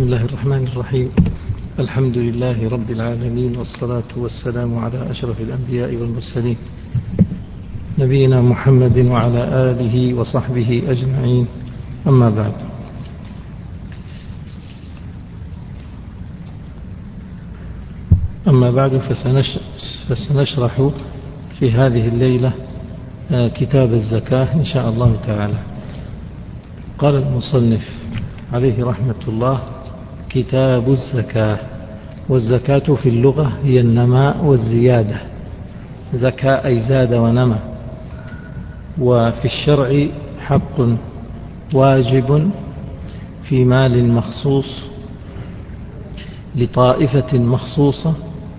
بسم الله الرحمن الرحيم. الحمد لله رب العالمين، والصلاة والسلام على أشرف الأنبياء والمرسلين، نبينا محمد وعلى آله وصحبه أجمعين. أما بعد فسنشرح في هذه الليلة كتاب الزكاة إن شاء الله تعالى. قال المصنف عليه رحمة الله: كتاب الزكاة. والزكاة في اللغة هي النماء والزيادة، زكاة أي زاد ونمى. وفي الشرع حق واجب في مال مخصوص لطائفة مخصوصة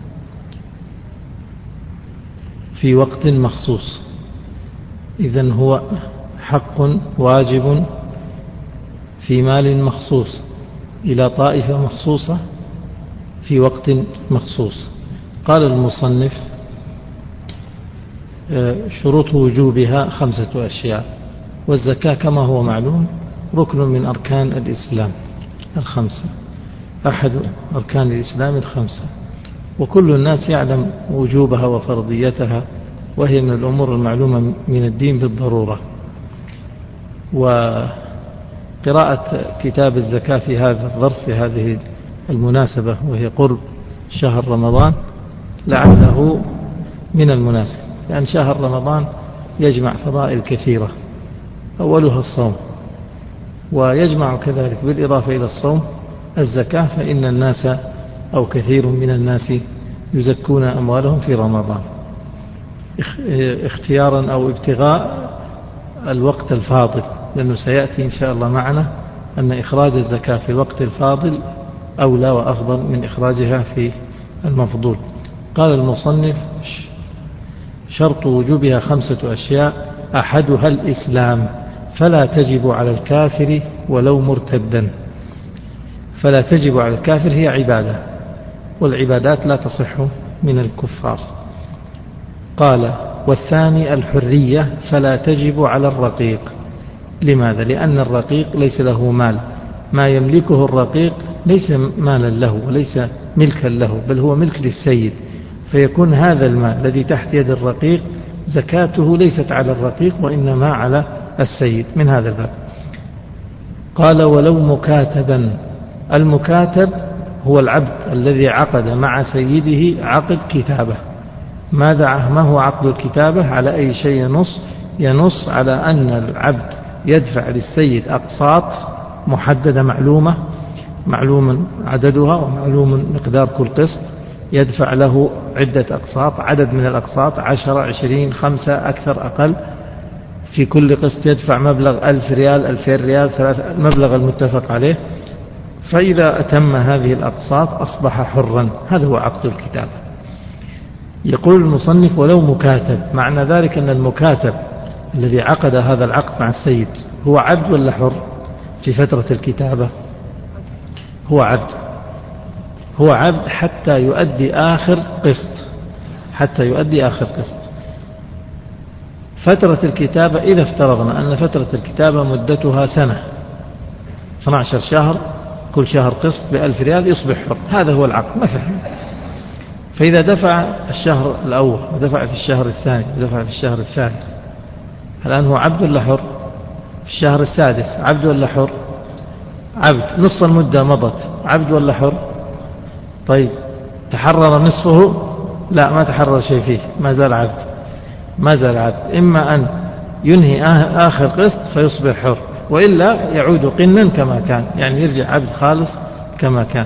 في وقت مخصوص. إذن هو حق واجب في مال مخصوص إلى طائفة مخصوصة في وقت مخصوص. قال المصنف: شروط وجوبها 5 أشياء. والزكاة كما هو معلوم ركن من أركان الإسلام 5، أحد أركان الإسلام 5، وكل الناس يعلم وجوبها وفرضيتها، وهي من الأمور المعلومة من الدين بالضرورة. وقراءة كتاب الزكاة في هذا الظرف في هذه المناسبة وهي قرب شهر رمضان لعله من المناسب، لأن شهر رمضان يجمع فضائل كثيرة، أولها الصوم، ويجمع كذلك بالإضافة إلى الصوم الزكاة، فإن الناس أو كثير من الناس يزكون أموالهم في رمضان اختيارا أو ابتغاء الوقت الفاضل، لأنه سيأتي إن شاء الله معنا أن إخراج الزكاة في الوقت الفاضل أولى وأفضل من إخراجها في المفضول. قال المصنف: شرط وجوبها 5 أشياء، أحدها الإسلام، فلا تجب على الكافر ولو مرتدا. فلا تجب على الكافر هي عبادة، والعبادات لا تصح من الكفار. قال: والثاني الحرية، فلا تجب على الرقيق. لماذا؟ لأن الرقيق ليس له مال، ما يملكه الرقيق ليس مالا له وليس ملكا له، بل هو ملك للسيد، فيكون هذا المال الذي تحت يد الرقيق زكاته ليست على الرقيق وإنما على السيد من هذا الباب. قال: ولو مكاتبا. المكاتب هو العبد الذي عقد مع سيده عقد كتابة. ما هو عقد الكتابة؟ على أي شيء ينص على أن العبد يدفع للسيد أقساط محددة معلوم عددها ومعلوم مقدار كل قسط، يدفع له عدة أقساط، عدد من الأقساط 10 20 5 أكثر أقل، في كل قسط يدفع مبلغ 1000 ريال 2000 ريال المبلغ المتفق عليه. فإذا أتم هذه الأقساط أصبح حرا. هذا هو عقد الكتابة. يقول المصنف: ولو مكاتب. معنى ذلك أن المكاتب الذي عقد هذا العقد مع السيد هو عبد ولا حر في فترة الكتابة؟ هو عبد حتى يؤدي آخر قسط. فترة الكتابة إذا افترضنا أن فترة الكتابة مدتها سنة 12 شهر، كل شهر قسط ب1000 ريال، يصبح حر. هذا هو العقد مثلا. فإذا دفع الشهر الأول ودفع في الشهر الثاني ودفع في الشهر الثالث، الآن هو عبد ولا حر؟ في الشهر السادس عبد ولا حر؟ عبد. نص المدة مضت، عبد ولا حر؟ طيب تحرر نصفه؟ لا، ما تحرر شيء فيه، ما زال عبد. إما أن ينهي آخر قسط فيصبح حر، وإلا يعود قنا كما كان، يعني يرجع عبد خالص كما كان.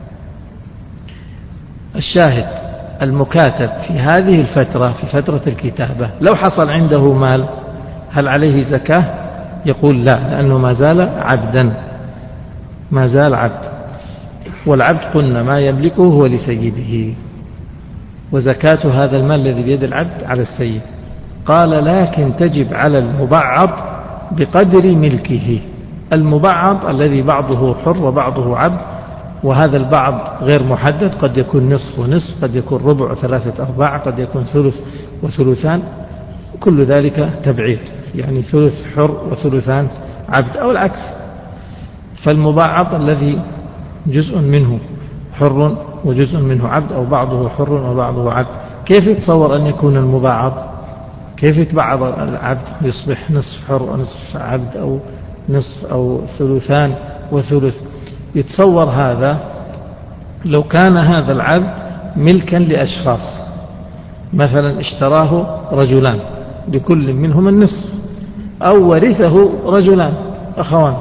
الشاهد: المكاتب في هذه الفترة، في فترة الكتابة، لو حصل عنده مال هل عليه زكاة؟ يقول لا، لأنه ما زال عبد. والعبد قلنا ما يملكه هو لسيده، وزكاة هذا المال الذي بيد العبد على السيد. قال: لكن تجب على المبعض بقدر ملكه. المبعض الذي بعضه حر وبعضه عبد، وهذا البعض غير محدد، قد يكون نصف ونصف، قد يكون ربع و3/4، قد يكون ثلث وثلثان، كل ذلك تبعيد، يعني ثلث حر وثلثان عبد أو العكس. فالمبعض الذي جزء منه حر وجزء منه عبد، أو بعضه حر وبعضه عبد، كيف يتصور أن يكون المبعض؟ كيف يتبعض العبد يصبح نصف حر ونصف عبد، أو نصف أو ثلثان وثلث؟ يتصور هذا لو كان هذا العبد ملكا لأشخاص، مثلا اشتراه رجلان لكل منهم النصف، أو ورثه رجلان أخوان،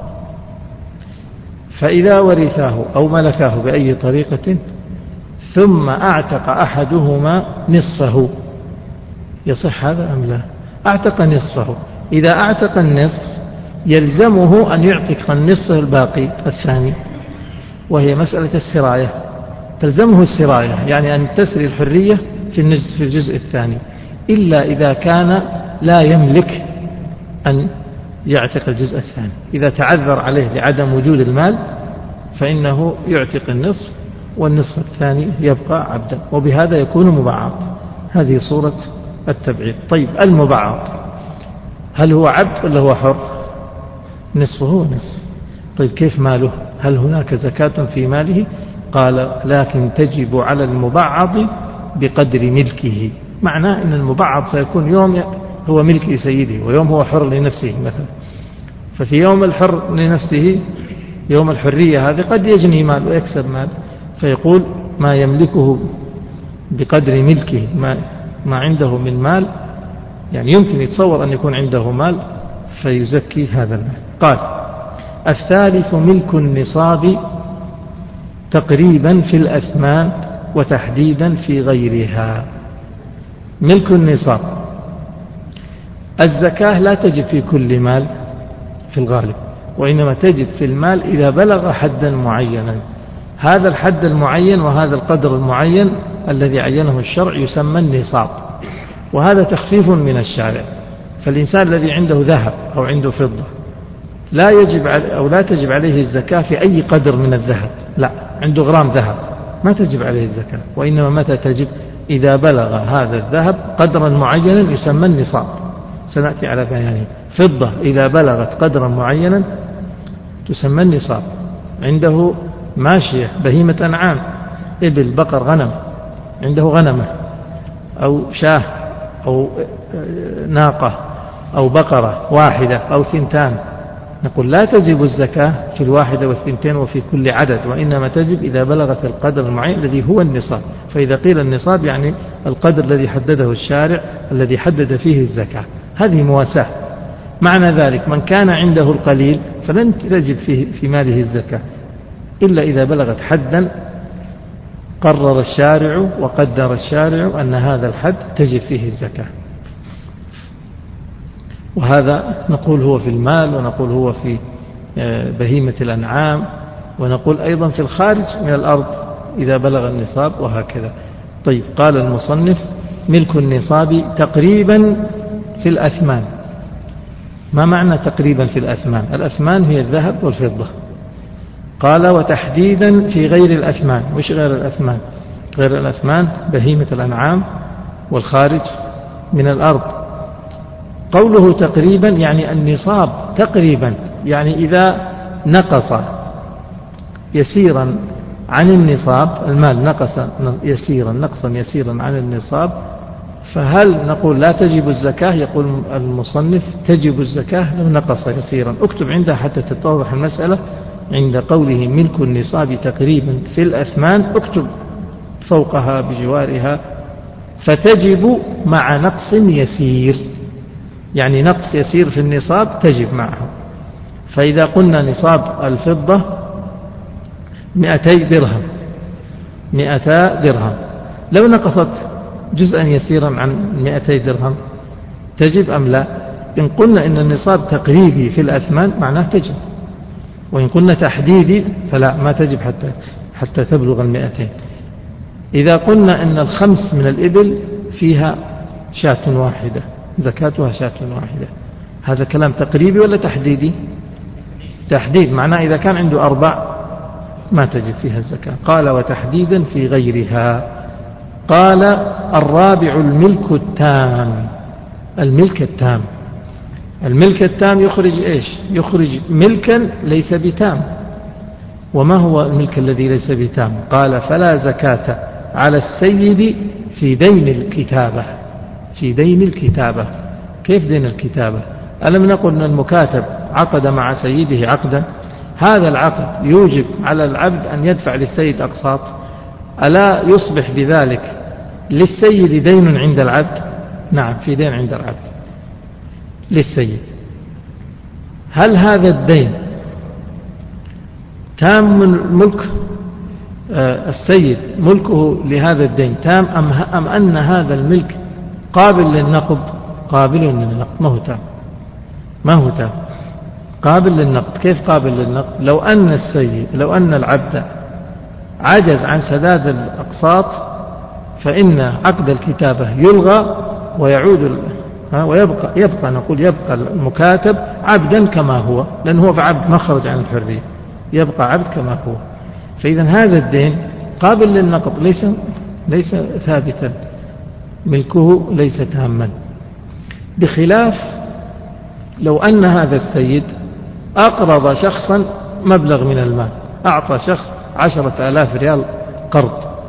فإذا ورثاه أو ملكاه بأي طريقة ثم أعتق أحدهما نصفه، يصح هذا أم لا؟ أعتق نصفه، إذا أعتق النصف يلزمه أن يعتق النصف الباقي الثاني، وهي مسألة السراية، تلزمه السراية، يعني أن تسري الحرية في الجزء الثاني، إلا إذا كان لا يملك أن يعتق الجزء الثاني. إذا تعذر عليه لعدم وجود المال فإنه يعتق النصف، والنصف الثاني يبقى عبدا، وبهذا يكون مبعض. هذه صورة التبعيض. طيب المبعض هل هو عبد ولا هو حر؟ نصفه ونصف. طيب كيف ماله؟ هل هناك زكاة في ماله؟ قال لكن تجب على المبعض بقدر ملكه، معناه أن المبعض سيكون يوم هو ملك لسيده ويوم هو حر لنفسه مثلا، ففي يوم الحر لنفسه يوم الحرية هذه قد يجني مال ويكسب مال، فيقول ما يملكه بقدر ملكه، ما عنده من مال، يعني يمكن يتصور أن يكون عنده مال فيزكي هذا المال. قال الثالث ملك النصاب تقريبا في الأثمان وتحديدا في غيرها. ملك النصاب، الزكاة لا تجب في كل مال في الغالب، وإنما تجب في المال إذا بلغ حدا معينا. هذا الحد المعين وهذا القدر المعين الذي عينه الشرع يسمى النصاب، وهذا تخفيف من الشارع. فالإنسان الذي عنده ذهب أو عنده فضة لا يجب أو لا تجب عليه الزكاة في أي قدر من الذهب، لا، عنده غرام ذهب ما تجب عليه الزكاة، وإنما متى تجب؟ إذا بلغ هذا الذهب قدرا معينا يسمى النصاب، سنأتي على بيانه. فضة إذا بلغت قدرا معينا تسمى النصاب. عنده ماشية بهيمة أنعام، إبل بقر غنم، عنده غنمة أو شاه أو ناقة أو بقرة واحدة أو ثنتان، نقول لا تجب الزكاة في الواحدة والثنتين وفي كل عدد، وإنما تجب إذا بلغت القدر المعين الذي هو النصاب. فإذا قيل النصاب يعني القدر الذي حدده الشارع الذي حدد فيه الزكاة. هذه مواساة. معنى ذلك من كان عنده القليل فلن تجب في ماله الزكاة إلا إذا بلغت حدا قرر الشارع وقدر الشارع أن هذا الحد تجب فيه الزكاة. وهذا نقول هو في المال، ونقول هو في بهيمة الأنعام، ونقول أيضا في الخارج من الأرض إذا بلغ النصاب، وهكذا. طيب قال المصنف ملك النصاب تقريبا في الأثمان. ما معنى تقريبا في الأثمان؟ الأثمان هي الذهب والفضة. قال وتحديدا في غير الأثمان. مش غير الأثمان؟ غير الأثمان بهيمة الأنعام والخارج من الأرض. قوله تقريبا يعني النصاب تقريبا، يعني إذا نقص يسيرا عن النصاب، المال نقص يسيرا نقصا يسيرا عن النصاب، فهل نقول لا تجب الزكاة؟ يقول المصنف تجب الزكاة لو نقص يسيرا. اكتب عندها حتى تتضح المسألة. عند قوله ملك النصاب تقريبا في الأثمان اكتب فوقها بجوارها فتجب مع نقص يسير، يعني نقص يسير في النصاب تجب معه. فإذا قلنا نصاب الفضة 200 درهم، 200 درهم، لو نقصت جزءا يسيرا عن 200 درهم تجب أم لا؟ إن قلنا إن النصاب تقريبي في الأثمان معناه تجب، وإن قلنا تحديدي فلا، ما تجب حتى تبلغ 200. إذا قلنا إن الخمس من الإبل فيها شاة واحدة زكاتها شاة واحدة، هذا كلام تقريبي ولا تحديدي؟ تحديد، معناه إذا كان عنده 4 ما تجب فيها الزكاة. قال وتحديدا في غيرها. قال الرابع الملك التام. الملك التام، الملك التام يخرج إيش؟ يخرج ملكا ليس بتام، وما هو الملك الذي ليس بتام؟ قال فلا زكاة على السيد في دين الكتابة. في دين الكتابة. كيف دين الكتابة؟ ألم نقل أن المكاتب عقد مع سيده عقدا؟ هذا العقد يوجب على العبد أن يدفع للسيد أقساط، ألا يصبح بذلك للسيد دين عند العبد؟ نعم، في دين عند العبد للسيد. هل هذا الدين تام ملك السيد، ملكه لهذا الدين تام، أم أن هذا الملك قابل للنقض؟ قابل للنقض، ما هو تام، قابل للنقض. كيف قابل للنقض؟ لو أن العبد عجز عن سداد الأقساط فإن عقد الكتابة يلغى ويعود يبقى المكاتب عبدا كما هو، لأنه هو عبد ما خرج عن الحرية، يبقى عبد كما هو. فإذا هذا الدين قابل للنقض، ليس ثابتا، ملكه ليس تاما. بخلاف لو أن هذا السيد أقرض شخصا مبلغ من المال، أعطى شخص 10,000 ريال قرض.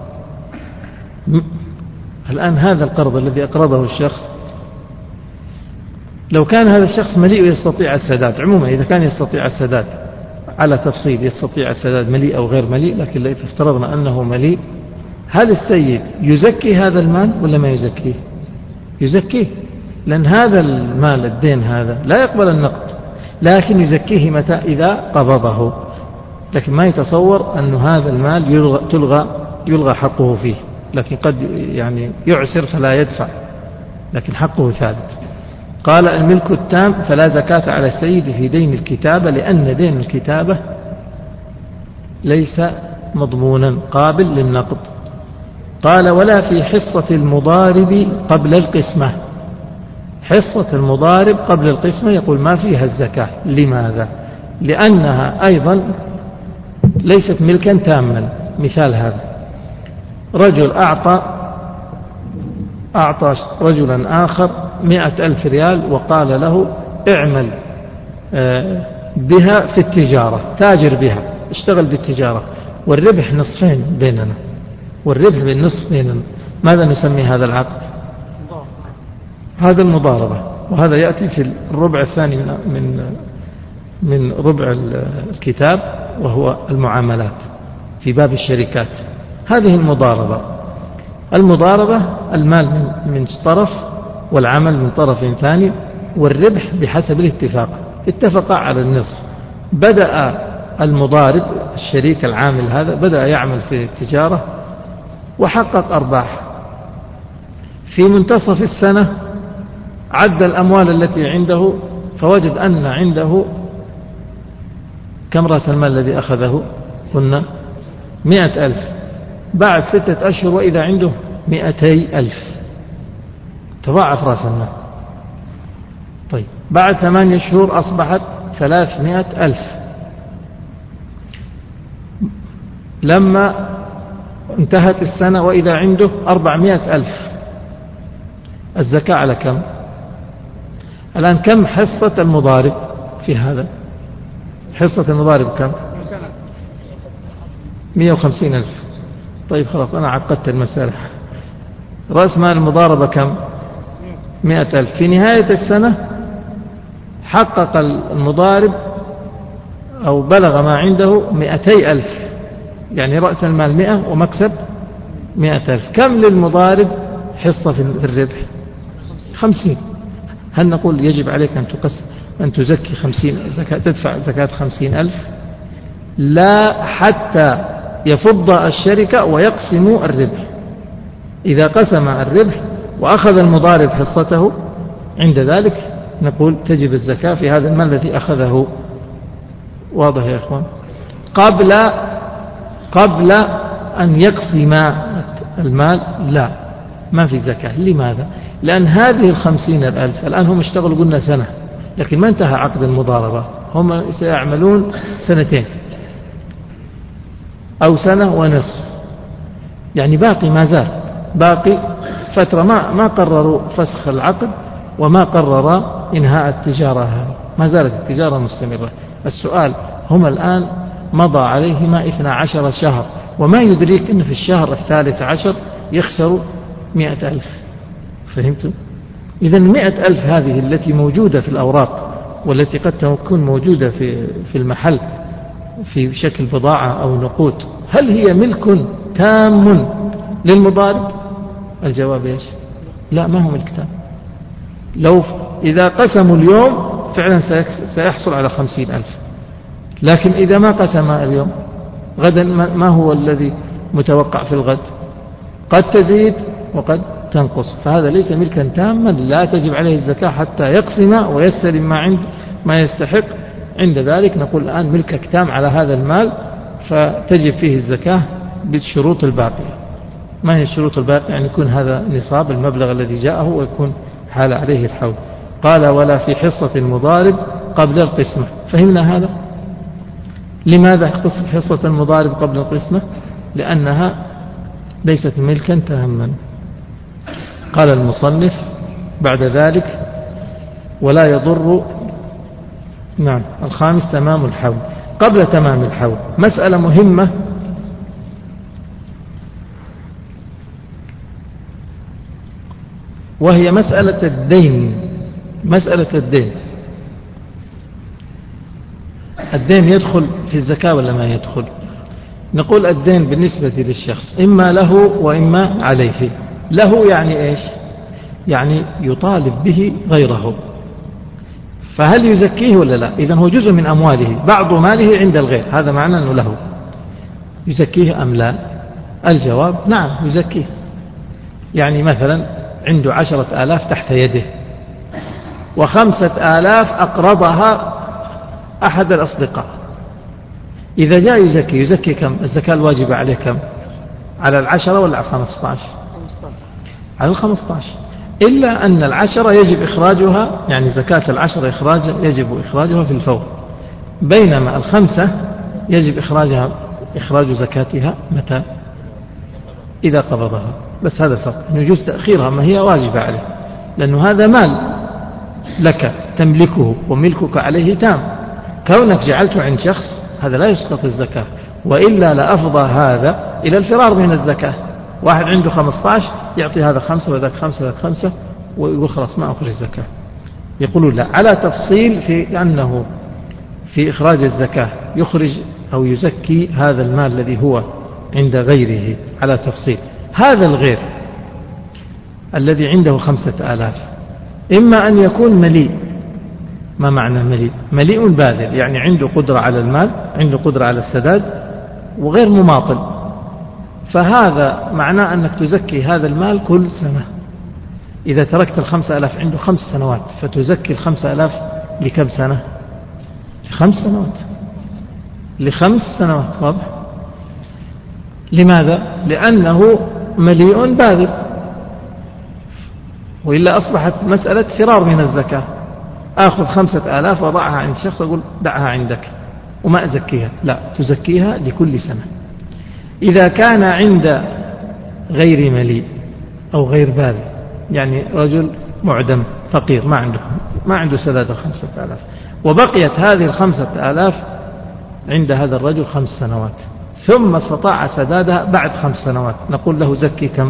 الآن هذا القرض الذي أقرضه الشخص، لو كان هذا الشخص مليء ويستطيع السداد، عموما إذا كان يستطيع السداد على تفصيل، يستطيع السداد مليء أو غير مليء، لكن لو افترضنا أنه مليء، هل السيد يزكي هذا المال ولا ما يزكيه؟ يزكيه، لأن هذا المال الدين هذا لا يقبل النقد، لكن يزكيه متى؟ إذا قبضه. لكن ما يتصور أن هذا المال يلغى حقه فيه، لكن قد يعني يعسر فلا يدفع، لكن حقه ثابت. قال الملك التام فلا زكاة على السيد في دين الكتابة، لأن دين الكتابة ليس مضمونا قابل للنقد. قال ولا في حصة المضارب قبل القسمة. حصة المضارب قبل القسمة يقول ما فيها الزكاة. لماذا؟ لأنها أيضا ليست ملكا تاما. مثال هذا: رجل أعطى رجلا آخر 100,000 ريال وقال له اعمل بها في التجارة، تاجر بها، اشتغل بالتجارة، والربح نصفين بيننا، والربح بالنصف بيننا. ماذا نسمي هذا العقد؟ هذا المضاربة. وهذا يأتي في الربع الثاني من ربع الكتاب، وهو المعاملات في باب الشركات. هذه المضاربة المال من طرف والعمل من طرف ثاني، والربح بحسب الاتفاق. اتفقا على النصف. بدأ المضارب الشريك العامل هذا بدأ يعمل في التجارة وحقق أرباح. في منتصف السنة عد الأموال التي عنده فوجد أن عنده كم رأس المال الذي أخذه؟ قلنا 100,000. بعد 6 أشهر وإذا عنده 200,000، تضاعف رأس المال. طيب بعد 8 شهور أصبحت 300,000. لما انتهت السنة وإذا عنده 400,000. الزكاة على كم؟ الآن كم حصة المضارب في هذا؟ حصة المضارب كم؟ 150,000. طيب خلاص أنا عقدت المسألة. رأس مال المضاربة كم؟ 100,000. في نهاية السنة حقق المضارب أو بلغ ما عنده 200,000، يعني رأس المال 100 ومكسب 100,000. كم للمضارب حصة في الربح؟ 50. هل نقول يجب عليك أن تزكي 50 زكاة، تدفع زكاة 50,000؟ لا، حتى يفض الشركة ويقسموا الربح. إذا قسم الربح وأخذ المضارب حصته، عند ذلك نقول تجب الزكاة في هذا المال الذي أخذه. واضح يا إخوان؟ قبل أن يقسم المال لا، ما في زكاة. لماذا؟ لأن هذه 50,000 الآن هم اشتغلوا قلنا سنة، لكن ما انتهى عقد المضاربة، هم سيعملون 2 أو 1.5 سنة، يعني باقي فترة ما قرروا فسخ العقد وما قرر إنهاء التجارة، ما زالت التجارة مستمرة. السؤال: هم الآن مضى عليهما 12 شهر، وما يدريك أن في الشهر 13 يخسر 100,000. فهمتم؟ إذن 100,000 هذه التي موجودة في الأوراق والتي قد تكون موجودة في المحل في شكل بضاعة أو نقود، هل هي ملك تام للمضارب؟ الجواب إيش؟ لا، ما هو ملك تام. لو إذا قسموا اليوم فعلا سيحصل على 50,000، لكن إذا ما قسم اليوم غدا ما هو الذي متوقع في الغد؟ قد تزيد وقد تنقص، فهذا ليس ملكا تاما لا تجب عليه الزكاة حتى يقسم ويستلم ما يستحق. عند ذلك نقول الآن ملكك تام على هذا المال، فتجب فيه الزكاة بالشروط الباقية. ما هي الشروط الباقية؟ يعني يكون هذا نصاب المبلغ الذي جاءه ويكون حال عليه الحول. قال ولا في حصة المضارب قبل القسمة. فهمنا هذا؟ لماذا يختص حصة المضارب قبل القسمة؟ لأنها ليست ملكا تاما. قال المصنف بعد ذلك ولا يضر. نعم، الخامس تمام الحول. قبل تمام الحول مسألة مهمة، وهي مسألة الدين. مسألة الدين، الدين يدخل في الزكاة ولا ما يدخل؟ نقول الدين بالنسبة للشخص إما له وإما عليه. له يعني إيش؟ يعني يطالب به غيره، فهل يزكيه ولا لا؟ إذن هو جزء من أمواله، بعض ماله عند الغير، هذا معنى أنه له. يزكيه أم لا؟ الجواب نعم يزكيه. يعني مثلا عنده 10,000 تحت يده، و5,000 أقرضها أحد الأصدقاء. إذا جاء يزكي كم؟ الزكاة الواجبة عليه كم؟ على 10 ولا على 15؟ على 15. إلا أن 10 يجب إخراجها، يعني زكاة 10 يجب إخراجها في الفور، بينما 5 يجب إخراج زكاتها متى؟ إذا قبضها. بس هذا الفرق، أنه يجوز تأخيرها، ما هي واجبة عليه، لأنه هذا مال لك تملكه وملكك عليه تام. كونك جعلته عند شخص هذا لا يسقط الزكاة، وإلا لأفضى هذا إلى الفرار من الزكاة. واحد عنده 15 يعطي هذا 5 وذاك 5 وذاك 5 ويقول خلاص ما أخرج الزكاة. يقولون لا، على تفصيل في أنه في إخراج الزكاة يخرج أو يزكي هذا المال الذي هو عند غيره على تفصيل. هذا الغير الذي عنده 5,000 إما أن يكون مليء. ما معنى مليء؟ مليء باذل، يعني عنده قدرة على المال، عنده قدرة على السداد، وغير مماطل. فهذا معناه أنك تزكي هذا المال كل سنة. إذا تركت 5,000 عنده 5 سنوات، فتزكي 5,000 لكم سنة؟ 5 سنوات، ل5 سنوات. واضح؟ لماذا؟ لأنه مليء باذل، وإلا أصبحت مسألة فرار من الزكاة. آخذ 5,000 وضعها عند شخص أقول دعها عندك وما أزكيها، لا، تزكيها لكل سنة. إذا كان عند غير مليء أو غير باذل، يعني رجل معدم فقير ما عنده سداد 5,000، وبقيت هذه 5,000 عند هذا الرجل 5 سنوات، ثم استطاع سدادها بعد 5 سنوات، نقول له زكي كم؟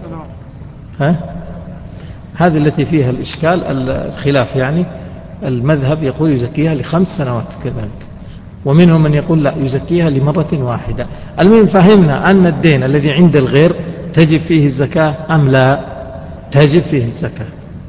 هذه التي فيها الإشكال الخلاف. يعني المذهب يقول يزكيها ل5 سنوات كذلك، ومنهم من يقول لا، يزكيها لمرة واحدة. المهم فهمنا أن الدين الذي عند الغير تجب فيه الزكاة أم لا؟ تجب فيه الزكاة.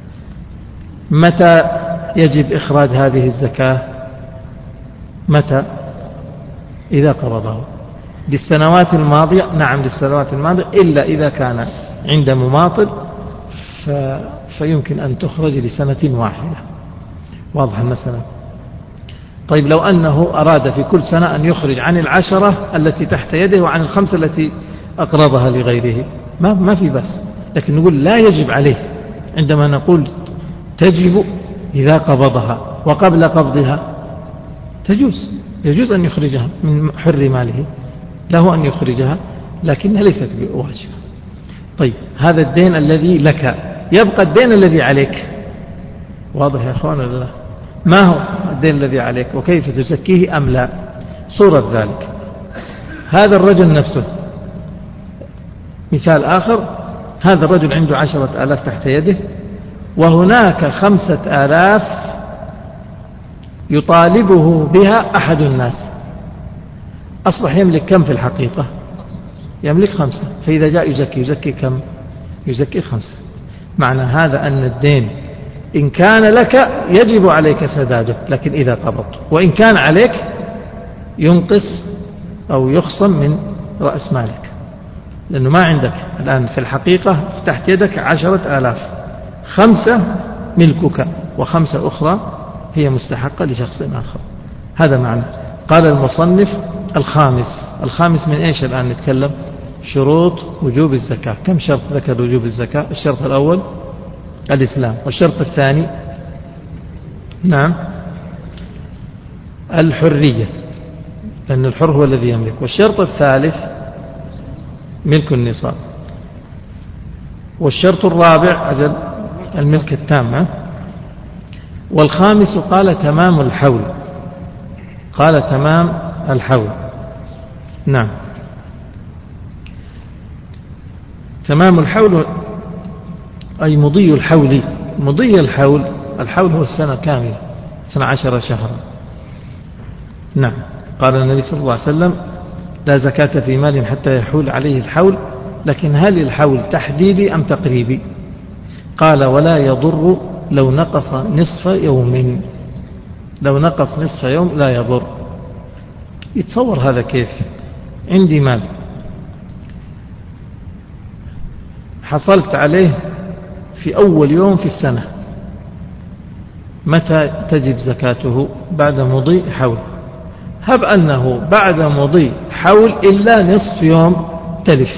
متى يجب إخراج هذه الزكاة؟ متى؟ إذا قبضه. للسنوات الماضية، نعم للسنوات الماضية، إلا إذا كان عند مماطل فيمكن أن تخرج لسنة واحدة. واضح المسألة؟ طيب لو أنه أراد في كل سنة أن يخرج عن 10 التي تحت يده وعن 5 التي أقرضها لغيره، ما في بس، لكن نقول لا يجب عليه. عندما نقول تجب إذا قبضها وقبل قبضها يجوز أن يخرجها من حر ماله، له أن يخرجها، لكنها ليست بواجبة. طيب هذا الدين الذي لك، يبقى الدين الذي عليك. واضح يا أخوان ولا لا؟ ما هو الدين الذي عليك وكيف تزكيه أم لا؟ صورة ذلك. هذا الرجل نفسه، مثال آخر، هذا الرجل عنده 10,000 تحت يده، وهناك 5,000 يطالبه بها أحد الناس، أصبح يملك كم في الحقيقة؟ يملك 5. فإذا جاء يزكي كم؟ يزكي 5. معنى هذا أن الدين إن كان لك يجب عليك سداده، لكن إذا قبضت، وإن كان عليك ينقص أو يخصم من رأس مالك، لأنه ما عندك الآن في الحقيقة تحت يدك 10,000، 5 ملكك و5 أخرى هي مستحقة لشخص آخر. هذا معنى. قال المصنف الخامس من إيش الآن نتكلم؟ شروط وجوب الزكاة. كم شرط ذكر وجوب الزكاة؟ الشرط الأول الإسلام، والشرط الثاني نعم الحرية، لأن الحر هو الذي يملك، والشرط الثالث ملك النصاب، والشرط الرابع أجل الملك التام، والخامس قال تمام الحول، قال تمام الحول. نعم، تمام الحول أي مضي الحول. مضي الحول هو السنة كاملة 12 شهرا. نعم. قال النبي صلى الله عليه وسلم لا زكاة في مال حتى يحول عليه الحول، لكن هل الحول تحديدي أم تقريبي؟ قال ولا يضر لو نقص نصف يوم، لو نقص نصف يوم لا يضر. يتصور هذا كيف؟ عندي مال حصلت عليه في أول يوم في السنة، متى تجب زكاته؟ بعد مضي حول. هب أنه بعد مضي حول إلا نصف يوم تلف،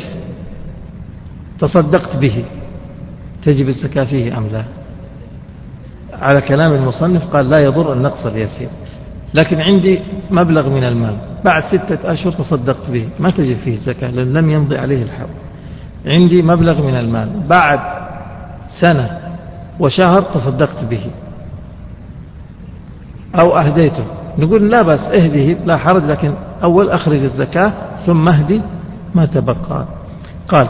تصدقت به، تجب الزكاة فيه أم لا؟ على كلام المصنف قال لا يضر النقص اليسير. لكن عندي مبلغ من المال بعد 6 أشهر تصدقت به، ما تجب فيه الزكاة لأن لم يمضي عليه الحول. عندي مبلغ من المال بعد سنة وشهر تصدقت به أو أهديته، نقول لا بس اهده لا حرج، لكن أول أخرج الزكاة ثم اهدي ما تبقى. قال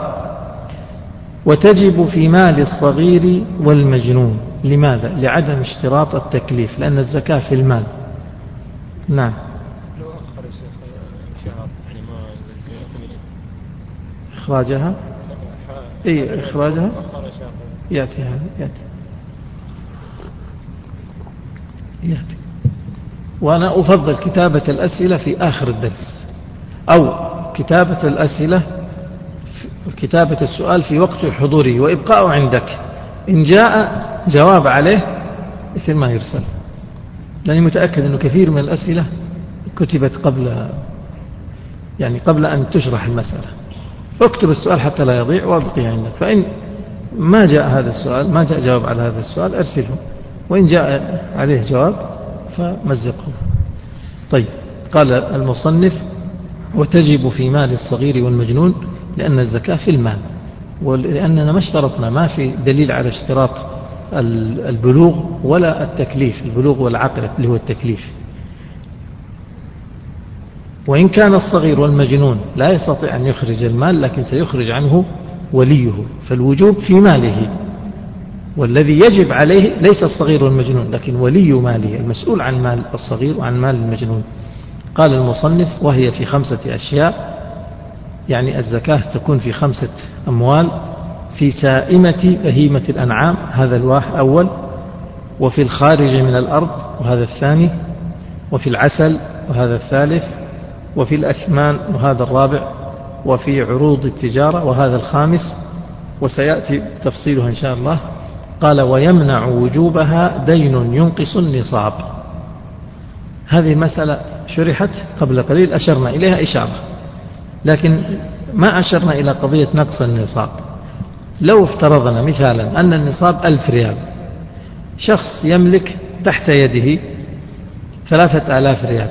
وتجب في مال الصغير والمجنون. لماذا؟ لعدم اشتراط التكليف، لأن الزكاة في المال. نعم. لو أخر شهر يعني ما زكاة إخراجها إخراجها يأتي وأنا أفضل كتابة الأسئلة في آخر الدرس، أو كتابة الأسئلة كتابة السؤال في وقت حضوره وإبقاءه عندك، إن جاء جواب عليه مثل ما يرسل، لأني متأكد أنه كثير من الأسئلة كتبت قبل أن تشرح المسألة، فاكتب السؤال حتى لا يضيع وابقي عندك، فإن ما جاء هذا السؤال، ما جاء جواب على هذا السؤال أرسله، وإن جاء عليه جواب فمزقه. طيب. قال المصنف وتجب في مال الصغير والمجنون لأن الزكاة في المال، ولأننا ما اشترطنا، ما في دليل على اشتراط البلوغ ولا التكليف، البلوغ والعقل اللي هو التكليف. وإن كان الصغير والمجنون لا يستطيع أن يخرج المال، لكن سيخرج عنه وليه، فالوجوب في ماله، والذي يجب عليه ليس الصغير والمجنون لكن ولي ماله المسؤول عن مال الصغير وعن مال المجنون. قال المصنف وهي في 5 أشياء، يعني الزكاة تكون في 5 أموال: في سائمة بهيمة الأنعام، هذا الأول، وفي الخارج من الأرض، وهذا الثاني، وفي العسل، وهذا الثالث، وفي الأثمان، وهذا الرابع، وفي عروض التجارة، وهذا الخامس، وسيأتي تفصيلها إن شاء الله. قال ويمنع وجوبها دين ينقص النصاب. هذه مسألة شرحت قبل قليل، أشرنا إليها إشارة، لكن ما أشرنا إلى قضية نقص النصاب. لو افترضنا مثالا أن النصاب 1000 ريال، شخص يملك تحت يده 3000 ريال،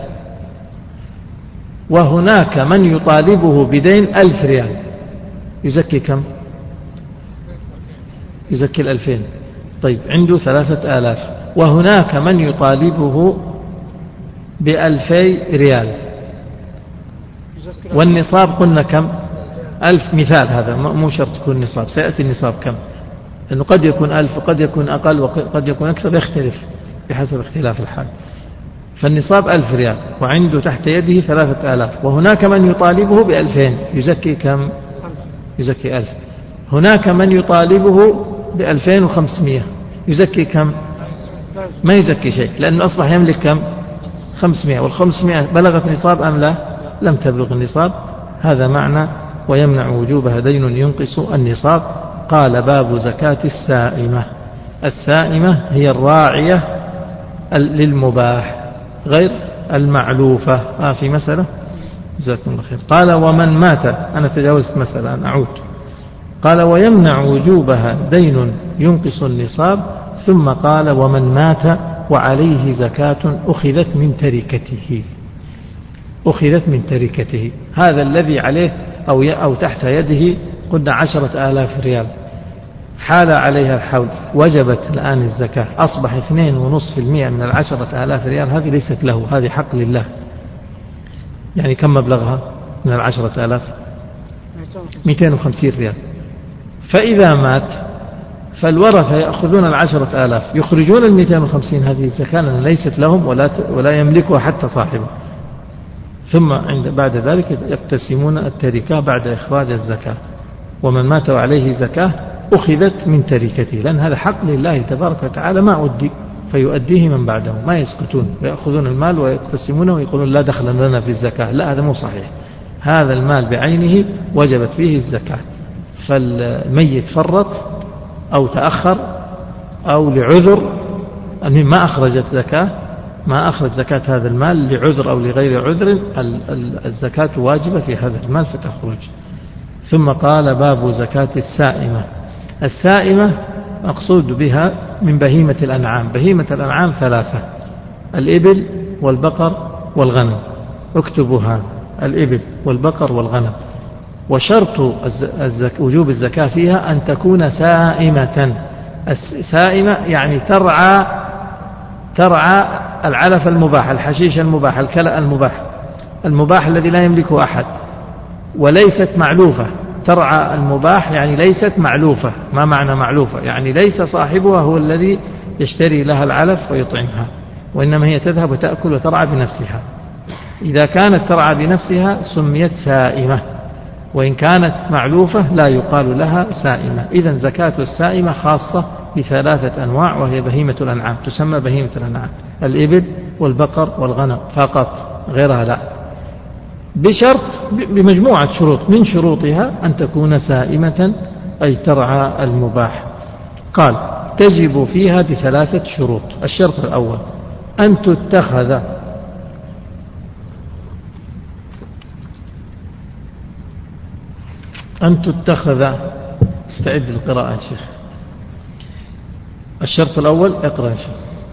وهناك من يطالبه بدين 1000 ريال، يزكي كم؟ يزكي 2000. طيب عنده 3000 وهناك من يطالبه ب2000 ريال، والنصاب قلنا كم؟ 1000 مثال، هذا مو شرط يكون نصاب، سيأتي النصاب كم، لأنه قد يكون 1000 وقد يكون أقل وقد يكون أكثر، يختلف بحسب اختلاف الحال. فالنصاب 1000 ريال وعنده تحت يده 3000، وهناك من يطالبه ب2000 يزكي كم؟ يزكي 1000. هناك من يطالبه ب2500 يزكي كم؟ ما يزكي شيء، لأنه أصبح يملك كم؟ 500، وال500 بلغت نصاب أم لا؟ لم تبلغ النصاب. هذا معنى ويمنع وجوبها دين ينقص النصاب. قال باب زكاة السائمة. السائمة هي الراعية للمباح غير المعلوفة. في مسألة جزاكم الله خير. قال ومن مات، أنا تجاوزت مسألة أنا أعود. قال ويمنع وجوبها دين ينقص النصاب، ثم قال ومن مات وعليه زكاة أخذت من تركته. أخذت من تركته، هذا الذي عليه أو تحت يده قلنا 10,000 ريال، حال عليها الحول، وجبت الآن الزكاة، أصبح 2.5% من 10,000 ريال، هذه ليست له، هذه حق لله. يعني كم مبلغها من 10,000؟ 250 ريال. فإذا مات فالورثة يأخذون 10,000 يخرجون 250 هذه الزكاة، لأن ليست لهم ولا يملكها حتى صاحبه. ثم بعد ذلك يقتسمون التركة بعد إخراج الزكاة. ومن مات وعليه زكاة أخذت من تركته، لأن هذا حق لله تبارك وتعالى ما أدي، فيؤديه من بعده، ما يسكتون ويأخذون المال ويقتسمونه ويقولون لا دخل لنا في الزكاة. لا، هذا مو صحيح. هذا المال بعينه وجبت فيه الزكاة، فالميت فرط أو تأخر أو لعذر، أنه ما أخرجت زكاة، ما أخرج زكاة هذا المال لعذر أو لغير عذر، الزكاة واجبة في هذا المال فتخرج. ثم قال باب زكاة السائمة. السائمة مقصود بها من بهيمة الأنعام. بهيمة الأنعام 3: الإبل والبقر والغنم. اكتبوها: الإبل والبقر والغنم. وشرط وجوب الزكاة فيها أن تكون سائمة. سائمة يعني ترعى العلف المباح، الحشيش المباح، الكلأ المباح الذي لا يملكه أحد، وليست معلوفة. ترعى المباح يعني ليست معلوفة. ما معنى معلوفة؟ يعني ليس صاحبها هو الذي يشتري لها العلف ويطعمها، وإنما هي تذهب وتأكل وترعى بنفسها. إذا كانت ترعى بنفسها سميت سائمة، وإن كانت معلوفة لا يقال لها سائمة. إذن زكاة السائمة خاصة ب3 أنواع، وهي بهيمة الأنعام، تسمى بهيمة الأنعام: الإبل والبقر والغنم فقط، غيرها لا، بشرط، بمجموعة شروط، من شروطها أن تكون سائمة أي ترعى المباح. قال تجب فيها ب3 شروط. الشرط الأول أن تتخذ. استعد للقراءة يا شيخ. الشرط الأول، اقرأ يا شيخ.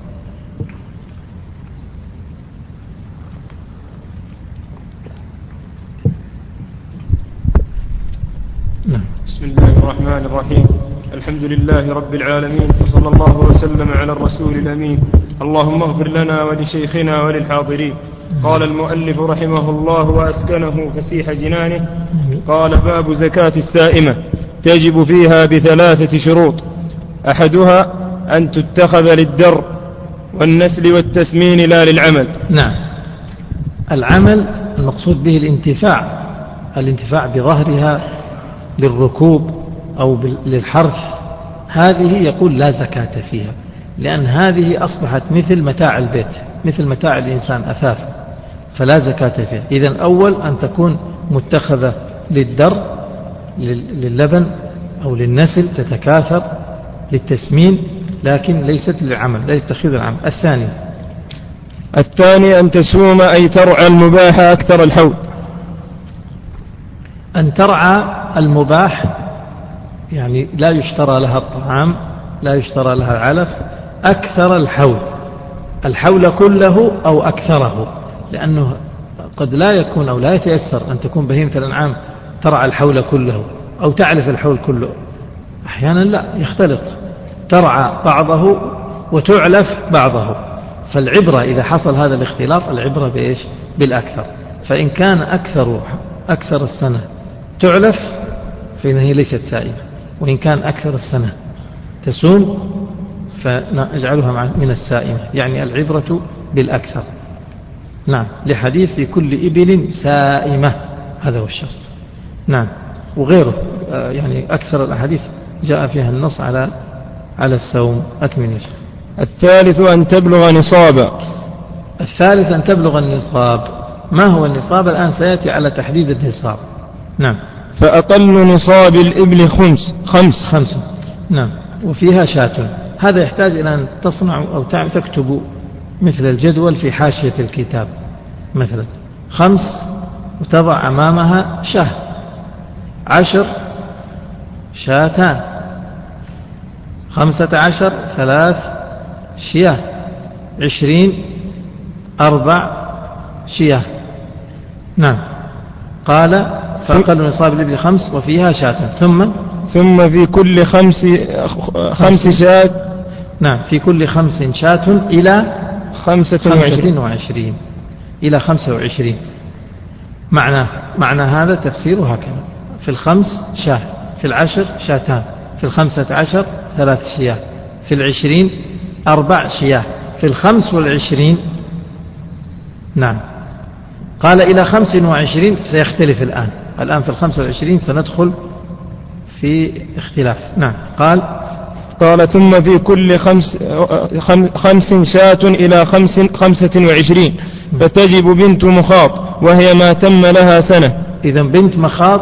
بسم الله الرحمن الرحيم. الحمد لله رب العالمين، وصلى الله وسلم على الرسول الأمين. اللهم اغفر لنا ولشيخنا وللحاضرين. قال المؤلف رحمه الله وأسكنه فسيح جنانه. قال باب زكاة السائمة. تجب فيها ب3 شروط: أحدها أن تتخذ للدر والنسل والتسمين لا للعمل. نعم، العمل المقصود به الانتفاع بظهرها للركوب أو للحرث، هذه يقول لا زكاة فيها، لأن هذه أصبحت مثل متاع البيت، مثل متاع الإنسان، أثاث، فلا زكاة فيها. إذن أول أن تكون متخذة للدر، لللبن أو للنسل، تتكاثر، للتسمين، لكن ليست للعمل، لا يتخذ العمل. الثاني أن تسوم أي ترعى المباح أكثر الحول. أن ترعى المباح يعني لا يشترى لها الطعام، لا يشترى لها العلف، أكثر الحول كله أو أكثره، لأنه قد لا يكون أو لا يتيسر أن تكون بهيمة الأنعام ترعى الحول كله أو تعلف الحول كله. أحيانا لا، يختلط، ترعى بعضه وتعلف بعضه. فالعبرة إذا حصل هذا الاختلاط، العبرة بإيش؟ بالأكثر. فإن كان أكثر السنة تعلف فإنها ليست سائمة، وإن كان أكثر السنة تسوم فنجعلها من السائمة، يعني العبرة بالأكثر. نعم، لحديث في كل إبل سائمة، هذا هو الشرط. نعم، وغيره يعني أكثر الأحاديث جاء فيها النص على الصوم. أكمل يا شيخ. الثالث أن تبلغ نصابا. الثالث أن تبلغ النصاب. ما هو النصاب؟ الآن سيأتي على تحديد النصاب. نعم. فأقل نصاب الإبل خمس. نعم، وفيها شاة. هذا يحتاج إلى أن تصنع أو تكتب مثل الجدول في حاشية الكتاب، مثلا 5 وتضع أمامها شاه، 10 شاتان، 15 3 شياه، 20 4 شياه. نعم. قال فأقل نصاب الإبل 5 وفيها شاة. ثم في كل 5 شاة. نعم، في كل 5 شاة إلى 25 إلى 25. معنى هذا تفسيره هكذا: في 5 شاه، في 10 شاتان، في 15 3 شياه، في 20 4 شياه، في 25. نعم. قال إلى 25 سيختلف الآن في 25 سندخل في اختلاف. نعم. قال ثم في كل 5 شاة إلى 25 فتجب بنت مخاط، وهي ما تم لها سنة. إذن بنت مخاط،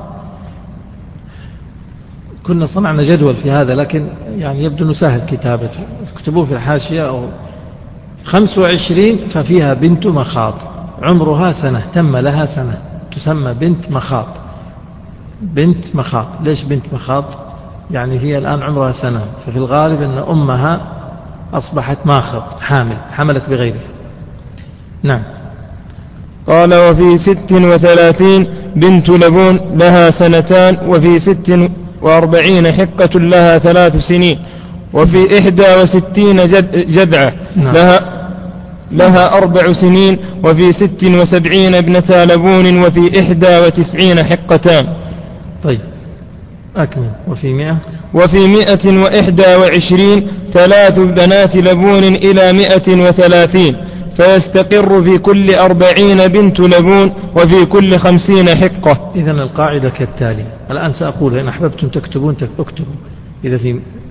كنا صنعنا جدول في هذا لكن يعني يبدو أنه سهل كتابته، اكتبوه في الحاشية. أو 25 ففيها بنت مخاط عمرها سنة، تم لها سنة، تسمى بنت مخاط. بنت مخاط. ليش بنت مخاط؟ يعني هي الآن عمرها سنة، ففي الغالب أن أمها أصبحت ماخض، حملت بغيرها. نعم. قال وفي 36 بنت لبون لها 2 سنين، وفي 46 حقة لها 3 سنين، وفي 61 جدعة لها 4 سنين، وفي 76 ابنتا لبون، وفي 91 حقتان. طيب أكمل. وفي 121 3 بنات لبون إلى 130، فيستقر في كل 40 بنت لبون، وفي كل 50 حقة. إذن القاعدة كالتالي، الآن سأقول إن أحببتم تكتبون اكتبوا. إذا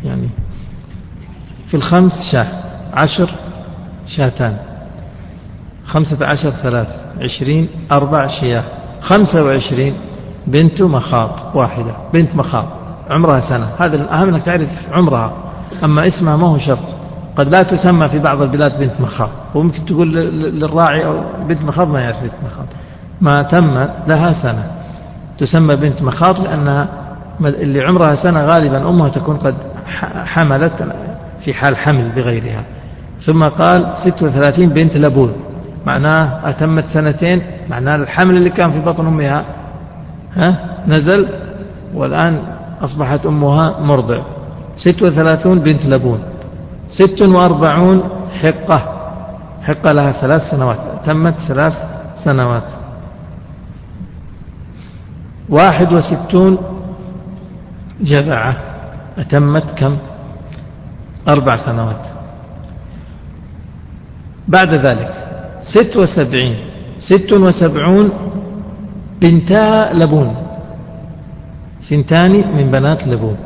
في 5 شاه، 10 شاتان، 15 3، 20 4 شياه، 25 بنت مخاط واحدة، بنت مخاط عمرها سنة. هذا الأهم أنك تعرف عمرها، أما اسمها ما هو شرط، قد لا تسمى في بعض البلاد بنت مخاط، وممكن تقول للراعي أو بنت مخاط ما يعرف بنت مخاط. ما تم لها سنة تسمى بنت مخاط، لأنها اللي عمرها سنة غالبا أمها تكون قد حملت في حال حمل بغيرها. ثم قال 36 بنت لبون، معناه أتمت 2 سنين، معناه الحمل اللي كان في بطن أمها نزل والآن أصبحت أمها مرضع. 36 بنت لبون. 46 حقة لها 3 سنوات، تمت 3 سنوات. 61 جذعة، أتمت كم؟ 4 سنوات. بعد ذلك 76 بنتا لبون، 2 من بنات لبون.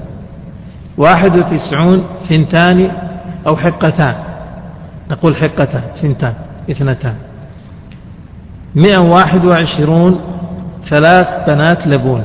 91 2 أو حقتان، نقول حقتان، 2. 121 3 بنات لبون.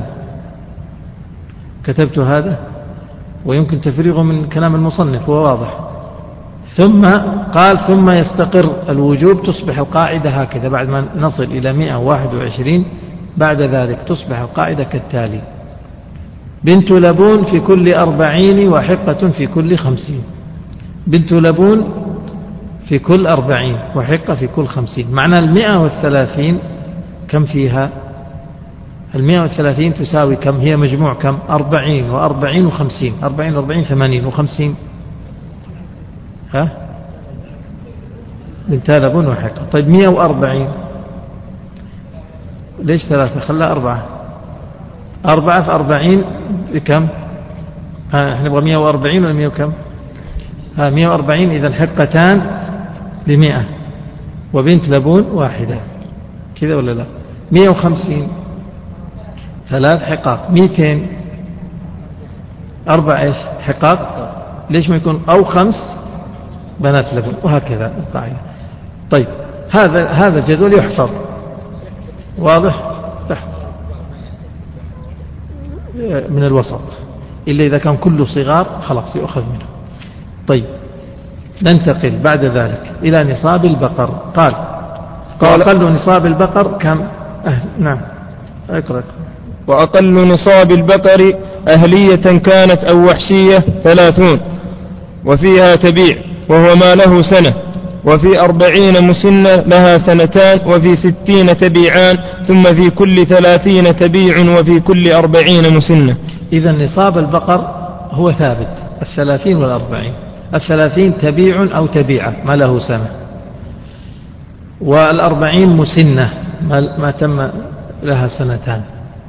كتبت هذا ويمكن تفريغه من كلام المصنف، هو واضح. ثم قال ثم يستقر الوجوب، تصبح القاعدة هكذا بعد ما نصل إلى 121. بعد ذلك تصبح القاعدة كالتالي: بنت لبون في كل 40 وحقة في كل 50. بنت لبون في كل 40 وحقة في كل 50. معنى 130 كم فيها؟ 130 تساوي كم؟ هي مجموع كم؟ 40 و40 و50. 40 و40 80 و50 بنت لبون وحقة. طيب 140 ليش 3؟ خلها 4. 4 في 40 بكم؟ احنا نبغى 140 ولا 100 وكم؟ 140. إذا حقتان ب100 وبنت لبون واحدة، كذا ولا لا؟ 150 3 حقاق. 200 4 ايش؟ حقاق. ليش ما يكون أو 5 بنات لبون، وهكذا القاعدة. طيب هذا الجدول يحفظ واضح تحت من الوسط، إلا إذا كان كله صغار خلاص يؤخذ منه. طيب ننتقل بعد ذلك إلى نصاب البقر. قال وأقل نصاب البقر كم؟ نعم اقرأ. وأقل نصاب البقر أهلية كانت أو وحشية 30، وفيها تبيع وهو ما له سنة، وفي 40 مسنة لها 2 سنين، وفي 60 تبيعان، ثم في كل 30 تبيع، وفي كل 40 مسنة. إذا نصاب البقر هو ثابت 30 وال40. 30 تبيع أو تبيعة ما له سنة، وال40 مسنة ما تم لها 2 سنين.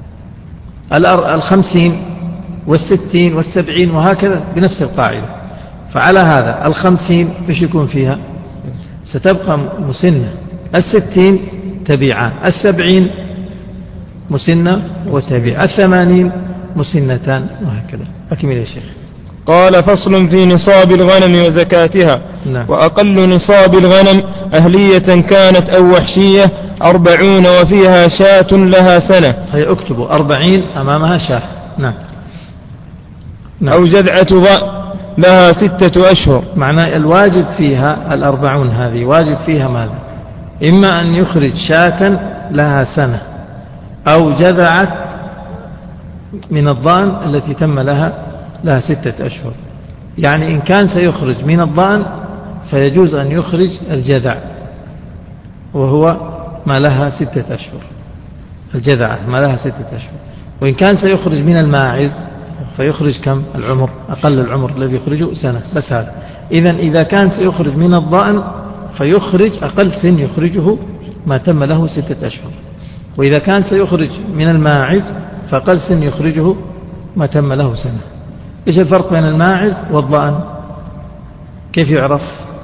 50 وال60 وال70 وهكذا بنفس القاعدة. فعلى هذا 50 ايش يكون فيها؟ ستبقى مسنة. 60 تبيعان، 70 مسنة وتبيع، 80 مسنتان، وهكذا. أكمل يا شيخ. قال فصل في نصاب الغنم وزكاتها. نعم. وأقل نصاب الغنم أهلية كانت أو وحشية 40، وفيها شاة لها 1 سنة. هي اكتبوا 40 أمامها شاة. نعم. أو جذعة ضأن لها 6 أشهر. معناه الواجب فيها 40 هذه واجب فيها ماذا؟ إما أن يخرج شاة لها 1 سنة، أو جذعة من الضأن التي تم لها 6 أشهر. يعني إن كان سيخرج من الضأن فيجوز أن يخرج الجذع وهو ما لها 6 أشهر، الجذعة ما لها 6 أشهر. وإن كان سيخرج من الماعز فيخرج كم؟ العمر، أقل العمر الذي يخرجه 1 سنة بس هذا. إذا كان سيخرج من الضأن فيخرج أقل سن يخرجه ما تم له 6 أشهر. وإذا كان سيخرج من الماعز فأقل سن يخرجه ما تم له 1 سنة. إيش الفرق بين الماعز والضأن؟ كيف يعرف؟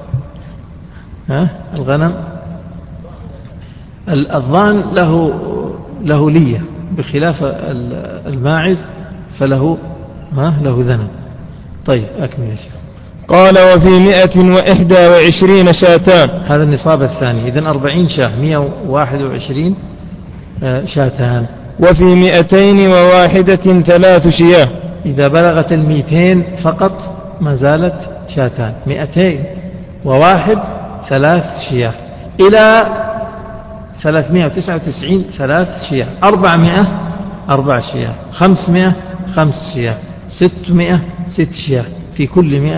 الغنم الضأن له لية، بخلاف الماعز فله له ذنب. طيب أكمل يا شيخ. قال وفي 121 شاتان. هذا النصاب الثاني. إذن 40 شاه، 121 شاتان. وفي 201 3 شياه. إذا بلغت 200 فقط ما زالت شاتان. 201 3 شياه، إلى 399 3 شياه، 400 4 شياه، 500 5 شياه، 600 6 شياه، في كل 100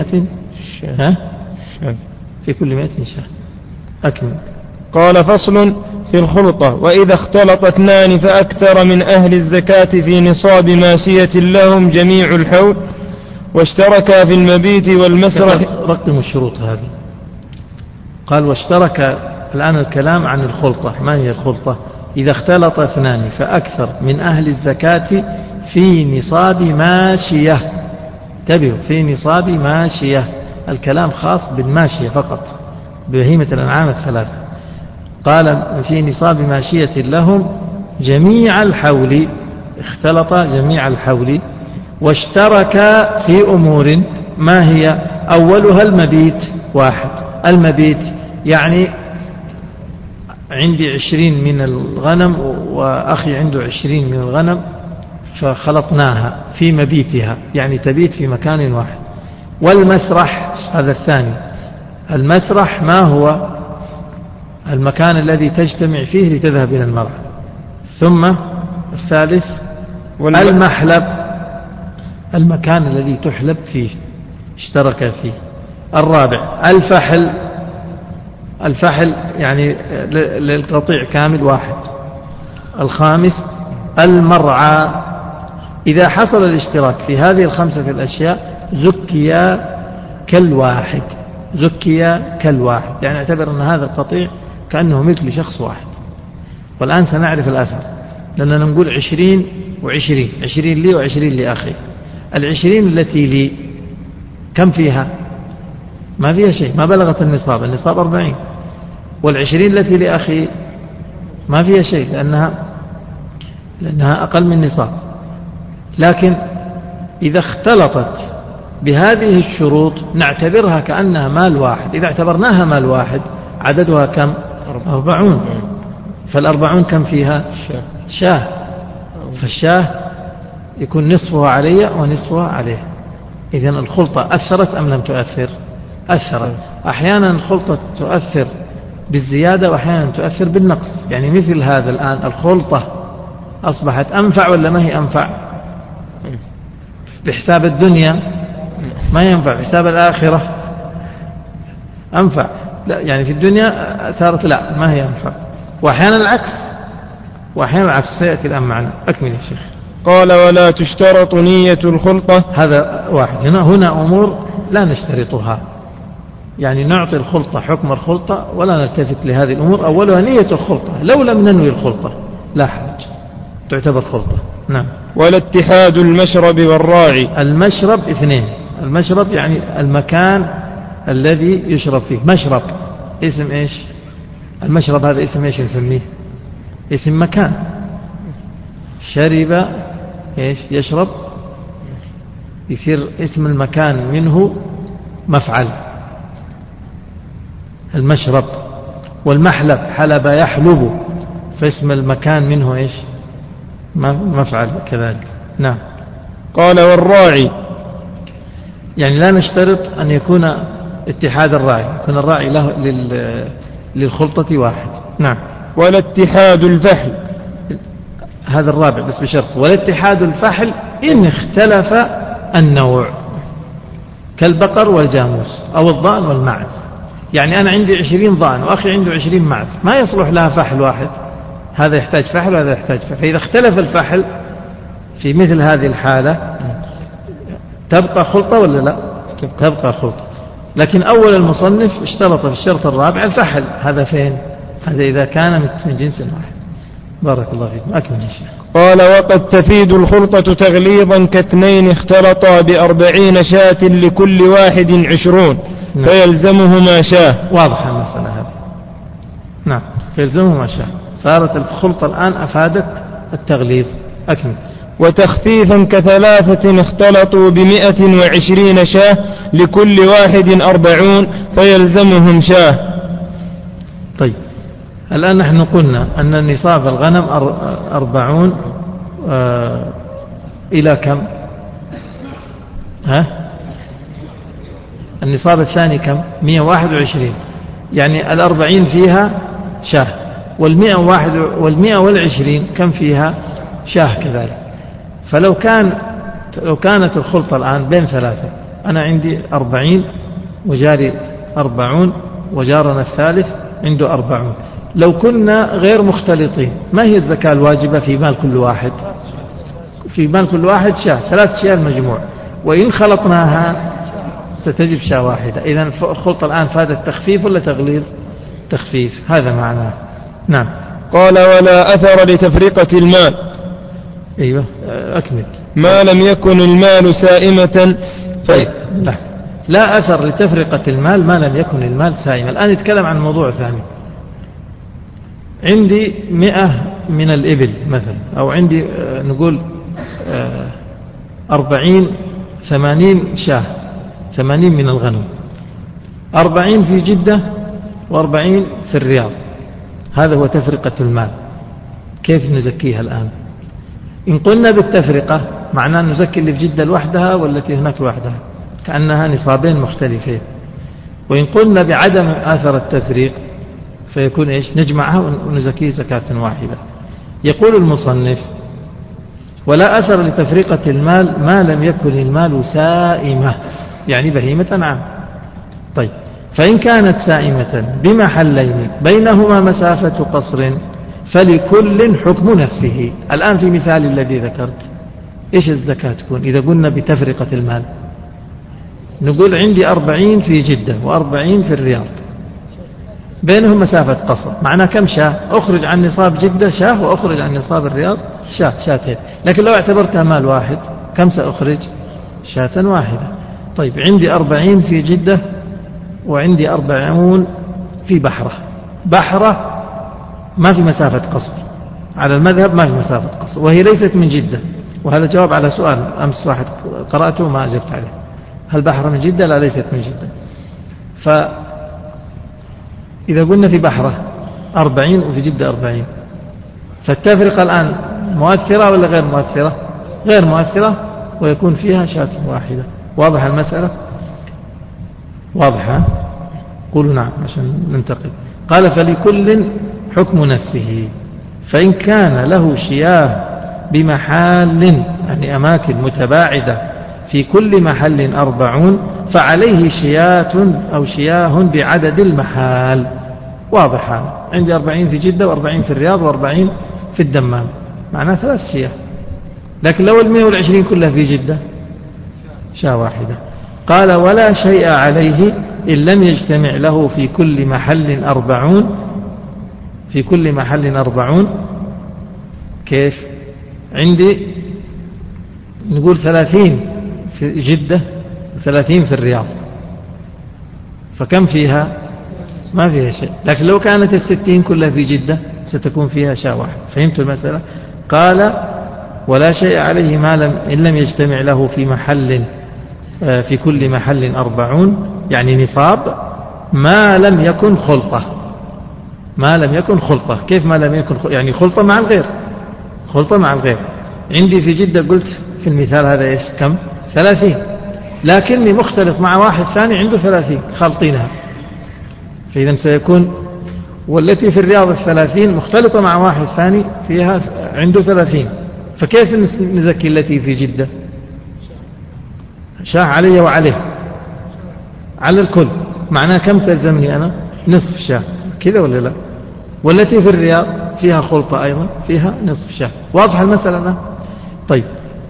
في كل 100 شاه. أكمل. قال فصل في الخلطة. وإذا اختلط 2 فأكثر من أهل الزكاة في نصاب ماشية لهم جميع الحول، واشتركا في المبيت والمسرح. رقم الشروط هذه. قال واشترك. الآن الكلام عن الخلطة. ما هي الخلطة؟ إذا اختلط 2 فأكثر من أهل الزكاة في نصاب ماشية. انتبهوا، في نصاب ماشية. الكلام خاص بالماشية فقط، بهيمة الأنعام 3. قال في نصاب ماشية لهم جميع الحول. اختلط جميع الحول. واشترك في أمور. ما هي؟ أولها المبيت. 1 المبيت يعني عندي 20 من الغنم وأخي عنده 20 من الغنم، فخلطناها في مبيتها، يعني تبيت في مكان واحد. والمسرح هذا الثاني. المسرح ما هو؟ المكان الذي تجتمع فيه لتذهب إلى المرعى. ثم الثالث المحلب، المكان الذي تحلب فيه اشترك فيه. الرابع الفحل. الفحل يعني للقطيع كامل 1. الخامس المرعى. إذا حصل الاشتراك في هذه ال5 الأشياء زكيا كالواحد. زكيا كالواحد، يعني اعتبر أن هذا القطيع كأنه ملك لشخص واحد. والآن سنعرف الأثر. لأننا نقول 20 و20، 20 لي و20 لأخي. 20 التي لي كم فيها؟ ما فيها شيء، ما بلغت النصاب 40. وال20 التي لأخي ما فيها شيء لأنها أقل من نصاب. لكن إذا اختلطت بهذه الشروط نعتبرها كأنها مال واحد. إذا اعتبرناها مال واحد عددها كم؟ 40. فال40 كم فيها؟ شاه. فالشاه يكون نصفها علي ونصفها عليه. إذن الخلطة أثرت أم لم تؤثر؟ أثرت. أحيانا الخلطة تؤثر بالزيادة وأحيانا تؤثر بالنقص. يعني مثل هذا الآن الخلطة أصبحت أنفع ولا ما هي أنفع؟ بحساب الدنيا ما ينفع، بحساب الآخرة أنفع. لا يعني في الدنيا صارت لا ما هي أنفع. وأحيانا العكس سيأتي الآن معنا. أكمل يا شيخ. قال ولا تشترط نية الخلطة. هذا واحد. هنا أمور لا نشترطها، يعني نعطي الخلطة حكم الخلطة ولا نلتفت لهذه الأمور. أولها نية الخلطة، لو لم ننوي الخلطة لا حرج، تعتبر خلطة. نعم. ولا اتحاد المشرب والراعي. المشرب 2. المشرب يعني المكان الذي يشرب فيه. مشرب اسم إيش؟ المشرب هذا اسم إيش نسميه؟ اسم مكان. شرب إيش؟ يشرب، يصير اسم المكان منه مفعل المشرب. والمحلب حلب يحلب، فاسم المكان منه إيش؟ مفعل كذلك. نعم. قال والراعي يعني لا نشترط أن يكون اتحاد الراعي، يكون الراعي له للخلطة واحد. نعم. ولا اتحاد الفحل. هذا الرابع بس بشرط ولا اتحاد الفحل إن اختلف النوع، كالبقر والجاموس أو الضأن والمعز. يعني أنا عندي 20 ضأن وأخي عنده 20 معز، ما يصلح لها فحل واحد، هذا يحتاج فحل وهذا يحتاج فحل. فإذا اختلف الفحل في مثل هذه الحالة تبقى خلطة ولا لا؟ تبقى خلطة. لكن أول المصنف اشترط في الشرط الرابع الفحل. هذا فين؟ هذا إذا كان من جنس واحد. بارك الله فيكم. أكمل يا شيخ. قال وقد تفيد الخلطة تغليظا كاثنين اختلطا ب40 شاة لكل واحد 20 فيلزمهما شاه. واضح المسألة هذه. نعم. فيلزمهما شاه. صارت الخلطة الآن أفادت التغليظ. أكمل. وتخفيفا كثلاثة اختلطوا ب120 شاه لكل واحد 40 فيلزمهم شاه. طيب الآن نحن قلنا أن نصاب الغنم 40 إلى كم؟ النصاب الثاني كم؟ 121. يعني 40 فيها شاه، 120 كم فيها؟ شاه كذلك. فلو كانت الخلطة الآن بين ثلاثة، أنا عندي 40 وجاري 40 وجارنا الثالث عنده 40. لو كنا غير مختلطين ما هي الزكاة الواجبة في مال كل واحد؟ في مال كل واحد شاه، 3 شاه المجموع. وإن خلطناها ستجب شاه واحدة. إذن الخلطة الآن فادت تخفيف ولا تغليظ؟ تخفيف. هذا معناه. نعم. قال ولا أثر لتفرقة المال. أيوة أكمل. ما لم يكن المال سائمة لا أثر لتفرقة المال ما لم يكن المال سائما. الآن نتكلم عن موضوع ثاني. عندي 100 من الإبل مثلا، أو عندي نقول 80 شاه، 80 من الغنم، 40 في جدة و40 في الرياض. هذا هو تفرقة المال. كيف نزكيها الآن؟ إن قلنا بالتفرقة معناه نزكي اللي في جدة لوحدها والتي هناك لوحدها، كأنها نصابين مختلفين. وإن قلنا بعدم آثر التفريق فيكون إيش؟ نجمعها ونزكيه زكاة واحدة. يقول المصنف ولا أثر لتفرقة المال ما لم يكن المال سائمة، يعني بهيمة أنعام. طيب فإن كانت سائمة بمحلين بينهما مسافة قصر فلكل حكم نفسه. الآن في مثال الذي ذكرت إيش الزكاة تكون إذا قلنا بتفرقة المال؟ نقول عندي 40 في جدة و40 في الرياض، بينهم مسافة قصر، معناه كم شاة؟ أخرج عن نصاب جدة شاة وأخرج عن نصاب الرياض شاتين. لكن لو اعتبرتها مال واحد كم سأخرج؟ شاة واحدة. طيب عندي 40 في جدة وعندي 40 في بحرة ما في مسافة قصر، على المذهب ما في مسافة قصر، وهي ليست من جدة. وهذا جواب على سؤال أمس واحد قرأته وما أجبت عليه، هل بحرة من جدة؟ لا، ليست من جدة. فإذا قلنا في بحرة 40 وفي جدة 40، فالتفرقة الآن مؤثرة ولا غير مؤثرة؟ غير مؤثرة، ويكون فيها شاة واحدة. واضح المسألة؟ واضحة؟ قولوا نعم عشان ننتقل. قال فلكل حكم نفسه، فإن كان له شياه بمحال يعني أماكن متباعدة في كل محل 40 فعليه شيات أو شياه بعدد المحال. واضح هذا؟ عندي 40 في جدة و40 في الرياض و40 في الدمام، معناه 3 شياه. لكن لو 120 كلها في جدة شاة واحدة. قال ولا شيء عليه إن لم يجتمع له في كل محل 40. في كل محل 40 كيف؟ عندي نقول 30 في جدة و30 في الرياض، فكم فيها؟ ما فيها شيء. لكن لو كانت 60 كلها في جدة ستكون فيها شاة واحد. فهمت المسألة؟ قال ولا شيء عليه إن لم يجتمع له في كل محل 40 يعني نصاب ما لم يكن خلطة. ما لم يكن خلطة. كيف ما لم يكن خلطة؟ يعني خلطة مع الغير. خلطة مع الغير. عندي في جدة قلت في المثال هذا إيش؟ كم؟ 30، لكني مختلف مع واحد ثاني عنده 30 خالطينها، فإذا سيكون والتي في الرياض 30 مختلطة مع واحد ثاني فيها عنده 30، فكيف نزكي التي في جدة؟ شاه علي وعليه على الكل، معناه كم تلزمني أنا؟ نصف شاه، كذا ولا لا؟ والتي في الرياض فيها خلطة أيضا فيها نصف شاه. واضح المسألة الآن؟ طيب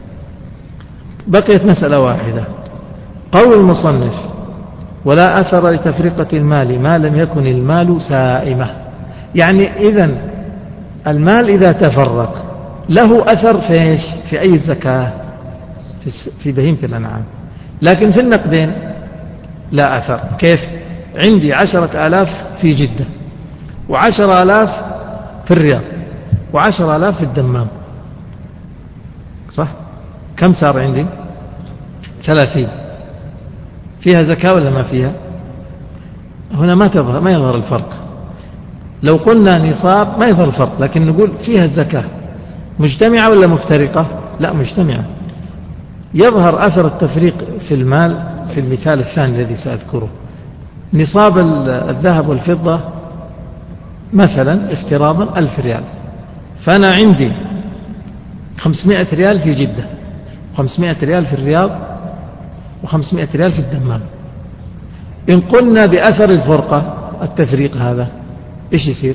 بقيت مسألة واحدة. قول المصنف ولا أثر لتفرقة المال ما لم يكن المال سائمة، يعني إذن المال إذا تفرق له أثر في أي زكاة؟ في بهيمة الأنعام، لكن في النقدين لا أثر. كيف؟ عندي 10,000 في جدة و10,000 في الرياض و10,000 في الدمام، صح؟ كم صار عندي؟ 30. فيها زكاة ولا ما فيها؟ هنا ما يظهر الفرق. لو قلنا نصاب ما يظهر الفرق، لكن نقول فيها الزكاة مجتمعة ولا مفترقة؟ لا، مجتمعة. يظهر أثر التفريق في المال في المثال الثاني الذي سأذكره. نصاب الذهب والفضة مثلا افتراضا 1000 ريال، فأنا عندي 500 ريال في جدة، 500 ريال في الرياض، و500 ريال في الدمام. إن قلنا بأثر الفرقة التفريق هذا إيش يصير؟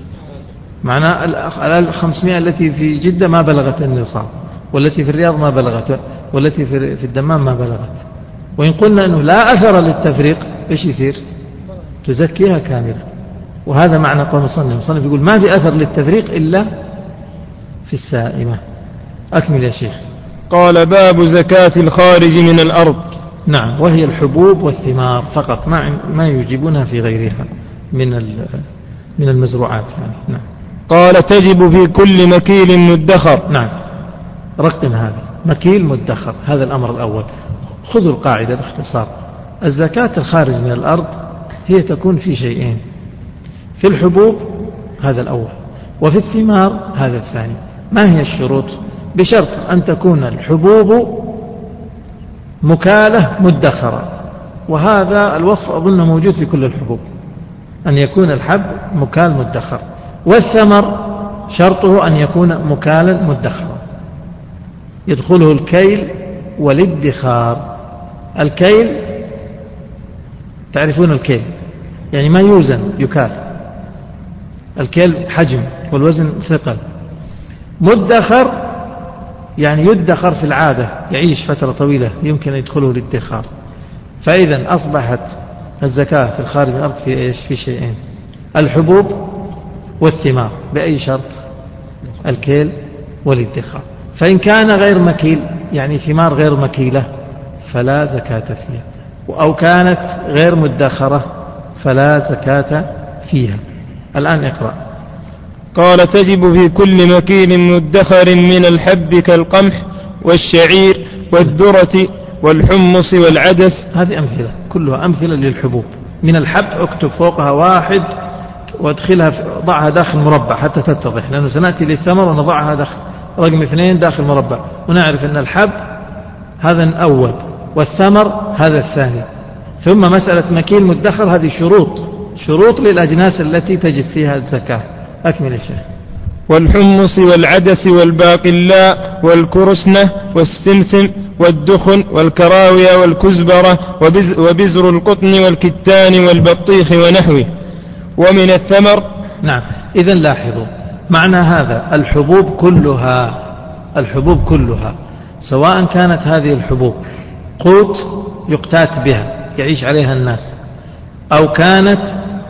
معناه 500 التي في جدة ما بلغت النصاب، والتي في الرياض ما بلغت، والتي في الدمام ما بلغت. وإن قلنا أنه لا أثر للتفريق إيش يصير؟ تزكيها كاملة. وهذا معنى قول المصنف يقول ما في أثر للتفريق إلا في السائمة. أكمل يا شيخ. قال باب زكاة الخارج من الأرض. نعم، وهي الحبوب والثمار فقط، ما يجيبونها في غيرها من المزروعات يعني. نعم. قال تجب في كل مكيل مدخر. نعم، رقم هذا مكيل مدخر، هذا الأمر الأول. خذوا القاعدة باختصار. الزكاة الخارج من الأرض هي تكون في شيئين: في الحبوب هذا الأول، وفي الثمار هذا الثاني. ما هي الشروط؟ بشرط أن تكون الحبوب مكالة مدخرة، وهذا الوصف أظن موجود في كل الحبوب، أن يكون الحب مكال مدخر. والثمر شرطه أن يكون مكالا مدخرا، يدخله الكيل والادخار. الكيل تعرفون الكيل يعني ما يوزن، يكال. الكيل حجم والوزن ثقل. مدخر يعني يدخر في العادة، يعيش فترة طويلة يمكن يدخله الادخار. فإذا أصبحت الزكاة في الخارج من الأرض في إيش؟ في شيئين: الحبوب والثمار بأي شرط؟ الكيل والادخار. فإن كان غير مكيل يعني ثمار غير مكيلة فلا زكاة فيها، أو كانت غير مدخرة فلا زكاة فيها. الآن اقرأ. قال تجب في كل مكيل مدخر من الحب كالقمح والشعير والذرة والحمص والعدس. هذه أمثلة كلها أمثلة للحبوب. من الحب اكتب فوقها 1 وادخلها ضعها داخل مربع حتى تتضح، لأنه سنأتي للثمر ونضعها داخل رقم 2 داخل مربع، ونعرف أن الحب هذا الأول والثمر هذا الثاني. ثم مسألة مكيل مدخر هذه شروط للأجناس التي تجب فيها الزكاة. أكمل الشيخ. والحمص والعدس والباقلاء والكرسنة والسمسم والدخن والكراوية والكزبرة وبزر القطن والكتان والبطيخ ونحوه. ومن الثمر. نعم. إذن لاحظوا معنى هذا الحبوب كلها سواء كانت هذه الحبوب قوت يقتات بها يعيش عليها الناس، أو كانت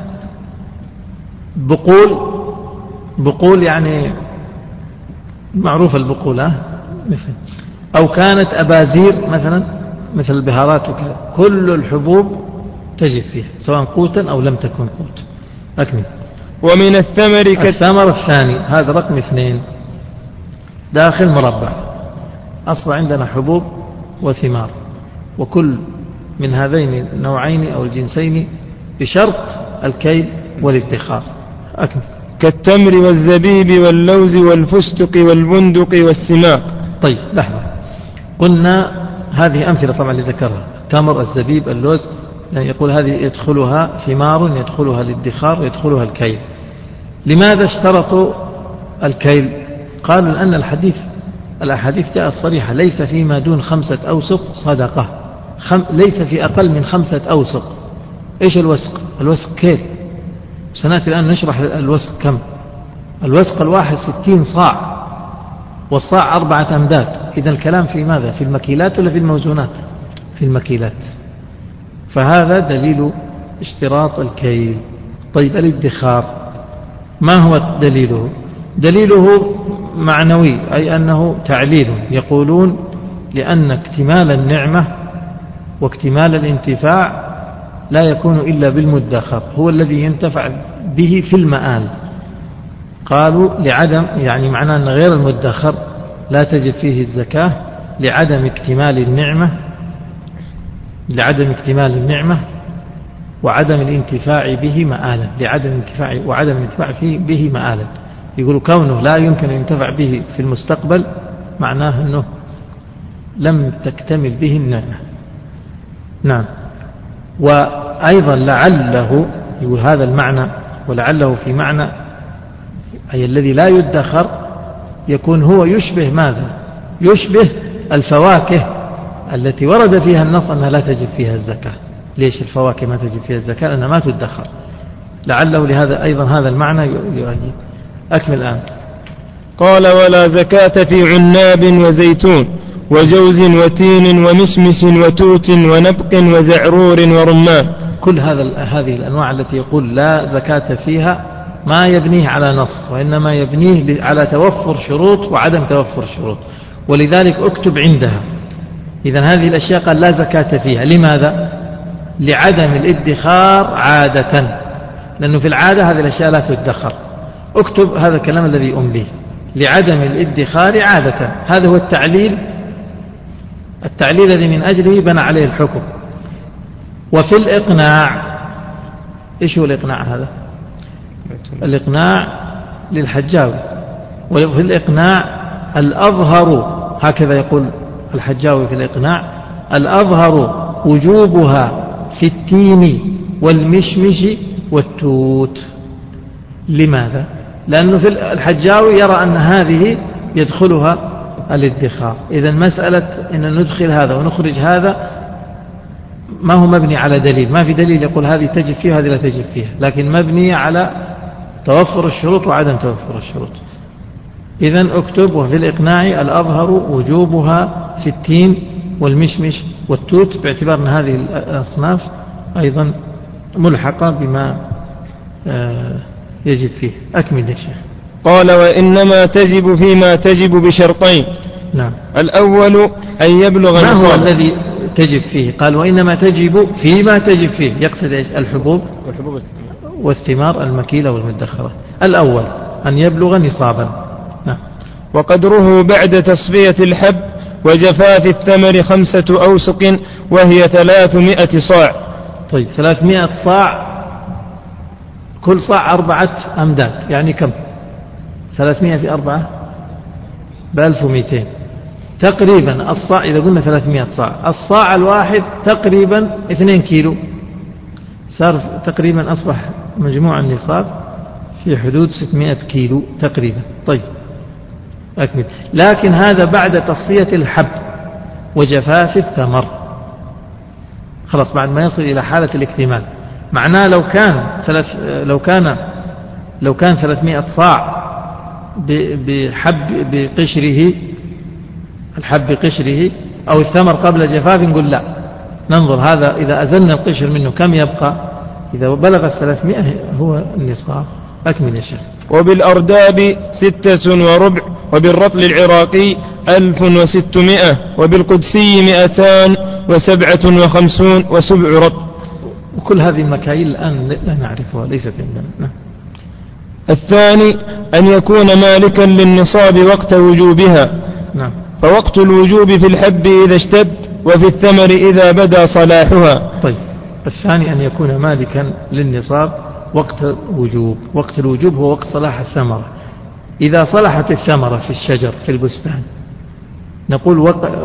بقول يعني معروف البقول مثل، أو كانت أبازير مثلا مثل البهارات وكذا، كل الحبوب تجب فيها سواء قوتا أو لم تكن قوت. أكمل. ومن الثمر الثمر الثاني هذا رقم 2 داخل مربع. أصل عندنا حبوب وثمار، وكل من هذين النوعين أو الجنسين بشرط الكيل والادخار. أكمل. كالتمر والزبيب واللوز والفستق والبندق والسماق. طيب لحظة، قلنا هذه أمثلة طبعا اللي ذكرها، التمر الزبيب اللوز، يعني يقول هذه يدخلها ثمار يدخلها الادخار يدخلها الكيل. لماذا اشترطوا الكيل؟ قالوا لأن الأحاديث جاءت صريحة ليس فيما دون 5 أوسق صدقة، ليس في أقل من 5 أوسق. إيش الوسق؟ الوسق كيل، سنأتي الآن نشرح الوسق كم. الوسق الواحد 60 صاع، والصاع 4 أمداد. إذا الكلام في ماذا؟ في المكيلات ولا في الموزونات؟ في المكيلات. فهذا دليل اشتراط الكيل. طيب الادخار ما هو دليله؟ دليله معنوي، أي أنه تعليل. يقولون لأن اكتمال النعمة واكتمال الانتفاع لا يكون إلا بالمدخر، هو الذي ينتفع به في المآل. قالوا لعدم، يعني معناه أن غير المدخر لا تجب فيه الزكاة لعدم اكتمال النعمة وعدم الانتفاع به مآلا، وعدم الانتفاع به مآلا. يقولوا كونه لا يمكن أن ينتفع به في المستقبل معناه أنه لم تكتمل به النعمة. نعم. وأيضا لعله، يقول هذا المعنى، ولعله في معنى أي الذي لا يدخر يكون هو يشبه ماذا؟ يشبه الفواكه التي ورد فيها النص أنها لا تجب فيها الزكاة. ليش الفواكه ما تجب فيها الزكاة؟ لأنها ما تدخر. لعله لهذا أيضا هذا المعنى يؤيد. أكمل الآن. قال ولا زكاة في عناب وزيتون وجوز وتين ومشمش وتوت ونبق وزعرور ورمان. كل هذه الأنواع التي يقول لا زكاة فيها ما يبنيه على نص، وإنما يبنيه على توفر شروط وعدم توفر شروط، ولذلك اكتب عندها. إذن هذه الأشياء قال لا زكاة فيها. لماذا؟ لعدم الادخار عادة، لأنه في العادة هذه الأشياء لا تدخر. اكتب هذا الكلام الذي أمليه، لعدم الادخار عادة. هذا هو التعليل الذي من أجله بنى عليه الحكم. وفي الإقناع، إيش هو الإقناع هذا؟ الإقناع للحجاوي. وفي الإقناع الأظهر، هكذا يقول الحجاوي في الإقناع، الأظهر وجوبها في التين والمشمش والتوت. لماذا؟ لأنه في الحجاوي يرى أن هذه يدخلها الادخار. إذا مسألة أن ندخل هذا ونخرج هذا ما هو مبني على دليل، ما في دليل يقول هذه تجب فيها وهذه لا تجب فيها، لكن مبني على توفر الشروط وعدم توفر الشروط. إذن اكتب وفي الإقناع الأظهر وجوبها في التين والمشمش والتوت، باعتبار أن هذه الأصناف أيضا ملحقة بما يجب فيه. أكمل يا شيخ. قال وإنما تجب فيما تجب بشرطين. نعم. الأول أن يبلغ ما نصابا. هو الذي تجب فيه؟ قال وإنما تجب فيما تجب فيه، يقصد إيش؟ الحبوب والثمار المكيلة والمدخرة. الأول أن يبلغ نصابا. نعم. وقدره بعد تصفية الحب وجفاف الثمر 5 أوسق وهي 300 صاع. طيب 300 صاع، كل صاع 4 أمداد، يعني كم؟ 300 في 4 ب1200 تقريبا. الصاع إذا قلنا 300 صاع، الصاع الواحد تقريبا 2 كيلو، صار تقريبا أصبح مجموع النصاب في حدود 600 كيلو تقريبا. طيب أكمل. لكن هذا بعد تصفية الحب وجفاف الثمر، خلاص بعد ما يصل إلى حالة الاكتمال. معناه لو كان 300 صاع بحب بقشره، الحب بقشره أو الثمر قبل جفاف، نقول لا، ننظر هذا إذا أزلنا القشر منه كم يبقى. إذا بلغ 300 هو النصاب. أكمل يا شيخ. وبالأرداب 6 وربع، وبالرطل العراقي 1600، وبالقدسي 257 وسبع رطل. وكل هذه المكاييل الآن لا نعرفها، ليست عندنا. الثاني أن يكون مالكا للنصاب وقت وجوبها. نعم. فوقت الوجوب في الحب إذا اشتد، وفي الثمر إذا بدا صلاحها. طيب الثاني أن يكون مالكا للنصاب وقت وجوب. وقت الوجوب هو وقت صلاح الثمرة. إذا صلحت الثمرة في الشجر في البستان، نقول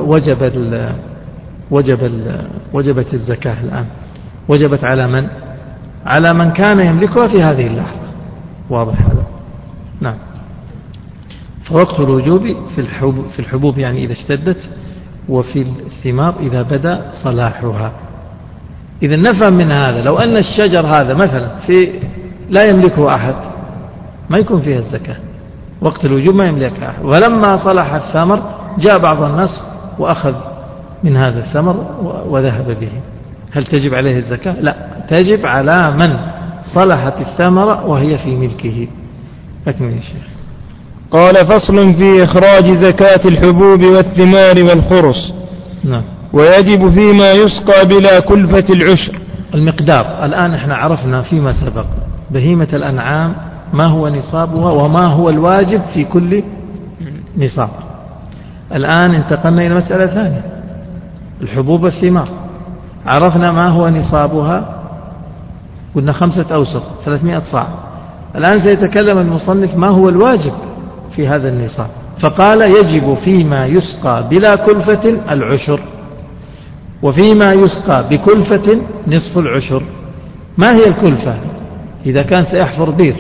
وجبت الزكاة الآن. وجبت على من؟ على من كان يملكها في هذه اللحظة. واضح هذا؟ نعم. فوقت الوجوب في الحبوب يعني إذا اشتدت، وفي الثمار إذا بدأ صلاحها. إذا نفهم من هذا لو أن الشجر هذا مثلا لا يملكه أحد، ما يكون فيها الزكاة. وقت الوجوب ما يملكها أحد، ولما صلح الثمر جاء بعض الناس وأخذ من هذا الثمر وذهب به، هل تجب عليه الزكاة؟ لا، تجب على من صلحت الثمرة وهي في ملكه. أكمل يا شيخ. قال فصل في إخراج زكاة الحبوب والثمار والخرص. نعم. ويجب فيما يسقى بلا كلفة العشر. المقدار الآن احنا عرفنا فيما سبق بهيمة الأنعام ما هو نصابها وما هو الواجب في كل نصاب. الآن انتقلنا إلى مسألة ثانية، الحبوب والثمار. عرفنا ما هو نصابها، قلنا 5 أوسق 300 صاع. الآن سيتكلم المصنف ما هو الواجب في هذا النصاب، فقال يجب فيما يسقى بلا كلفة العشر، وفيما يسقى بكلفة نصف العشر. ما هي الكلفة؟ إذا كان سيحفر بير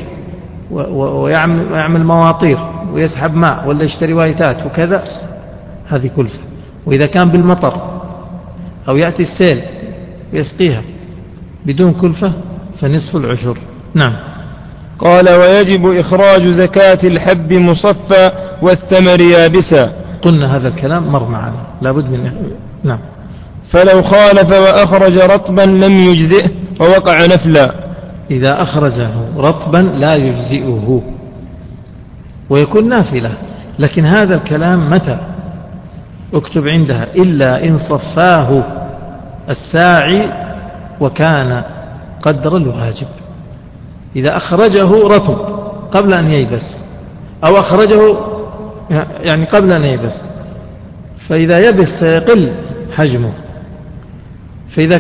ويعمل مواطير ويسحب ماء ولا يشتري وايتات وكذا، هذه كلفة. وإذا كان بالمطر أو يأتي السيل ويسقيها بدون كلفة فنصف العشر. نعم. قال ويجب إخراج زكاة الحب مصفى والثمر يابسا. قلنا هذا الكلام مر معنا، لابد من. نعم. فلو خالف وأخرج رطبا لم يجزئه ووقع نفلا. إذا أخرجه رطبا لا يجزئه ويكون نافلة. لكن هذا الكلام متى؟ اكتب عندها إلا إن صفاه الساعي وكان قدر الواجب. إذا أخرجه رطب قبل أن ييبس، أو أخرجه يعني قبل أن ييبس، فإذا يبس سيقل حجمه. فإذا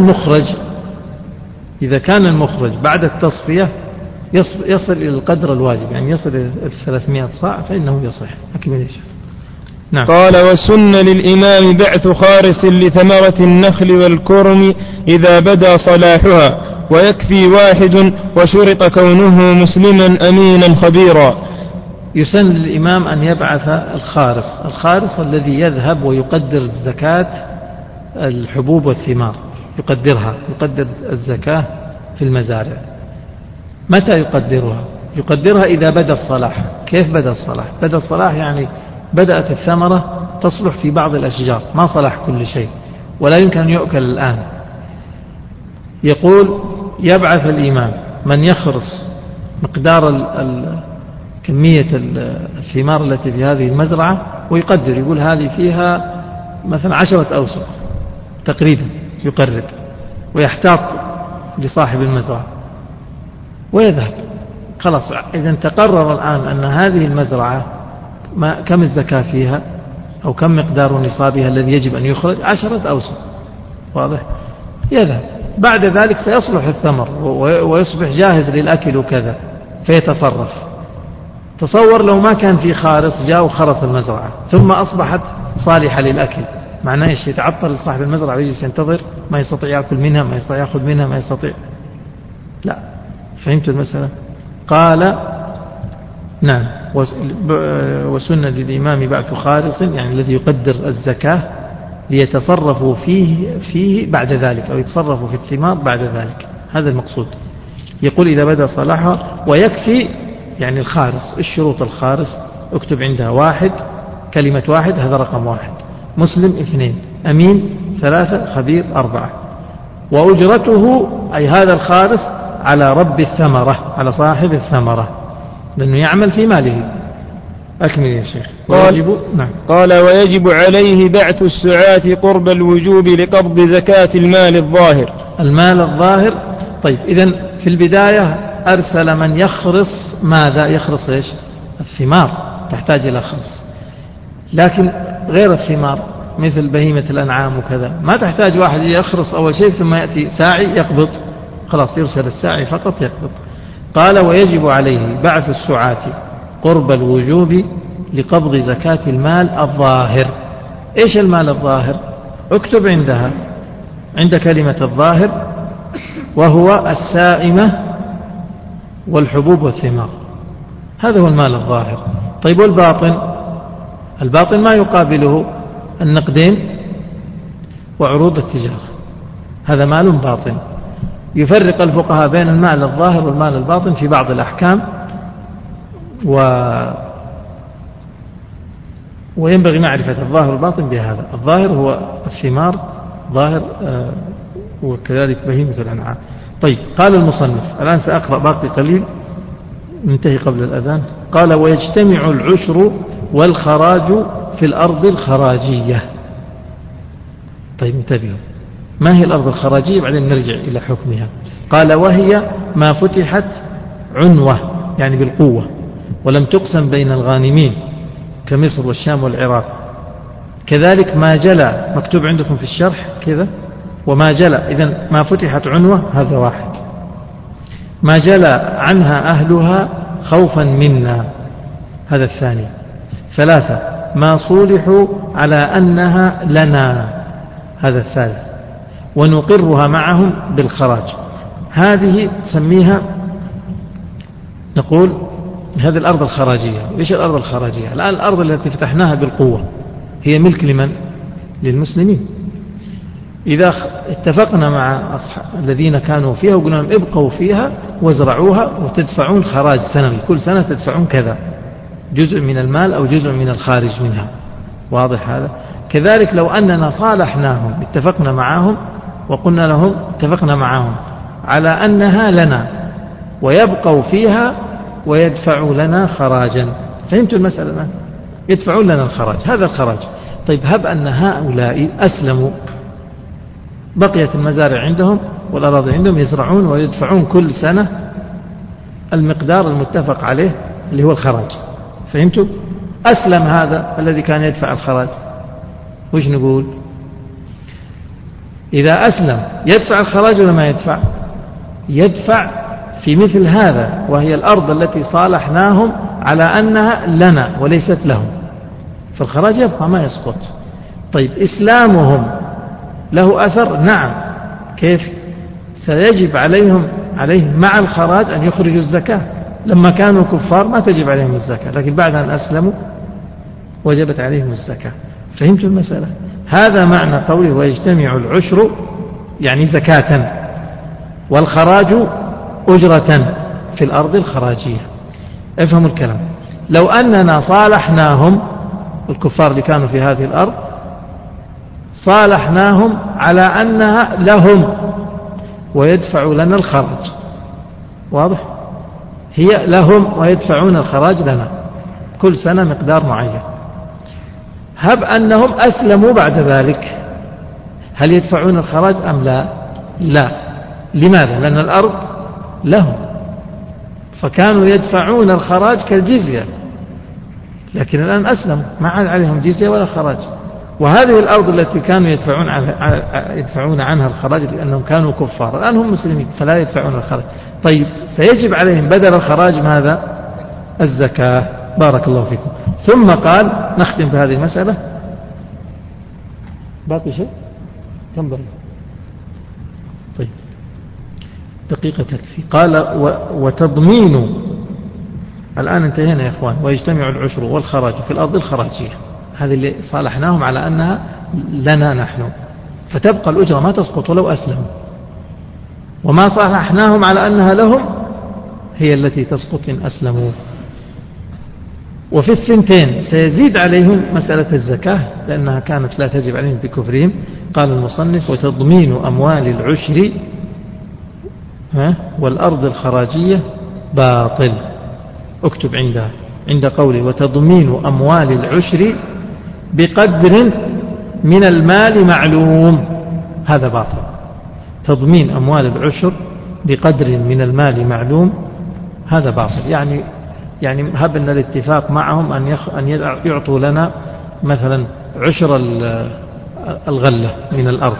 كان المخرج بعد التصفية يصل إلى القدر الواجب، يعني يصل إلى 300 صاع، فإنه يصح. أكمل يا شيخ. نعم. قال وسن للإمام بعث خارس لثمرة النخل والكرم إذا بدا صلاحها، ويكفي 1 وشرط كونه مسلما أمينا خبيرا. يسن للإمام أن يبعث الخارس الذي يذهب ويقدر زكاة الحبوب والثمار، يقدر الزكاة في المزارع. متى يقدرها؟ يقدرها إذا بدا الصلاح. كيف بدا الصلاح؟ بدا الصلاح يعني بدأت الثمرة تصلح في بعض الأشجار، ما صلح كل شيء ولا يمكن أن يؤكل الآن. يقول يبعث الإمام من يخرص مقدار كمية الثمار التي في هذه المزرعة ويقدر، يقول هذه فيها مثلا 10 أوسق تقريبا، يقرب ويحتاط لصاحب المزرعة ويذهب. خلاص إذا تقرر الآن أن هذه المزرعة كم الزكاة فيها أو كم مقدار نصابها الذي يجب أن يخرج، 10 أوسق، واضح؟ يذهب. بعد ذلك سيصلح الثمر ويصبح جاهز للأكل وكذا فيتصرف. تصور لو ما كان في خارص جاء وخرص المزرعة ثم أصبحت صالحة للأكل، معناه إيش؟ يتعطل صاحب المزرعة ويجلس ينتظر، ما يستطيع يأكل منها، ما يستطيع يأخذ منها، ما يستطيع. لا، فهمت المسألة؟ قال نعم. وسنة للإمام بعث خارص، يعني الذي يقدر الزكاة ليتصرفوا فيه بعد ذلك، أو يتصرفوا في الثمار بعد ذلك، هذا المقصود. يقول إذا بدأ صلاحها. ويكفي يعني الخارص، الشروط الخارص اكتب عندها 1 كلمة 1 هذا رقم 1، مسلم 2، أمين 3، خبير 4. وأجرته أي هذا الخارص على رب الثمرة، على صاحب الثمرة، لأنه يعمل في ماله. أكمل يا شيخ. قال ويجب عليه بعث السعاة قرب الوجوب لقبض زكاة المال الظاهر. المال الظاهر. طيب إذن في البداية أرسل من يخرص. ماذا يخرص؟ إيش؟ الثمار تحتاج إلى خرص، لكن غير الثمار مثل بهيمة الأنعام وكذا ما تحتاج واحد يخرص أول شيء ثم يأتي ساعي يقبض، خلاص يرسل الساعي فقط يقبض. قال ويجب عليه بعث السعاة قرب الوجوب لقبض زكاة المال الظاهر. إيش المال الظاهر؟ اكتب عندها عند كلمة الظاهر، وهو السائمة والحبوب والثمار، هذا هو المال الظاهر. طيب والباطن؟ الباطن ما يقابله النقدين وعروض التجارة، هذا مال باطن. يفرق الفقهاء بين المال الظاهر والمال الباطن في بعض الأحكام، وينبغي معرفة الظاهر والباطن بهذا. الظاهر هو الثمار ظاهر، وكذلك بهيمة الأنعام. طيب قال المصنف، الآن سأقرأ باقي قليل ننتهي قبل الأذان. قال ويجتمع العشر والخراج في الأرض الخراجية. طيب انتبهوا، ما هي الأرض الخراجية؟ بعدين نرجع إلى حكمها. قال وهي ما فتحت عنوة يعني بالقوة ولم تقسم بين الغانمين كمصر والشام والعراق. كذلك ما جلى، مكتوب عندكم في الشرح كذا وما جلى، إذن ما فتحت عنوة هذا 1، ما جلى عنها أهلها خوفا منا هذا 2، 3 ما صولحوا على أنها لنا هذا 3، ونقرها معهم بالخراج. هذه سميها، نقول هذه الأرض الخراجية. إيش الأرض الخراجية؟ الآن الأرض التي فتحناها بالقوة هي ملك لمن؟ للمسلمين. إذا اتفقنا مع الذين كانوا فيها وقلنا لهم ابقوا فيها وازرعوها وتدفعون خراج سنوي، كل سنة تدفعون كذا، جزء من المال أو جزء من الخارج منها، واضح هذا؟ كذلك لو أننا صالحناهم، اتفقنا معهم وقلنا لهم اتفقنا معهم على أنها لنا ويبقوا فيها ويدفعوا لنا خراجا. فهمتوا المسألة الآن؟ يدفعون لنا الخراج، هذا الخراج. طيب هب أن هؤلاء أسلموا، بقيت المزارع عندهم والأراضي عندهم، يزرعون ويدفعون كل سنة المقدار المتفق عليه اللي هو الخراج. فهمتوا؟ أسلم هذا الذي كان يدفع الخراج، وش نقول؟ إذا أسلم يدفع الخراج ولا ما يدفع؟ يدفع في مثل هذا، وهي الأرض التي صالحناهم على أنها لنا وليست لهم، فالخراج يبقى ما يسقط. طيب إسلامهم له أثر؟ نعم. كيف؟ سيجب عليهم مع الخراج أن يخرجوا الزكاة. لما كانوا كفار ما تجب عليهم الزكاة، لكن بعد أن أسلموا وجبت عليهم الزكاة. فهمتوا المسألة؟ هذا معنى قوله ويجتمع العشر يعني زكاة، والخراج أجرة في الأرض الخراجية. افهموا الكلام. لو أننا صالحناهم، الكفار اللي كانوا في هذه الأرض صالحناهم على أنها لهم ويدفع لنا الخراج، واضح؟ هي لهم ويدفعون الخراج لنا كل سنة مقدار معين. هب أنهم أسلموا بعد ذلك، هل يدفعون الخراج أم لا؟ لا. لماذا؟ لأن الأرض لهم، فكانوا يدفعون الخراج كالجزية، لكن الآن أسلموا ما عاد عليهم جزية ولا خراج. وهذه الأرض التي كانوا يدفعون عنها الخراج لأنهم كانوا كفار، الآن هم مسلمين فلا يدفعون الخراج. طيب سيجب عليهم بدل الخراج ماذا؟ الزكاة. بارك الله فيكم. ثم قال، نختم بهذه المسألة، باقي شيء؟ كم بقي؟ طيب دقيقة تكفي. قال وتضمين، الآن انتهينا يا إخوان. ويجتمع العشر والخراج في الأرض الخراجية، هذه اللي صالحناهم على أنها لنا نحن، فتبقى الأجرة ما تسقط ولو أسلموا، وما صالحناهم على أنها لهم هي التي تسقط إن أسلموا. وفي الثنتين سيزيد عليهم مسألة الزكاة لأنها كانت لا تجب عليهم بكفرهم. قال المصنف وتضمين أموال العشر والأرض الخراجية باطل. اكتب عند قوله وتضمين أموال العشر بقدر من المال معلوم، هذا باطل. تضمين أموال العشر بقدر من المال معلوم هذا باطل. يعني هب أن الاتفاق معهم أن يعطوا لنا مثلا عشر الغلة من الأرض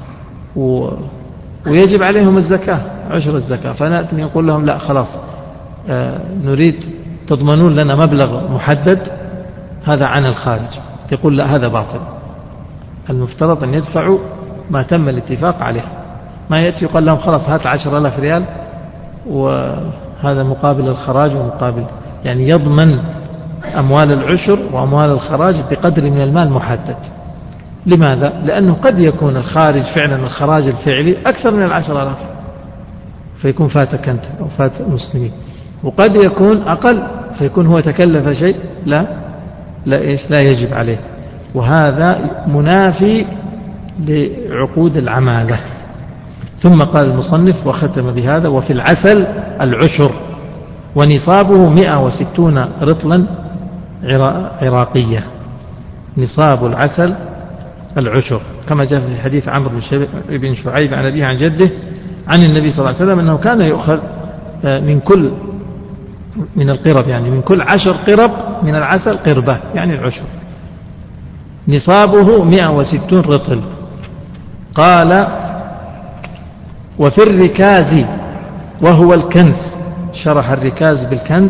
ويجب عليهم الزكاة، عشر الزكاة، فنأتي نقول لهم لا خلاص نريد تضمنون لنا مبلغ محدد هذا عن الخارج. يقول لا، هذا باطل. المفترض أن يدفعوا ما تم الاتفاق عليه، ما يأتي يقول لهم خلاص هات 10,000 ريال وهذا مقابل الخراج ومقابل، يعني يضمن أموال العشر وأموال الخراج بقدر من المال محدد. لماذا؟ لأنه قد يكون الخارج فعلا الخراج الفعلي أكثر من 10,000 فيكون فاتك أنت أو فات المسلمين، وقد يكون أقل فيكون هو تكلف شيء لا يجب عليه، وهذا منافي لعقود العمالة. ثم قال المصنف وختم بهذا وفي العسل العشر ونصابه 160 رطلا عراقية. نصاب العسل العشر كما جاء في حديث عمرو بن شعيب عن أبيه عن جده عن النبي صلى الله عليه وسلم أنه كان يؤخذ من القرب، يعني من كل 10 قرب من العسل قربة، يعني العشر. نصابه 160 رطل. قال وفي الركاز وهو الكنز، شرح الركاز بالكنز،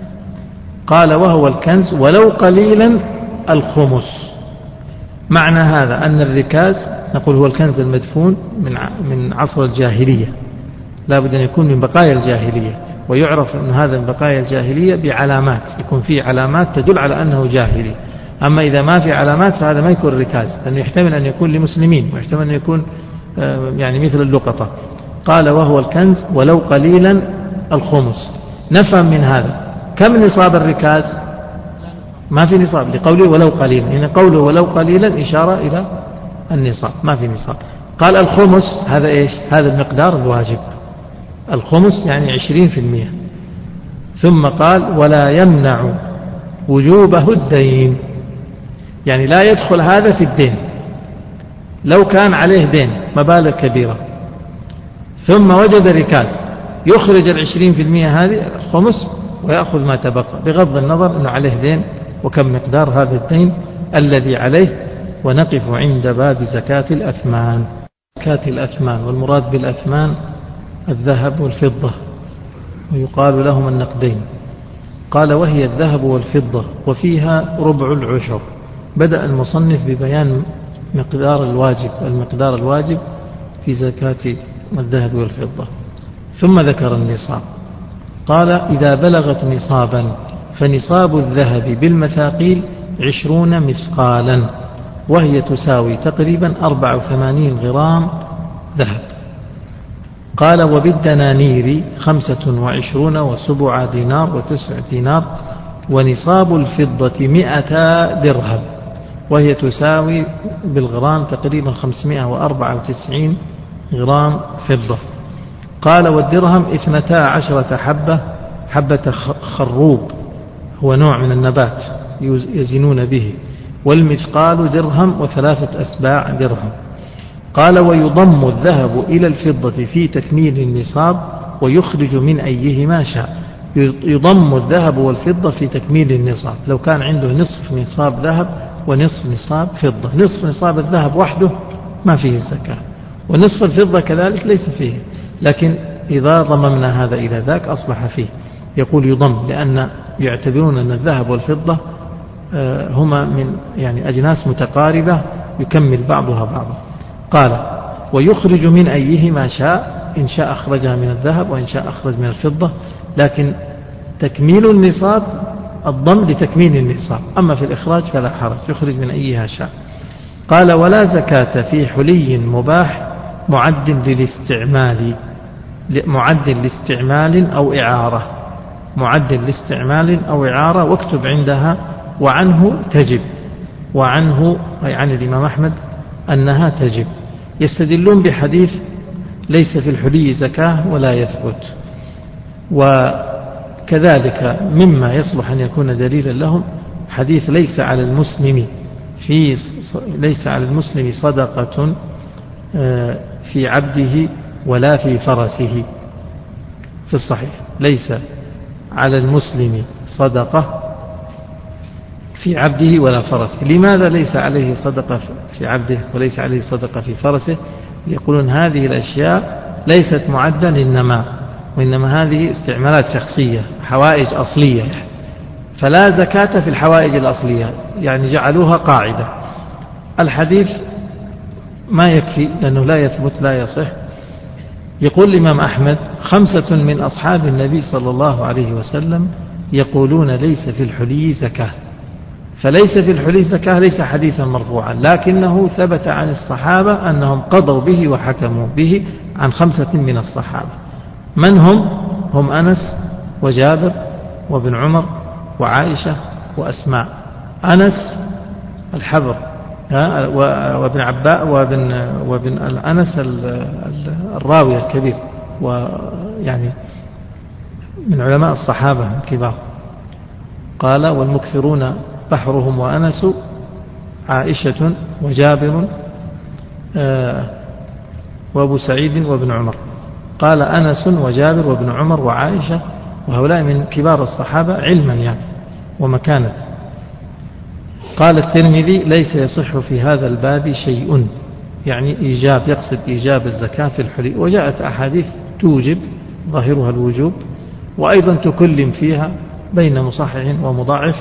قال وهو الكنز ولو قليلا الخمس. معنى هذا أن الركاز نقول هو الكنز المدفون من عصر الجاهلية، لا بد أن يكون من بقايا الجاهلية، ويعرف أن هذا من بقايا الجاهلية بعلامات، يكون فيه علامات تدل على أنه جاهلي. أما إذا ما في علامات فهذا ما يكون ركاز، لأنه يحتمل أن يكون لمسلمين ويحتمل أن يكون يعني مثل اللقطة. قال وهو الكنز ولو قليلا الخمس. نفهم من هذا كم نصاب الركاز؟ ما في نصاب لقوله ولو قليلا، يعني قوله ولو قليلا إشارة إلى النصاب، ما في نصاب. قال الخمس هذا إيش؟ هذا المقدار الواجب، الخمس يعني 20%. ثم قال ولا يمنع وجوبه الدين، يعني لا يدخل هذا في الدين. لو كان عليه دين مبالغ كبيرة ثم وجد ركاز يخرج 20% هذه الخمس ويأخذ ما تبقى بغض النظر أنه عليه دين وكم مقدار هذا الدين الذي عليه. ونقف عند باب زكاة الأثمان. زكاة الأثمان، والمراد بالأثمان الذهب والفضة، ويقال لهم النقدين. قال وهي الذهب والفضة وفيها ربع العشر. بدأ المصنف ببيان مقدار الواجب، المقدار الواجب في زكاة الذهب والفضة، ثم ذكر النصاب. قال إذا بلغت نصابا فنصاب الذهب بالمثاقيل 20 مثقالا، وهي تساوي تقريبا 84 غرام ذهب. قال وبالدنانير 25 و7 دينار و9 دينار. ونصاب الفضة 100 درهم، وهي تساوي بالغرام تقريبا 594 غرام فضة. قال والدرهم 12 حبة خروب، هو نوع من النبات يزنون به، والمثقال درهم و3 أسباع درهم. قال ويضم الذهب إلى الفضة في تكميل النصاب ويخرج من أيهما شاء. يضم الذهب والفضة في تكميل النصاب، لو كان عنده نصف نصاب ذهب ونصف نصاب فضة، نصف نصاب الذهب وحده ما فيه الزكاة، ونصف الفضة كذلك ليس فيه، لكن إذا ضممنا هذا إلى ذاك أصبح فيه. يقول يضم لأن يعتبرون أن الذهب والفضة هما من يعني أجناس متقاربة يكمل بعضها بعضا. قال ويخرج من أيهما شاء، إن شاء أخرجها من الذهب وإن شاء أخرج من الفضة، لكن تكميل النصاب الضم لتكميل النصاب، أما في الإخراج فلا حرج، يخرج من أيها شاء. قال ولا زكاة في حلي مباح معد لاستعمال أو إعارة، معد لاستعمال أو إعارة، واكتب عندها وعنه تجب، وعنه أي عن الإمام أحمد أنها تجب. يستدلون بحديث ليس في الحلي زكاة ولا يثبت، وكذلك مما يصلح أن يكون دليلا لهم حديث ليس على المسلم صدقة في عبده ولا في فرسه، في الصحيح ليس على المسلم صدقة في عبده ولا فرسه. لماذا ليس عليه صدقة في عبده وليس عليه صدقة في فرسه؟ يقولون هذه الأشياء ليست معدة للنماء، وإنما هذه استعمالات شخصية، حوائج أصلية، فلا زكاة في الحوائج الأصلية، يعني جعلوها قاعدة. الحديث ما يكفي لأنه لا يثبت لا يصح. يقول الإمام أحمد 5 من أصحاب النبي صلى الله عليه وسلم يقولون ليس في الحلي زكاة، فليس في الحلي زكاة ليس حديثا مرفوعا، لكنه ثبت عن الصحابة أنهم قضوا به وحكموا به عن 5 من الصحابة. من هم أنس وجابر وابن عمر وعائشة وأسماء. أنس الحبر وابن عباء وابن أنس الراوي الكبير، ويعني من علماء الصحابة الكبار. قال والمكثرون بحرهم وأنس عائشة وجابر وأبو سعيد وابن عمر. قال أنس وجابر وابن عمر وعائشة، وهؤلاء من كبار الصحابة علما يعني ومكانة. قال الترمذي ليس يصح في هذا الباب شيء، يعني إيجاب، يقصد إيجاب الزكاة في الحلي، وجاءت أحاديث توجب ظاهرها الوجوب، وأيضا تكلم فيها بين مصحح ومضاعف.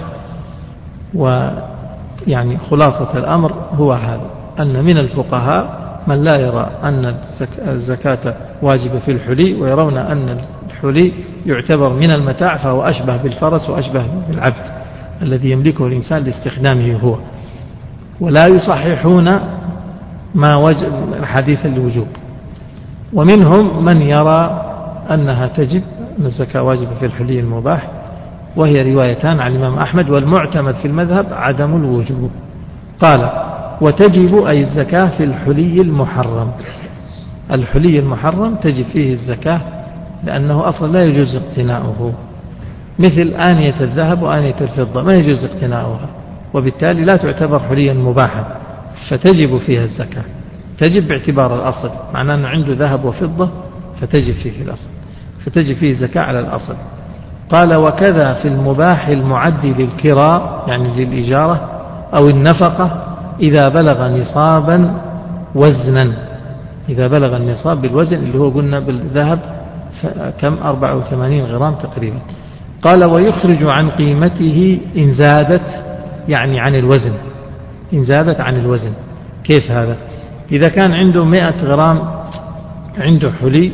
ويعني خلاصة الأمر هو هذا، أن من الفقهاء من لا يرى أن الزكاة واجبة في الحلي، ويرون أن الحلي يعتبر من المتاع، فهو أشبه بالفرس وأشبه بالعبد الذي يملكه الإنسان لاستخدامه هو، ولا يصححون ما وجب حديث الوجوب. ومنهم من يرى أنها تجب، أن الزكاة واجبة في الحلي المباح، وهي روايتان عن الإمام أحمد، والمعتمد في المذهب عدم الوجوب. قال وتجب أي الزكاة في الحلي المحرم. الحلي المحرم تجب فيه الزكاة لأنه أصلا لا يجوز اقتناؤه، مثل آنية الذهب وآنية الفضة ما يجوز اقتناؤها، وبالتالي لا تعتبر حليا مباحا، فتجب فيها الزكاة. تجب باعتبار الأصل، معناه أنه عنده ذهب وفضة فتجب فيه الأصل، فتجب فيه الزكاة على الأصل. قال وكذا في المباح المعد للكراء، يعني للإجارة أو النفقة، إذا بلغ نصابا وزنا، إذا بلغ النصاب بالوزن اللي هو قلنا بالذهب كم 84 غرام تقريبا. قال ويخرج عن قيمته إن زادت، يعني عن الوزن، إن زادت عن الوزن. كيف هذا؟ إذا كان عنده 100 غرام، عنده حلي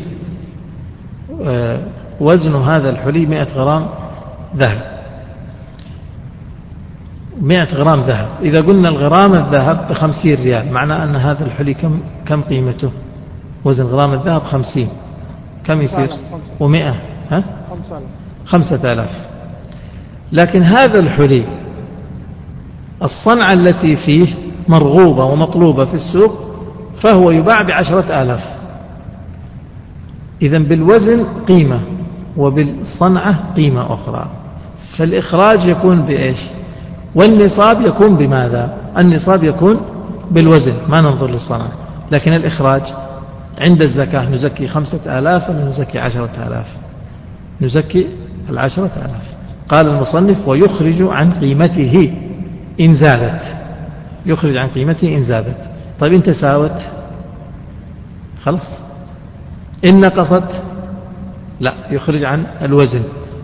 وزن هذا الحلي 100 غرام ذهب، 100 غرام ذهب. إذا قلنا الغرام الذهب ب50 ريال، معنى أن هذا الحلي كم قيمته؟ وزن غرام الذهب 50، كم يصير؟ و100 5000. لكن هذا الحلي الصنعة التي فيه مرغوبة ومطلوبة في السوق، فهو يباع ب10,000. إذن بالوزن قيمة وبالصنعة قيمة أخرى. فالإخراج يكون بإيش؟ والنصاب يكون بماذا؟ النصاب يكون بالوزن، ما ننظر للصنعة. لكن الإخراج عند الزكاة نزكي 5000 ولا نزكي 10,000؟ نزكي 10,000. قال المصنف ويخرج عن قيمته إن زادت، يخرج عن قيمته إن زادت. طيب إن تساوت خلاص، إن نقصت لا، يخرج عن الوزن،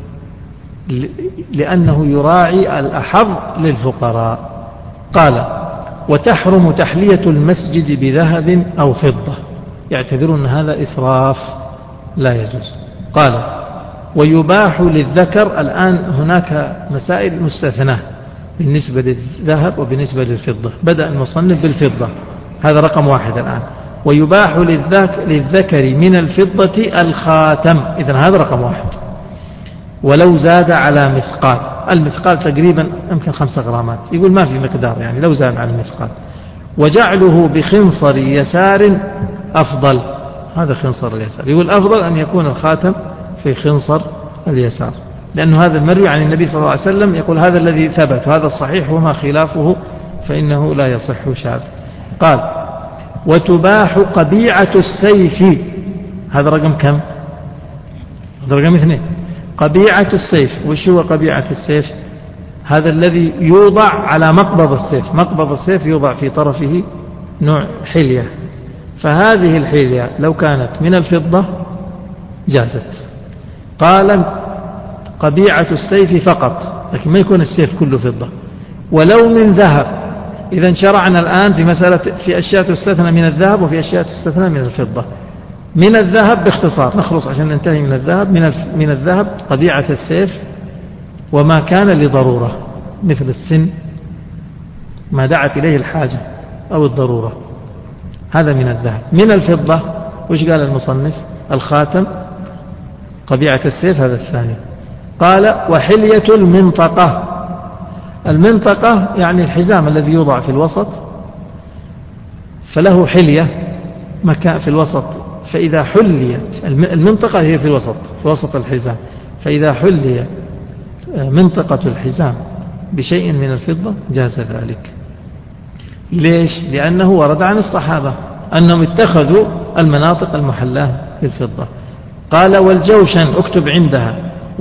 لأنه يراعي الأحظ للفقراء. قال وتحرم تحلية المسجد بذهب أو فضة، يعتبرون هذا إسراف لا يجوز. قال ويباح للذكر، الآن هناك مسائل مستثناة بالنسبة للذهب وبالنسبة للفضة. بدأ المصنف بالفضة، هذا رقم 1 الآن. ويباح للذكر من الفضة الخاتم، إذن هذا رقم 1، ولو زاد على مثقال. المثقال تقريبا يمكن 5 غرامات، يقول ما في مقدار يعني لو زاد على المثقال. وجعله بخنصر يسار أفضل، هذا خنصر اليسار، يقول أفضل أن يكون الخاتم في خنصر اليسار، لأنه هذا المروي عن النبي صلى الله عليه وسلم، يقول هذا الذي ثبت وهذا الصحيح، وما خلافه فإنه لا يصح شاذ. قال وتباح قبيعة السيف، هذا رقم كم؟ هذا رقم 2. قبيعة السيف، وش هو قبيعة السيف؟ هذا الذي يوضع على مقبض السيف. مقبض السيف يوضع في طرفه نوع حلية، فهذه الحلية لو كانت من الفضة جازت. قال قبيعة السيف فقط، لكن ما يكون السيف كله فضة. ولو من ذهب، إذا شرعنا الآن في مسألة، في أشياء تستثنى من الذهب وفي أشياء تستثنى من الفضة. من الذهب باختصار نخلص عشان ننتهي من الذهب. من الذهب قبيعة السيف وما كان لضرورة مثل السن، ما دعت إليه الحاجة أو الضرورة، هذا من الذهب. من الفضة وش قال المصنف؟ الخاتم، قبيعة السيف، هذا الثاني. قال وحلية المنطقة. المنطقة يعني الحزام الذي يوضع في الوسط، فله حلية مكان في الوسط، فإذا حليت المنطقة هي في الوسط، في وسط الحزام، فإذا حلي منطقة الحزام بشيء من الفضة جاز ذلك. ليش؟ لأنه ورد عن الصحابة أنهم اتخذوا المناطق المحلاة بالفضة. قال والجوشن، اكتب عندها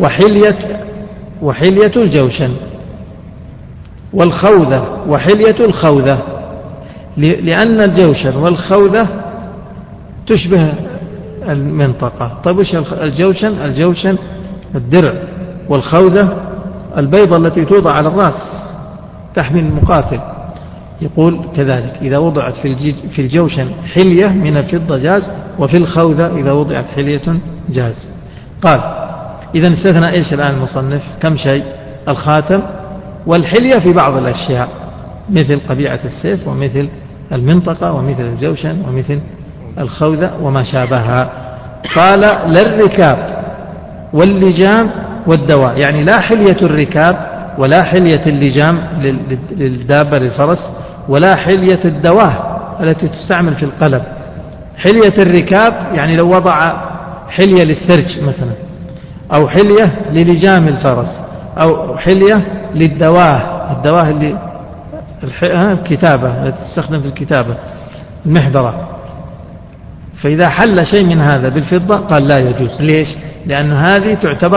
وحلية الجوشن، والخوذة وحلية الخوذة، لأن الجوشن والخوذة تشبه المنطقة. طيب وش الجوشن؟ الجوشن الدرع، والخوذة البيضة التي توضع على الرأس تحمي المقاتل. يقول كذلك إذا وضعت في الجوشن حلية من الفضة جاز، وفي الخوذة إذا وضعت حلية جاز. قال إذا استثنى إيش الآن المصنف؟ كم شيء؟ الخاتم والحلية في بعض الأشياء مثل قبيعة السيف ومثل المنطقة ومثل الجوشن ومثل الخوذة وما شابهها. قال للركاب واللجام والدواء، يعني لا حلية الركاب ولا حلية اللجام للدابة للفرس، ولا حلية الدواه التي تستعمل في القلب. حلية الركاب يعني لو وضع حلية للسرج مثلا، أو حلية للجام الفرس، أو حلية للدواه، الدواه اللي الكتابة التي تستخدم في الكتابة، المحبرة. فإذا حل شيء من هذا بالفضة قال لا يجوز. ليش؟ لأن هذه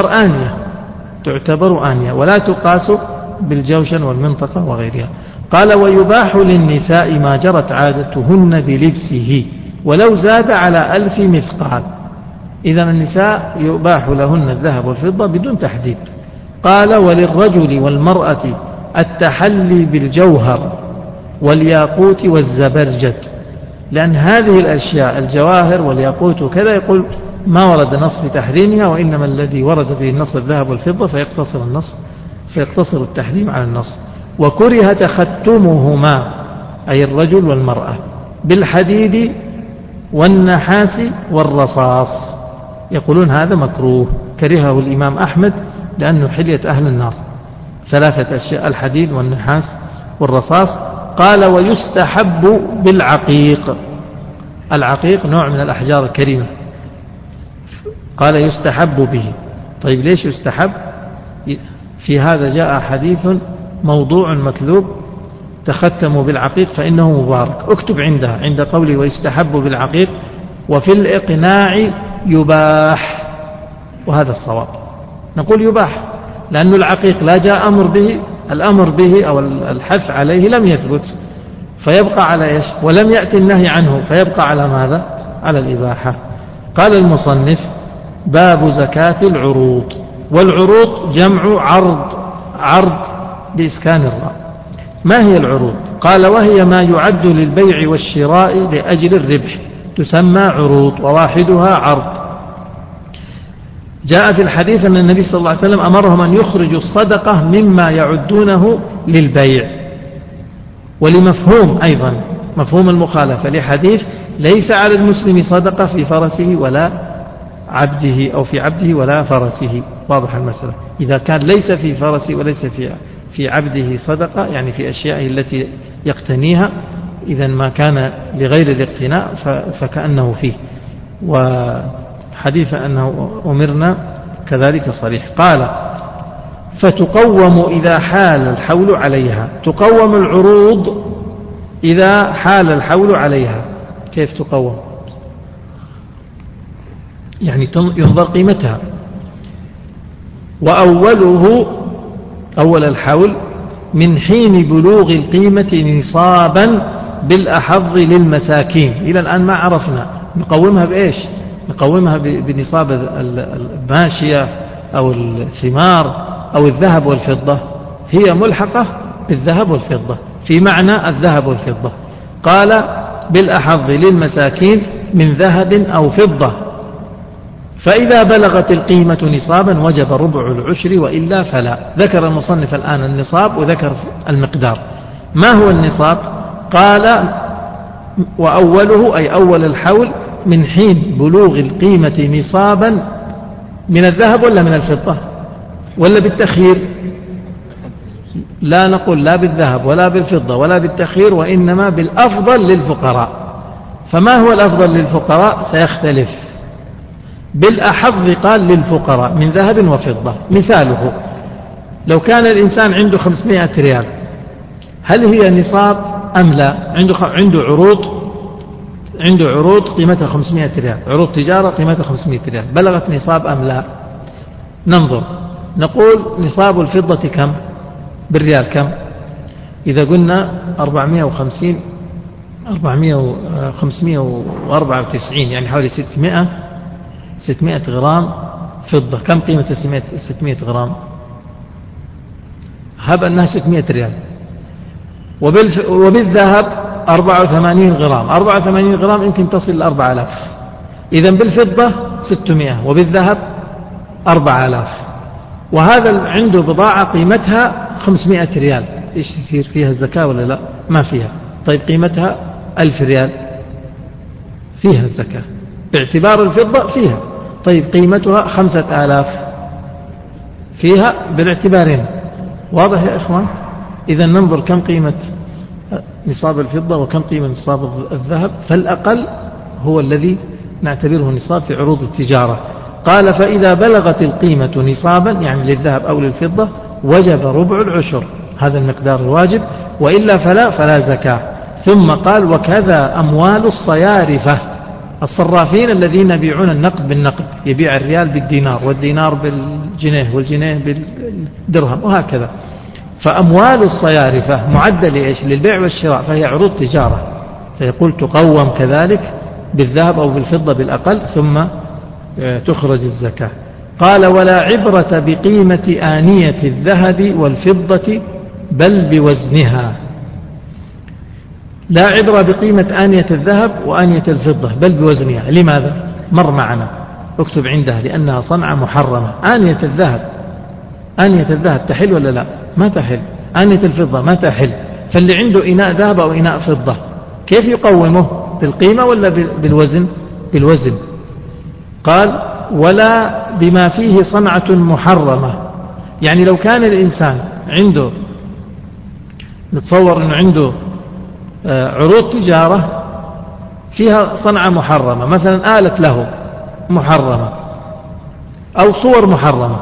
تعتبر آنية ولا تقاس بالجوشن والمنطقة وغيرها. قال ويباح للنساء ما جرت عادتهن بلبسه ولو زاد على 1000 مثقال. إذن النساء يباح لهن الذهب والفضة بدون تحديد. قال وللرجل والمرأة التحلي بالجوهر والياقوت والزبرجد، لأن هذه الأشياء الجواهر والياقوت وكذا يقول ما ورد نص في تحريمها، وإنما الذي ورد به النص الذهب والفضة، فيقتصر التحريم على النص. وكره تختمهما أي الرجل والمرأة بالحديد والنحاس والرصاص، يقولون هذا مكروه، كرهه الإمام أحمد لأنه حلية أهل النار، 3 أشياء: الحديد والنحاس والرصاص. قال ويستحب بالعقيق. العقيق نوع من الأحجار الكريمة، قال يستحب به. طيب ليش يستحب؟ في هذا جاء حديث موضوع مكذوب: تختموا بالعقيق فإنه مبارك. اكتب عندها عند قوله ويستحب بالعقيق وفي الإقناع يباح، وهذا الصواب. نقول يباح لأن العقيق لا جاء أمر به، الأمر به أو الحث عليه لم يثبت، فيبقى على إيش؟ ولم يأتي النهي عنه، فيبقى على ماذا؟ على الإباحة. قال المصنف: باب زكاة العروض. والعروض جمع عرض، عرض بإسكان الراء. ما هي العروض؟ قال: وهي ما يعد للبيع والشراء لأجل الربح، تسمى عروض، وواحدها عرض. جاء في الحديث أن النبي صلى الله عليه وسلم أمرهم أن يخرجوا الصدقة مما يعدونه للبيع. ولمفهوم أيضا مفهوم المخالفة لحديث: ليس على المسلم صدقة في فرسه ولا عبده، أو في عبده ولا فرسه. واضح المسألة. إذا كان ليس في فرسه وليس في عبده صدقة، يعني في أشيائه التي يقتنيها، إذا ما كان لغير الاقتناء فكأنه فيه. وحديث أنه أمرنا كذلك صريح. قال: فتقوم إذا حال الحول عليها. تقوم العروض إذا حال الحول عليها. كيف تقوم؟ يعني ينظر قيمتها. وأوله أول الحول من حين بلوغ القيمة نصابا بالأحظ للمساكين. إلى الآن ما عرفنا نقومها بإيش؟ نقومها بنصاب الماشية أو الثمار أو الذهب والفضة. هي ملحقة بالذهب والفضة في معنى الذهب والفضة. قال: بالأحظ للمساكين من ذهب أو فضة، فإذا بلغت القيمة نصابا وجب ربع العشر وإلا فلا. ذكر المصنف الآن النصاب وذكر المقدار. ما هو النصاب؟ قال: وأوله أي أول الحول من حين بلوغ القيمة نصابا من الذهب ولا من الفضة ولا بالتخيير؟ لا نقول لا بالذهب ولا بالفضة ولا بالتخيير، وإنما بالأفضل للفقراء. فما هو الأفضل للفقراء؟ سيختلف. بالأحظ قال للفقراء من ذهب وفضة. مثاله: لو كان الإنسان عنده 500 ريال، هل هي نصاب أم لا؟ عنده عروض قيمتها 500 ريال، عروض تجارة قيمتها 500 ريال، بلغت نصاب أم لا؟ ننظر. نقول نصاب الفضة كم بالريال؟ كم؟ إذا قلنا 594 يعني حوالي 600 غرام فضة. كم قيمة 600 غرام؟ هب أنها 600 ريال. وبالذهب 84 غرام. 84 غرام يمكن تصل ل 4000. إذن بالفضة 600 وبالذهب 4000. وهذا عنده بضاعة قيمتها 500 ريال. إيش يصير فيها الزكاة ولا لا؟ ما فيها. طيب قيمتها 1000 ريال، فيها الزكاة باعتبار الفضة فيها. طيب قيمتها 5000، فيها بالاعتبارين. واضح يا إخوان؟ إذا ننظر كم قيمة نصاب الفضة وكم قيمة نصاب الذهب، فالأقل هو الذي نعتبره نصاب في عروض التجارة. قال: فإذا بلغت القيمة نصابا يعني للذهب أو للفضة وجب ربع العشر، هذا المقدار الواجب، وإلا فلا زكاة. ثم قال: وكذا أموال الصيارفة، الصرافين الذين يبيعون النقد بالنقد، يبيع الريال بالدينار والدينار بالجنيه والجنيه بالدرهم وهكذا. فأموال الصيارفة معدة لإيش؟ للبيع والشراء، فهي عروض تجارة، فيقول تقوم كذلك بالذهب أو بالفضة بالأقل ثم تخرج الزكاة. قال: ولا عبرة بقيمة آنية الذهب والفضة بل بوزنها. لا عبرة بقيمة آنية الذهب وآنية الفضة بل بوزنها. لماذا؟ مر معنا، اكتب عندها: لأنها صنعة محرمة. آنية الذهب تحل ولا لا؟ ما تحل. آنية الفضة ما تحل. فاللي عنده إناء ذهب أو إناء فضة كيف يقومه؟ بالقيمة ولا بالوزن؟ بالوزن. قال: ولا بما فيه صنعة محرمة. يعني لو كان الإنسان عنده، نتصور أنه عنده عروض تجارة فيها صنعة محرمة، مثلا آلة له محرمة، أو صور محرمة،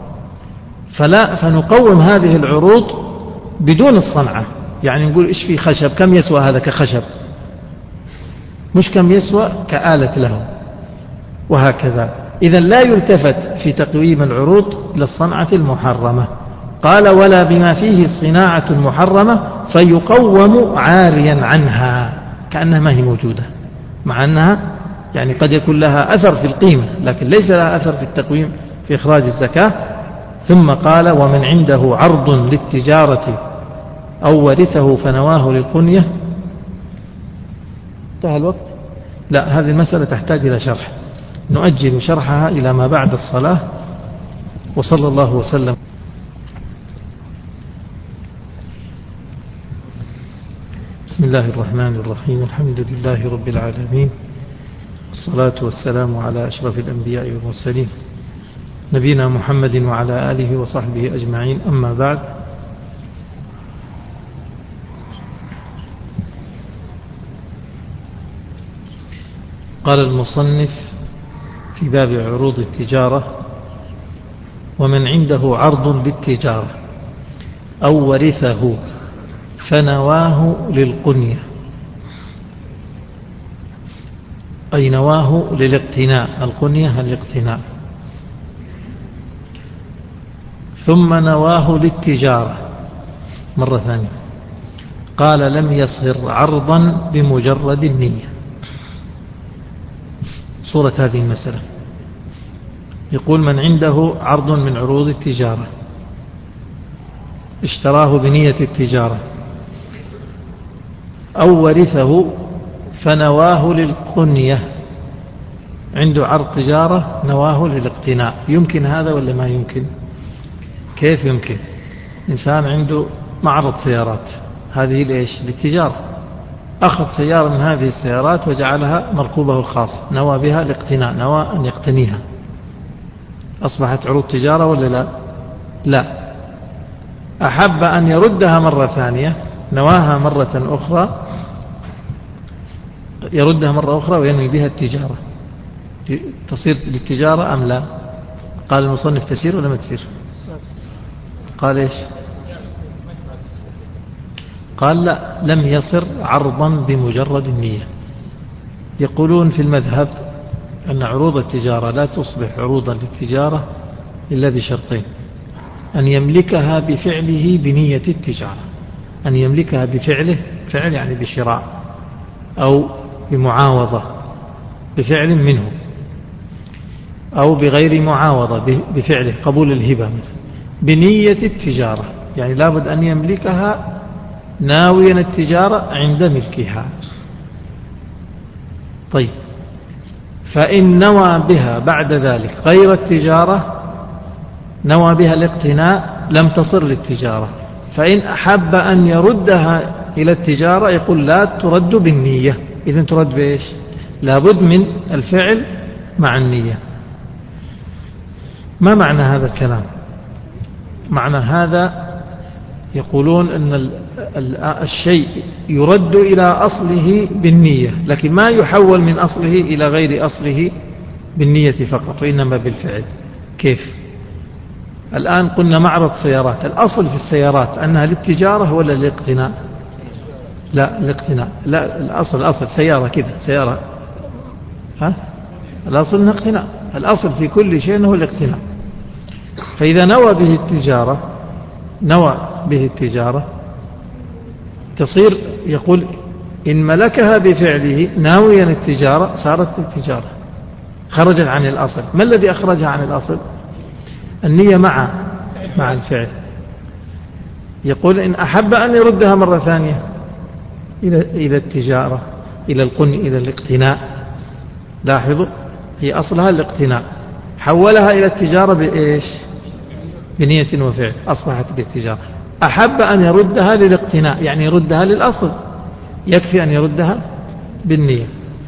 فنقوم هذه العروض بدون الصنعة. يعني نقول إيش في خشب، كم يسوى هذا كخشب، مش كم يسوى كآلة له، وهكذا. إذن لا يلتفت في تقويم العروض للصنعة المحرمة. قال ولا بما فيه صناعة محرمة فيقوم عاريا عنها، كأنها ما هي موجودة، مع أنها يعني قد يكون لها أثر في القيمة لكن ليس لها أثر في التقويم في إخراج الزكاة. ثم قال ومن عنده عرض للتجارة أو ورثه فنواه للقنية. انتهى الوقت؟ لا، هذه المسألة تحتاج إلى شرح، نؤجل شرحها إلى ما بعد الصلاة. وصلى الله وسلم. بسم الله الرحمن الرحيم. الحمد لله رب العالمين، والصلاة والسلام على أشرف الأنبياء والمرسلين نبينا محمد وعلى آله وصحبه أجمعين. أما بعد، قال المصنف في باب عروض التجارة ومن عنده عرض للتجارة أو ورثه فنواه للقنية، أي نواه للاقتناء، القنية الاقتناء، ثم نواه للتجارة مرة ثانية، قال لم يصغر عرضا بمجرد النية. صورة هذه المسألة، يقول من عنده عرض من عروض التجارة اشتراه بنية التجارة أو ورثه فنواه للقنية، عنده عرض تجارة نواه للاقتناء، يمكن هذا ولا ما يمكن؟ كيف يمكن؟ إنسان عنده معرض سيارات، هذه ليش؟ للتجارة، أخذ سيارة من هذه السيارات وجعلها مركوبه الخاص، نوى بها الاقتناء، نوى أن يقتنيها، أصبحت عروض تجارة ولا لا؟ لا. أحب أن يردها مرة ثانية، نواها مرة أخرى، يردها مرة أخرى وينوي بها التجارة، تصير للتجارة أم لا؟ قال المصنف تسير ولا ما تسير؟ قال إيش؟ قال لا، لم يصر عرضا بمجرد النية. يقولون في المذهب أن عروض التجارة لا تصبح عروضا للتجارة إلا بشرطين: أن يملكها بفعله بنية التجارة، أن يملكها بفعله، فعل يعني بشراء أو بمعاوضة بفعل منه، أو بغير معاوضة بفعله قبول الهبة، بنية التجارة، يعني لابد أن يملكها ناويا التجارة عند ملكها. طيب، فإن نوى بها بعد ذلك غير التجارة، نوى بها الاقتناء، لم تصر للتجارة. فإن أحب أن يردها إلى التجارة يقول لا ترد بالنية. إذن ترد بإيش؟ لابد من الفعل مع النية. ما معنى هذا الكلام؟ معنى هذا يقولون أن الشيء يرد إلى أصله بالنية، لكن ما يحول من أصله إلى غير أصله بالنية فقط، وإنما بالفعل. كيف؟ الآن قلنا معرض سيارات، الأصل في السيارات أنها للتجارة ولا للاقتناء؟ لا، الاقتناء. لا، الأصل سيارة كذا، سيارة، الأصل أنها اقتناء، الأصل في كل شيء هو الاقتناء. فإذا نوى به التجارة تصير، يقول إن ملكها بفعله ناويا التجارة صارت التجارة، خرجت عن الأصل. ما الذي أخرجها عن الأصل؟ النية مع الفعل. يقول إن أحب أن يردها مرة ثانية إلى التجارة، إلى إلى الاقتناء، لاحظوا هي أصلها الاقتناء، حولها إلى التجارة بإيش؟ بنية وفعل، أصبحت للتجارة. أحب أن يردها للاقتناء، يعني يردها للأصل، يكفي أن يردها بالنية،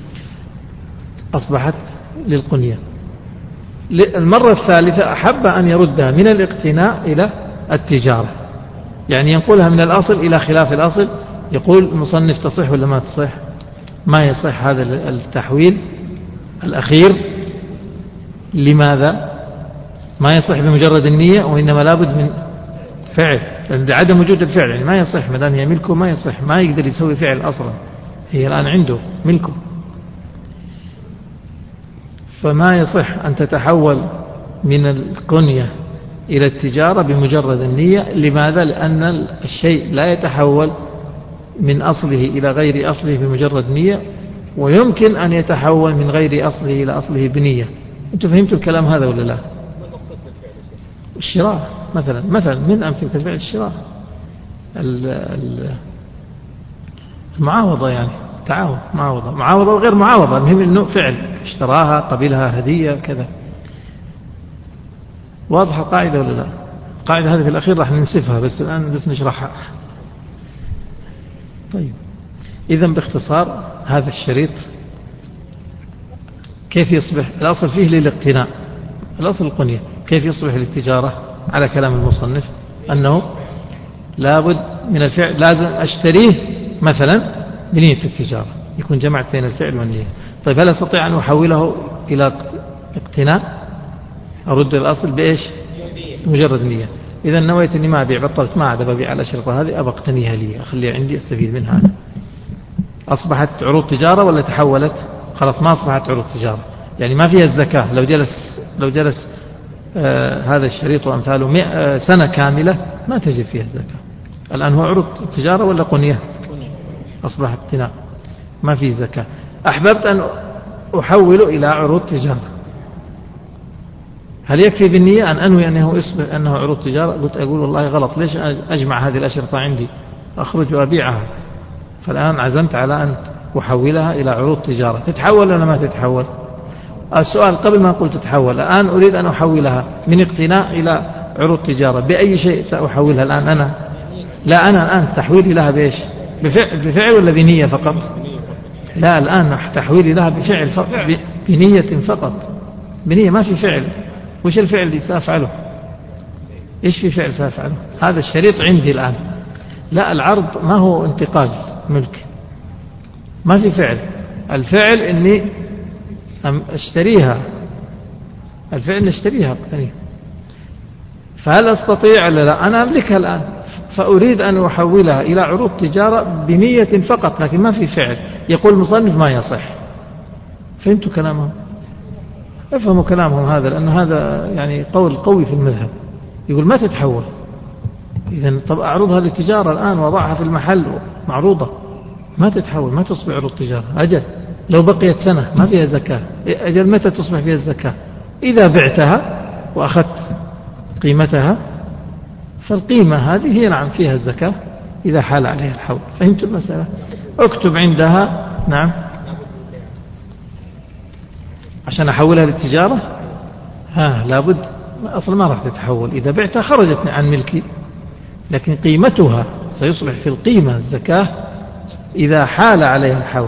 أصبحت للقنية. المرة الثالثة أحب أن يردها من الاقتناء إلى التجارة، يعني ينقلها من الأصل إلى خلاف الأصل. يقول المصنف تصح ولا ما تصح؟ ما يصح هذا التحويل الأخير. لماذا؟ ما يصح بمجرد النية، وإنما لابد من فعل، لأن عدم وجود الفعل يعني ما يصح، ما دام هي ملكه ما يصح، ما يقدر يسوي فعل أصلا، هي الآن عنده ملكه. فما يصح أن تتحول من القنية إلى التجارة بمجرد النية. لماذا؟ لأن الشيء لا يتحول من أصله إلى غير أصله بمجرد نية، ويمكن أن يتحول من غير أصله إلى أصله بنية. أنتم فهمتوا الكلام هذا ولا لا؟ الشراء مثلا من أمثلة الفعل الشراء، المعاوضة، يعني تعاوض، معاوضة وغير معاوضة، المهم أنه فعل، اشتراها، قبلها هدية، كذا. واضحة القاعدة ولا لا؟ القاعدة هذه في الأخير راح ننسفها، بس الآن بس نشرحها. طيب، إذن باختصار هذا الشريط كيف يصبح الأصل فيه للاقتناء، الأصل القنية، كيف يصبح للتجارة على كلام المصنف أنه لابد من الفعل، لازم أشتريه مثلا بنية التجارة، يكون جمعت بين الفعل والنية. طيب هل أستطيع أن أحوله إلى اقتناء؟ أرد الأصل بإيش؟ مجرد نية. إذا نويت أني ما أبيع، بطلت، ما عاد ببيع الأشرطة هذه، أبى أقتنيها لي، أخليها عندي، أستفيد منها أنا. أصبحت عروض تجارة ولا تحولت؟ خلاص ما أصبحت عروض تجارة، يعني ما فيها الزكاة. لو جلس هذا الشريط وأمثاله 100 سنة كاملة ما تجب فيها الزكاة. الآن هو عروض تجارة ولا قنية؟ أصبح اقتناء، ما فيه زكاة. أحببت أن أحوله إلى عروض تجارة، هل يكفي بالنية أن أنوي أنه عروض تجارة؟ قلت أقول والله غلط، ليش أجمع هذه الأشرطة عندي، أخرج وأبيعها. فالآن عزمت على أن أحولها إلى عروض تجارة، تتحول ولا ما تتحول؟ السؤال قبل ما قلت تتحول، الآن أريد أن أحولها من اقتناء إلى عروض تجارة، بأي شيء سأحولها الآن أنا؟ لا، أنا الآن تحويلي لها بإيش؟ بفعل ولا بنية فقط؟ لا، الآن تحويلي لها بفعل فقط، بنية فقط، بنية، ما في فعل. وش الفعل اللي سأفعله؟ إيش في فعل سأفعله؟ هذا الشريط عندي الآن. لا، العرض ما هو انتقال ملك، ما في فعل. الفعل إني أشتريها، الفعل نشتريها. فهل أستطيع ولا لا؟ أنا أملكها الآن، فأريد أن أحولها إلى عروض تجارة بنية فقط، لكن ما في فعل. يقول المصنف ما يصح. فهمتوا كلامهم؟ افهموا كلامهم هذا، لأن هذا يعني قول قوي في المذهب. يقول ما تتحول. إذن طب أعرضها للتجارة الآن وضعها في المحل معروضة، ما تتحول، ما تصبح عروض تجارة. أجل لو بقيت سنة ما فيها زكاة، أجل متى تصبح فيها الزكاة؟ إذا بعتها وأخذت قيمتها، فالقيمة هذه هي نعم فيها الزكاة إذا حال عليها الحول. فهمت المسألة؟ اكتب عندها نعم عشان أحولها للتجارة. لابد، أصلا ما راح تتحول، إذا بعتها خرجت عن ملكي، لكن قيمتها سيصبح في القيمة الزكاة إذا حال عليها الحول.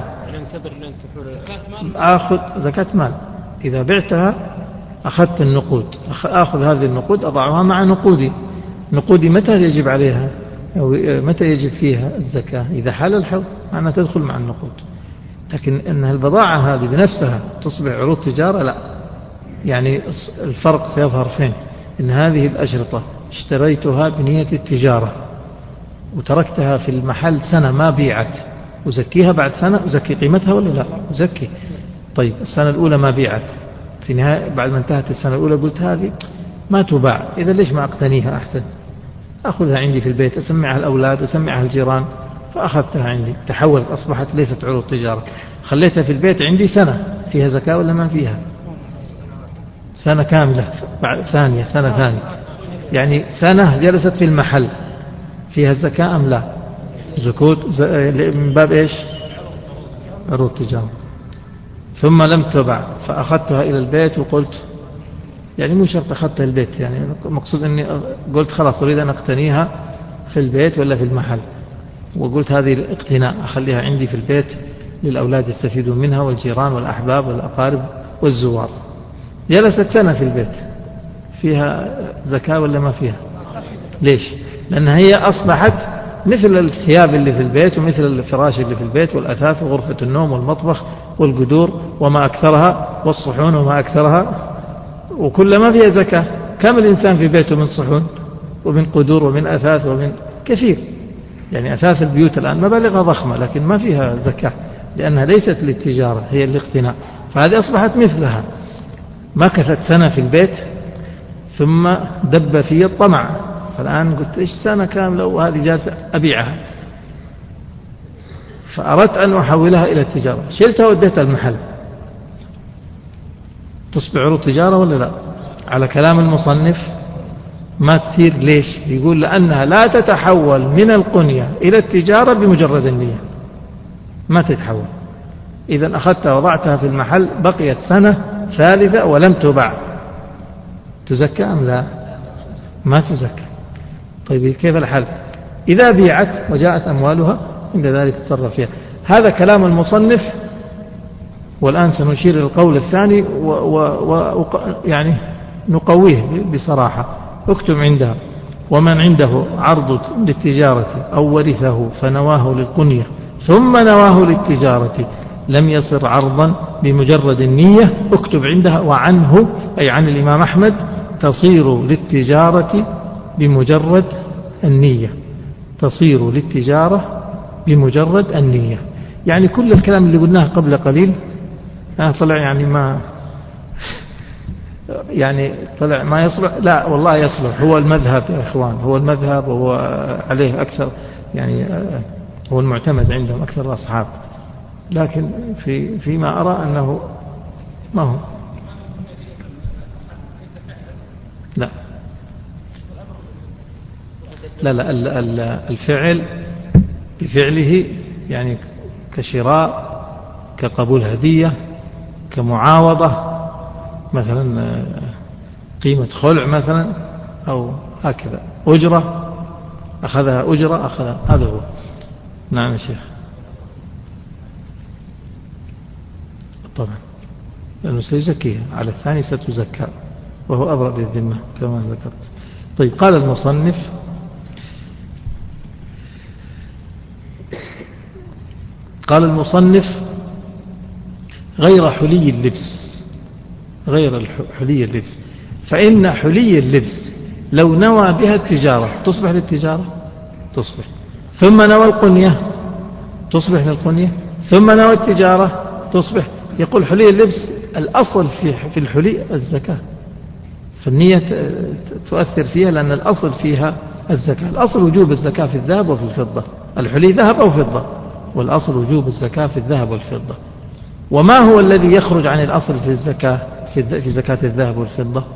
أخذ زكاة مال، إذا بعتها أخذت النقود، أخذ هذه النقود أضعها مع نقودي متى يجب عليها أو متى يجب فيها الزكاة؟ إذا حال الحول، معناها تدخل مع النقود. لكن أن البضاعة هذه بنفسها تصبح عروض تجارة، لا. يعني الفرق سيظهر فين؟ إن هذه الأشرطة اشتريتها بنية التجارة وتركتها في المحل سنة ما بيعت، أزكيها بعد سنة، أزكي قيمتها ولا لا؟ أزكي. طيب السنة الأولى ما بيعت، في نهاية بعد ما انتهت السنة الأولى قلت هذه ما تباع، إذا ليش ما أقتنيها أحسن؟ أخذها عندي في البيت، أسمعها الأولاد، أسمعها الجيران، فأخذتها عندي، تحولت، أصبحت ليست عروض تجارة. خليتها في البيت عندي سنة، فيها زكاة ولا ما فيها؟ سنة كاملة، بعد سنة ثانية، يعني سنة جلست في المحل، فيها الزكاة أم لا؟ زكوت من باب إيش؟ عروض تجارة. ثم لم تبع، فأخذتها إلى البيت وقلت، يعني مو شرط أخذتها البيت، يعني مقصود أني قلت خلاص أريد أن أقتنيها في البيت ولا في المحل، وقلت هذه الاقتناء أخليها عندي في البيت للأولاد يستفيدون منها والجيران والأحباب والأقارب والزوار. جلست سنة في البيت، فيها زكاة ولا ما فيها؟ ليش؟ لأن هي أصبحت مثل الثياب اللي في البيت، ومثل الفراش اللي في البيت، والأثاث وغرفة النوم والمطبخ والقدور وما أكثرها، والصحون وما أكثرها، وكل ما فيها زكاة. كم الإنسان في بيته من صحون ومن قدور ومن أثاث ومن كثير، يعني أثاث البيوت الآن مبالغ ضخمة لكن ما فيها زكاة لأنها ليست للتجارة، هي للاقتناء، فهذه أصبحت مثلها. مكثت سنة في البيت ثم دب في الطمع، فالآن قلت إيش سنة كاملة وهذه جالسة أبيعها، فأردت أن أحولها إلى التجارة، شلتها وديتها المحل، تصبح عروض تجارة ولا لا؟ على كلام المصنف ما تصير. ليش؟ يقول لأنها لا تتحول من القنية إلى التجارة بمجرد النية، ما تتحول. إذا أخذتها وضعتها في المحل بقيت سنة ثالثة ولم تباع، تزكى أم لا؟ ما تزكى. طيب كيف الحل؟ إذا بيعت وجاءت أموالها عند ذلك تصرف فيها. هذا كلام المصنف، والآن سنشير القول الثاني يعني نقويه بصراحة. اكتب عندها: ومن عنده عرض للتجارة أو ورثه فنواه للقنية ثم نواه للتجارة لم يصر عرضا بمجرد النية. اكتب عندها: وعنه أي عن الإمام أحمد تصير للتجارة بمجرد النية، تصير للتجارة بمجرد النية. يعني كل الكلام اللي قلناه قبل قليل طلع طلع ما يصلح. لا والله يصلح، هو المذهب يا إخوان، هو المذهب وهو عليه أكثر، يعني هو المعتمد عندهم أكثر الأصحاب، لكن فيما أرى أنه ما هو لا الفعل بفعله، يعني كشراء، كقبول هدية، كمعاوضة مثلا، قيمة خلع مثلا، أو هكذا أجرة أخذها أجرة أخذها، هذا هو. نعم يا شيخ. طبعا لأنه سيزكيها، على الثاني ستزكى وهو أبرأ للذمة كما ذكرت. طيب قال المصنف غير حلي اللبس، غير حلي اللبس، فإن حلي اللبس لو نوى بها التجارة تصبح للتجارة، تصبح، ثم نوى القنية تصبح للقنية، ثم نوى التجارة تصبح. يقول حلي اللبس الأصل في الحلي الزكاة، فالنية تؤثر فيها لأن الأصل فيها الزكاة. الأصل وجوب الزكاة في الذهب وفي الفضة، الحلي ذهب أو فضة، والأصل وجوب الزكاة في الذهب والفضة. وما هو الذي يخرج عن الأصل في الزكاة في زكاة الذهب والفضة؟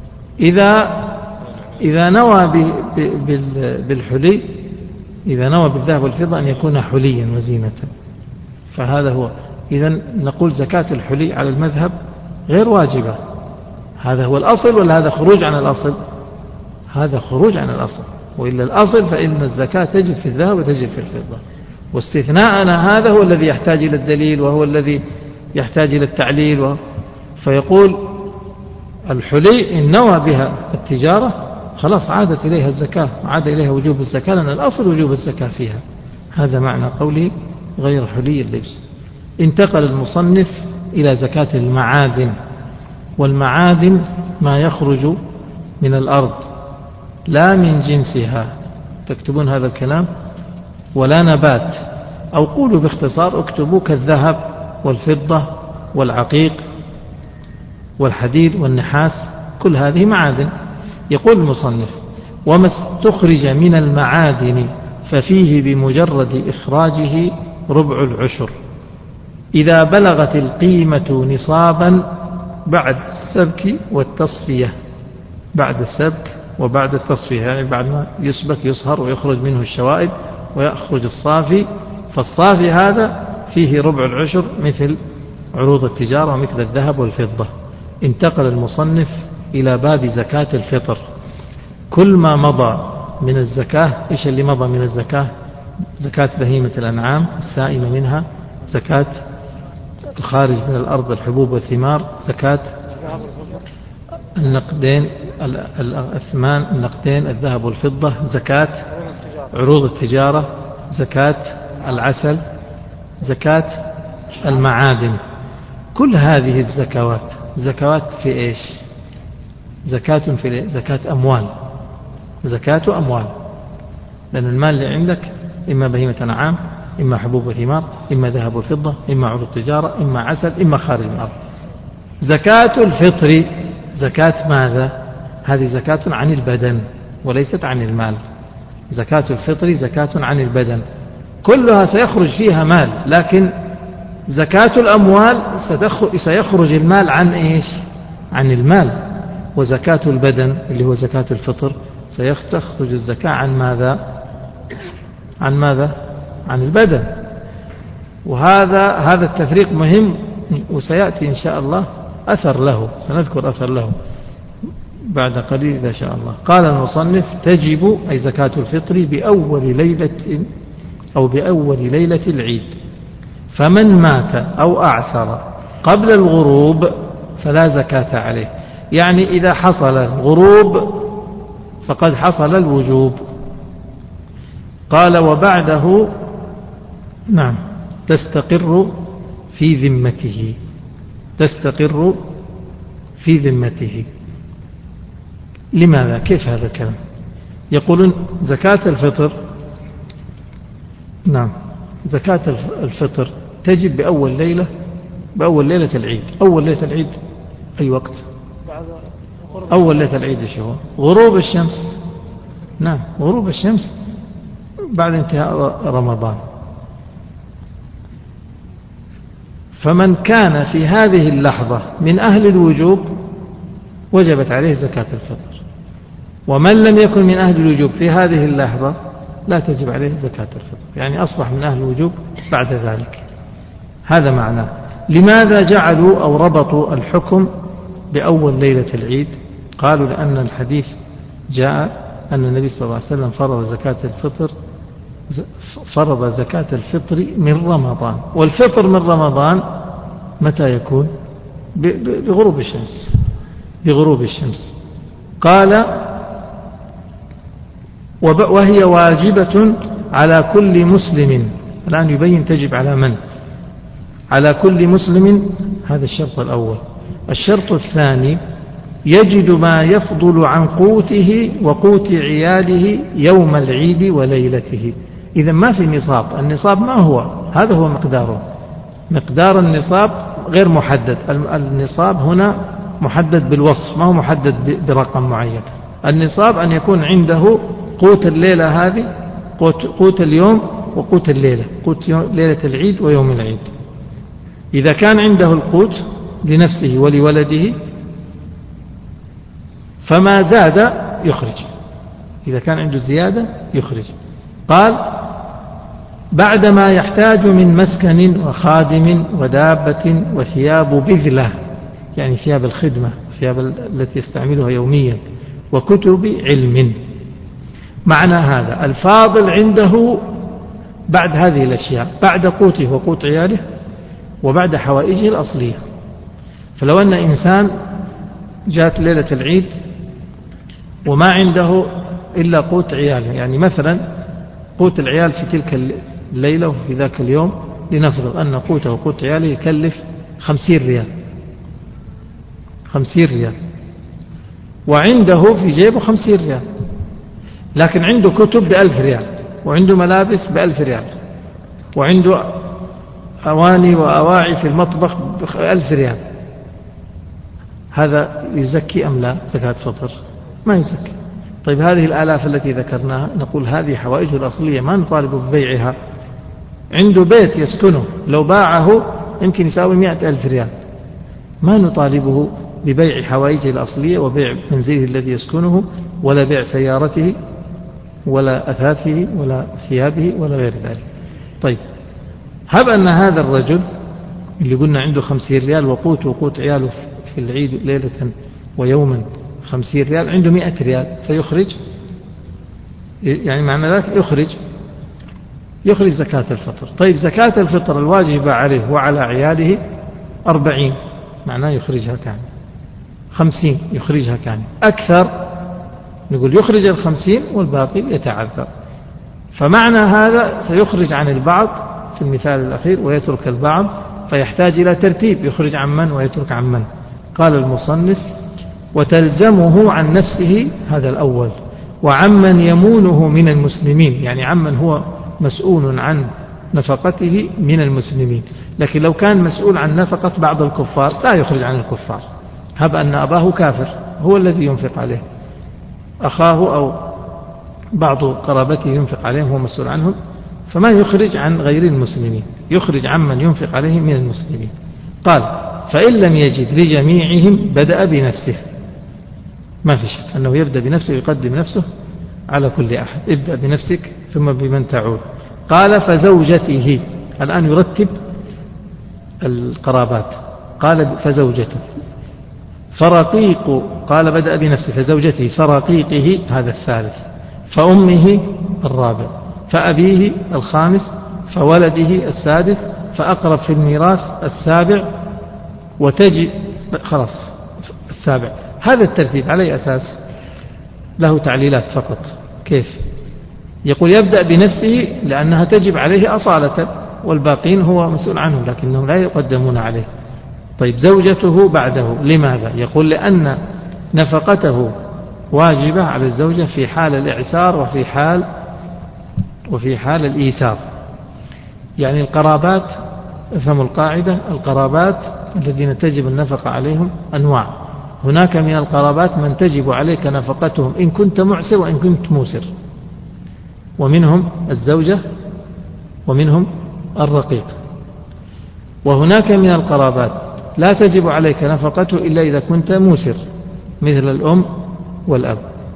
إذا نوى بالحلي، إذا نوى بالذهب والفضة أن يكون حليا وزينة، فهذا هو. إذا نقول زكاة الحلي على المذهب غير واجبة. هذا هو الأصل ولا هذا خروج عن الأصل؟ هذا خروج عن الأصل، وإلا الأصل فإن الزكاة تجب في الذهب وتجب في الفضة، واستثناءنا هذا هو الذي يحتاج إلى الدليل، وهو الذي يحتاج إلى التعليل. فيقول الحلي إن نوى بها التجارة خلاص عادت إليها الزكاة، عاد إليها وجوب الزكاة، لأن الأصل وجوب الزكاة فيها. هذا معنى قوله غير حلي اللبس. انتقل المصنف إلى زكاة المعادن، والمعادن ما يخرج من الأرض لا من جنسها، تكتبون هذا الكلام، ولا نبات، أو قولوا باختصار اكتبوا كالذهب والفضة والعقيق والحديد والنحاس، كل هذه معادن. يقول المصنف: وما استخرج من المعادن ففيه بمجرد إخراجه ربع العشر إذا بلغت القيمة نصابا بعد السبك والتصفية، بعد السبك وبعد التصفية، يعني بعد ما يسبك يصهر ويخرج منه الشوائب ويخرج الصافي، فالصافي هذا فيه ربع العشر مثل عروض التجارة ومثل الذهب والفضة. انتقل المصنف إلى باب زكاة الفطر. كل ما مضى من الزكاة، إيش اللي مضى من الزكاة؟ زكاة بهيمة الأنعام السائمة منها، زكاة الخارج من الأرض الحبوب والثمار، زكاة النقدين الأثمان النقدين الذهب والفضة، زكاة عروض التجارة، زكاة العسل، زكاة المعادن. كل هذه الزكوات زكوات في إيش؟ زكاة أموال، زكاة أموال، لأن المال اللي عندك إما بهيمة أنعام، إما حبوب وثمار، إما ذهب وفضة، إما عروض تجارة، إما عسل، إما خارج من الأرض. زكاة الفطر زكاة ماذا؟ هذه زكاة عن البدن وليست عن المال. زكاة الفطر زكاة عن البدن، كلها سيخرج فيها مال، لكن زكاة الأموال سيخرج المال عن إيش؟ عن المال. وزكاة البدن اللي هو زكاة الفطر سيخرج الزكاة عن ماذا؟ عن ماذا؟ عن البدن. وهذا التفريق مهم، وسيأتي إن شاء الله أثر له، سنذكر أثر له بعد قليل إذا شاء الله. قال المصنف: تجب أي زكاة الفطر بأول ليلة أو بأول ليلة العيد، فمن مات أو أعسر قبل الغروب فلا زكاة عليه. يعني إذا حصل الغروب فقد حصل الوجوب. قال: وبعده نعم تستقر في ذمته، تستقر في ذمته. لماذا؟ كيف هذا الكلام؟ يقولون زكاة الفطر، نعم زكاة الفطر تجب بأول ليلة العيد. أول ليلة العيد أي وقت؟ أول ليلة العيد شو؟ غروب الشمس. نعم غروب الشمس بعد انتهاء رمضان. فمن كان في هذه اللحظة من أهل الوجوب وجبت عليه زكاة الفطر، ومن لم يكن من أهل الوجوب في هذه اللحظة لا تجب عليه زكاة الفطر، يعني أصبح من أهل الوجوب بعد ذلك. هذا معناه. لماذا جعلوا أو ربطوا الحكم بأول ليلة العيد؟ قالوا لأن الحديث جاء أن النبي صلى الله عليه وسلم فرض زكاة الفطر من رمضان، والفطر من رمضان متى يكون؟ بغروب الشمس، بغروب الشمس. قال: وهي واجبة على كل مسلم. الآن يبين تجب على من؟ على كل مسلم. هذا الشرط الأول. الشرط الثاني: يجد ما يفضل عن قوته وقوت عياله يوم العيد وليلته. إذا ما في نصاب. النصاب ما هو؟ هذا هو مقداره. مقدار النصاب غير محدد. النصاب هنا محدد بالوصف، ما هو محدد برقم معين. النصاب أن يكون عنده قوت الليلة هذه، قوت اليوم وقوت الليلة، قوت ليلة العيد ويوم العيد. إذا كان عنده القوت لنفسه ولولده فما زاد يخرج، إذا كان عنده زيادة يخرج. قال: بعدما يحتاج من مسكن وخادم ودابة وثياب بذلة، يعني ثياب الخدمة، ثياب التي يستعملها يوميا، وكتب علم. معنى هذا الفاضل عنده بعد هذه الأشياء، بعد قوته وقوت عياله وبعد حوائجه الأصلية. فلو أن إنسان جاءت ليلة العيد وما عنده إلا قوت عياله، يعني مثلا قوت العيال في تلك الليلة وفي ذاك اليوم، لنفرض أن قوته وقوت عياله يكلف 50 ريال، 50 ريال، وعنده في جيبه 50 ريال، لكن عنده كتب ب1000 ريال، وعنده ملابس ب1000 ريال، وعنده أواني وأواعي في المطبخ ب1000 ريال. هذا يزكي أم لا زكاة فطر؟ ما يزكي. طيب هذه الآلاف التي ذكرناها نقول هذه حوائجه الأصلية، ما نطالب ببيعها. عنده بيت يسكنه، لو باعه يمكن يساوي 100,000 ريال، ما نطالبه ببيع حوائجه الأصلية وبيع منزله الذي يسكنه، ولا بيع سيارته ولا أثاثه ولا ثيابه ولا غير ذلك. طيب هب أن هذا الرجل اللي قلنا عنده 50 ريال وقوته وقوت عياله في العيد ليلة ويوما 50 ريال، عنده 100 ريال، فيخرج، يعني معنى ذلك يخرج زكاة الفطر. طيب زكاة الفطر الواجبة عليه وعلى عياله 40، معناه يخرجها كامل. 50 يخرجها كامل. أكثر نقول يخرج 50 والباقي يتعذر. فمعنى هذا سيخرج عن البعض في المثال الأخير ويترك البعض، فيحتاج إلى ترتيب، يخرج عن من ويترك عن من. قال المصنف: وتلزمه عن نفسه، هذا الأول، وعمن يمونه من المسلمين، يعني عمن هو مسؤول عن نفقته من المسلمين. لكن لو كان مسؤول عن نفقة بعض الكفار لا يخرج عن الكفار، هب أن أباه كافر هو الذي ينفق عليه، أخاه أو بعض قرابته ينفق عليهم هو مسؤول عنهم، فما يخرج عن غير المسلمين، يخرج عمن ينفق عليه من المسلمين. قال فإن لم يجد لجميعهم بدأ بنفسه، ما في شك أنه يبدأ بنفسه ويقدم نفسه على كل أحد، ابدأ بنفسك ثم بمن تعود. قال فزوجته، الآن يرتب القرابات، قال فزوجته، فرقيق، قال بدأ بنفسه، فزوجته، فرقيقه هذا الثالث، فأمه الرابع، فأبيه الخامس، فولده السادس، فأقرب في الميراث السابع، وتجي خلاص السابع. هذا الترتيب على أي أساس؟ له تعليلات فقط. كيف؟ يقول يبدأ بنفسه لأنها تجب عليه أصالة، والباقين هو مسؤول عنهم لكنهم لا يقدمون عليه. طيب زوجته بعده، لماذا؟ يقول لأن نفقته واجبة على الزوجة في حال الإعسار وفي حال الإيسار. يعني القرابات، افهموا القاعدة، القرابات الذين تجب النفقة عليهم أنواع، هناك من القرابات من تجب عليك نفقتهم إن كنت معسر وإن كنت موسر، ومنهم الزوجة ومنهم الرقيق. وهناك من القرابات لا تجب عليك نفقته إلا إذا كنت موسر، مثل الأم والأب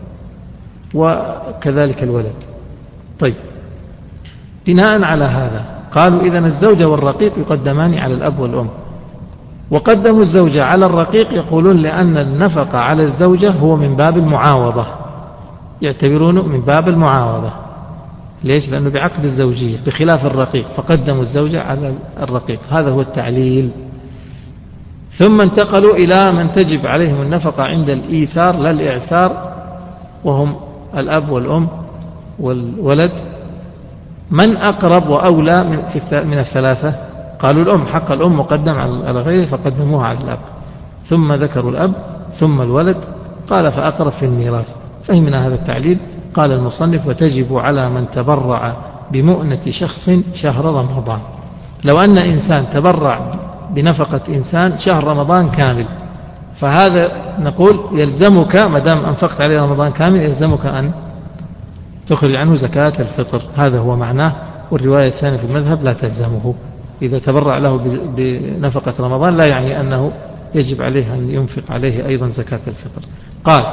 وكذلك الولد. طيب بناء على هذا قالوا إذن الزوجة والرقيق يقدمان على الأب والأم، وقدموا الزوجة على الرقيق يقولون لأن النفقة على الزوجة هو من باب المعاوضة، يعتبرونه من باب المعاوضة. ليش؟ لأنه بعقد الزوجية، بخلاف الرقيق، فقدموا الزوجة على الرقيق، هذا هو التعليل. ثم انتقلوا إلى من تجب عليهم النفقة عند الإيسار لا الإعسار، وهم الأب والأم والولد. من أقرب وأولى من الثلاثة؟ قالوا الأم، حق الأم مقدم على غيره فقدموها على الأب، ثم ذكروا الأب ثم الولد. قال فأقرب في الميراث. فهمنا هذا التعليل. قال المصنف وتجب على من تبرع بمؤنة شخص شهر رمضان. لو أن إنسان تبرع بنفقة إنسان شهر رمضان كامل، فهذا نقول يلزمك ما دام أنفقت عليه رمضان كامل يلزمك أن تخرج عنه زكاة الفطر، هذا هو معناه. والرواية الثانية في المذهب لا تلزمه، إذا تبرع له بنفقة رمضان لا يعني أنه يجب عليه أن ينفق عليه أيضا زكاة الفطر. قال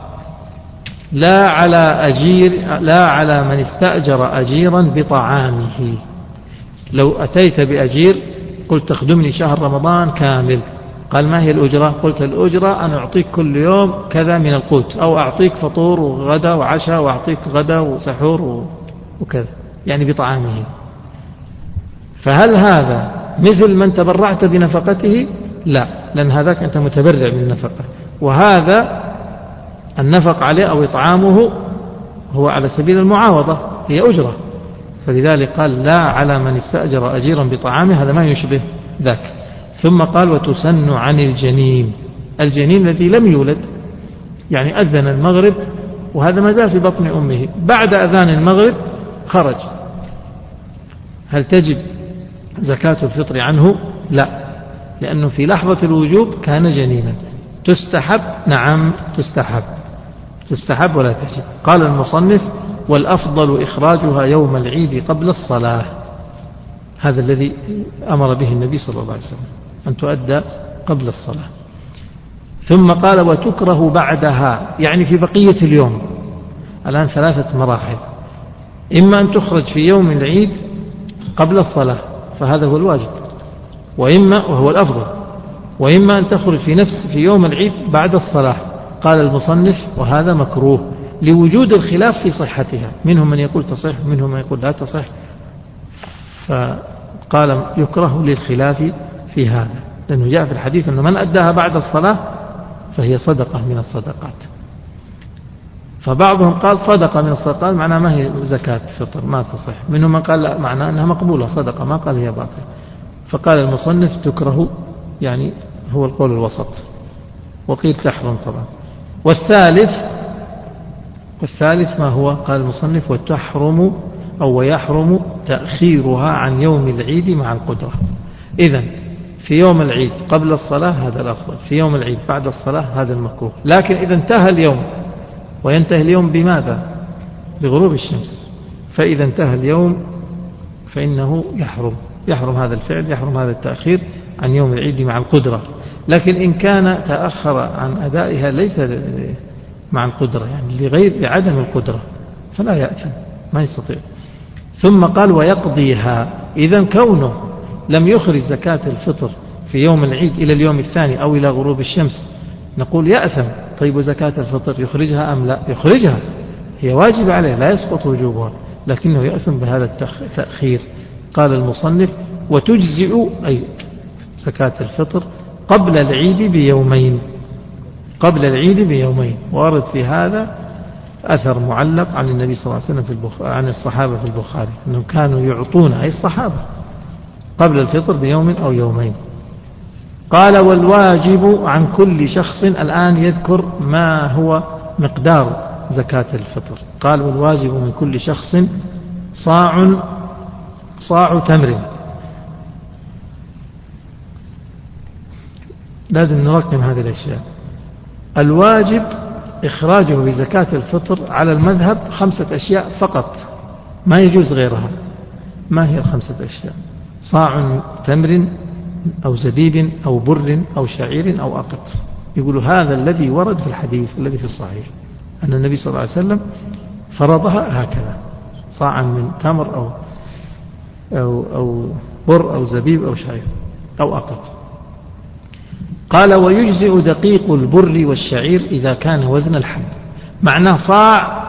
لا على من استأجر أجيرا بطعامه. لو أتيت بأجير قلت تخدمني شهر رمضان كامل، قال ما هي الأجرة؟ قلت الأجرة أن أعطيك كل يوم كذا من القوت، أو أعطيك فطور وغدا وعشاء، وأعطيك غدا وسحور وكذا، يعني بطعامه. فهل هذا مثل من تبرعت بنفقته؟ لا، لأن هذاك أنت متبرع بالنفقة، وهذا النفق عليه أو إطعامه هو على سبيل المعاوضة، هي أجرة. فلذلك قال لا على من استأجر أجيرا بطعامه، هذا ما يشبه ذاك. ثم قال وتسن عن الجنين، الجنين الذي لم يولد، يعني أذن المغرب وهذا ما زال في بطن أمه، بعد أذان المغرب خرج، هل تجب زكاة الفطر عنه؟ لا، لأنه في لحظة الوجوب كان جنينا. تستحب؟ نعم تستحب ولا تجب. قال المصنف والأفضل إخراجها يوم العيد قبل الصلاة، هذا الذي أمر به النبي صلى الله عليه وسلم، أن تؤدى قبل الصلاة. ثم قال وتكره بعدها، يعني في بقية اليوم. الآن 3 مراحل، إما أن تخرج في يوم العيد قبل الصلاة فهذا هو الواجب، وهو الأفضل، وإما أن تخرج في يوم العيد بعد الصلاة. قال المصنف وهذا مكروه لوجود الخلاف في صحتها، منهم من يقول تصح منهم من يقول لا تصح، فقال يكره للخلاف في هذا، لأنه جاء في الحديث أن من أداها بعد الصلاة فهي صدقة من الصدقات. فبعضهم قال صدقة من الصدقات معناه ما هي زكاة فطر ما تصح، منهم من قال لا معناه أنها مقبولة صدقة، ما قال هي باطل. فقال المصنف تكره، يعني هو القول الوسط. وقيل تحرم طبعا. والثالث ما هو؟ قال المصنف وتحرم أو ويحرم تأخيرها عن يوم العيد مع القدرة. إذن في يوم العيد قبل الصلاة هذا الأفضل، في يوم العيد بعد الصلاة هذا المكروه. لكن إذا انتهى اليوم، وينتهي اليوم بماذا؟ بغروب الشمس، فإذا انتهى اليوم فإنه يحرم هذا الفعل، يحرم هذا التأخير عن يوم العيد مع القدرة. لكن إن كان تأخر عن أدائها ليس مع القدرة، يعني لعدم القدرة، فلا يأثم، ما يستطيع. ثم قال ويقضيها. إذن كونه لم يخرج زكاة الفطر في يوم العيد إلى اليوم الثاني أو إلى غروب الشمس نقول يأثم. طيب وزكاة الفطر يخرجها أم لا؟ يخرجها، هي واجب عليه لا يسقط وجوبها، لكنه يأثم بهذا التأخير. قال المصنف وتجزئ أي زكاة الفطر قبل العيد بيومين. وارد في هذا أثر معلق عن النبي صلى الله عليه وسلم عن الصحابة في البخاري أنهم كانوا يعطون أي الصحابة قبل الفطر بيوم أو يومين. قال والواجب عن كل شخص. الآن يذكر ما هو مقدار زكاة الفطر. قال والواجب من كل شخص صاع تمر. لازم نرقم هذه الأشياء. الواجب إخراجه بزكاة الفطر على المذهب 5 أشياء فقط، ما يجوز غيرها. ما هي 5 أشياء؟ صاع تمر أو زبيب أو بر أو شعير أو أقط. يقولوا هذا الذي ورد في الحديث الذي في الصحيح أن النبي صلى الله عليه وسلم فرضها هكذا، صاعا من تمر أو بر أو زبيب أو شعير أو أقط. قال ويجزئ دقيق البر والشعير إذا كان وزن الحب. معناه صاع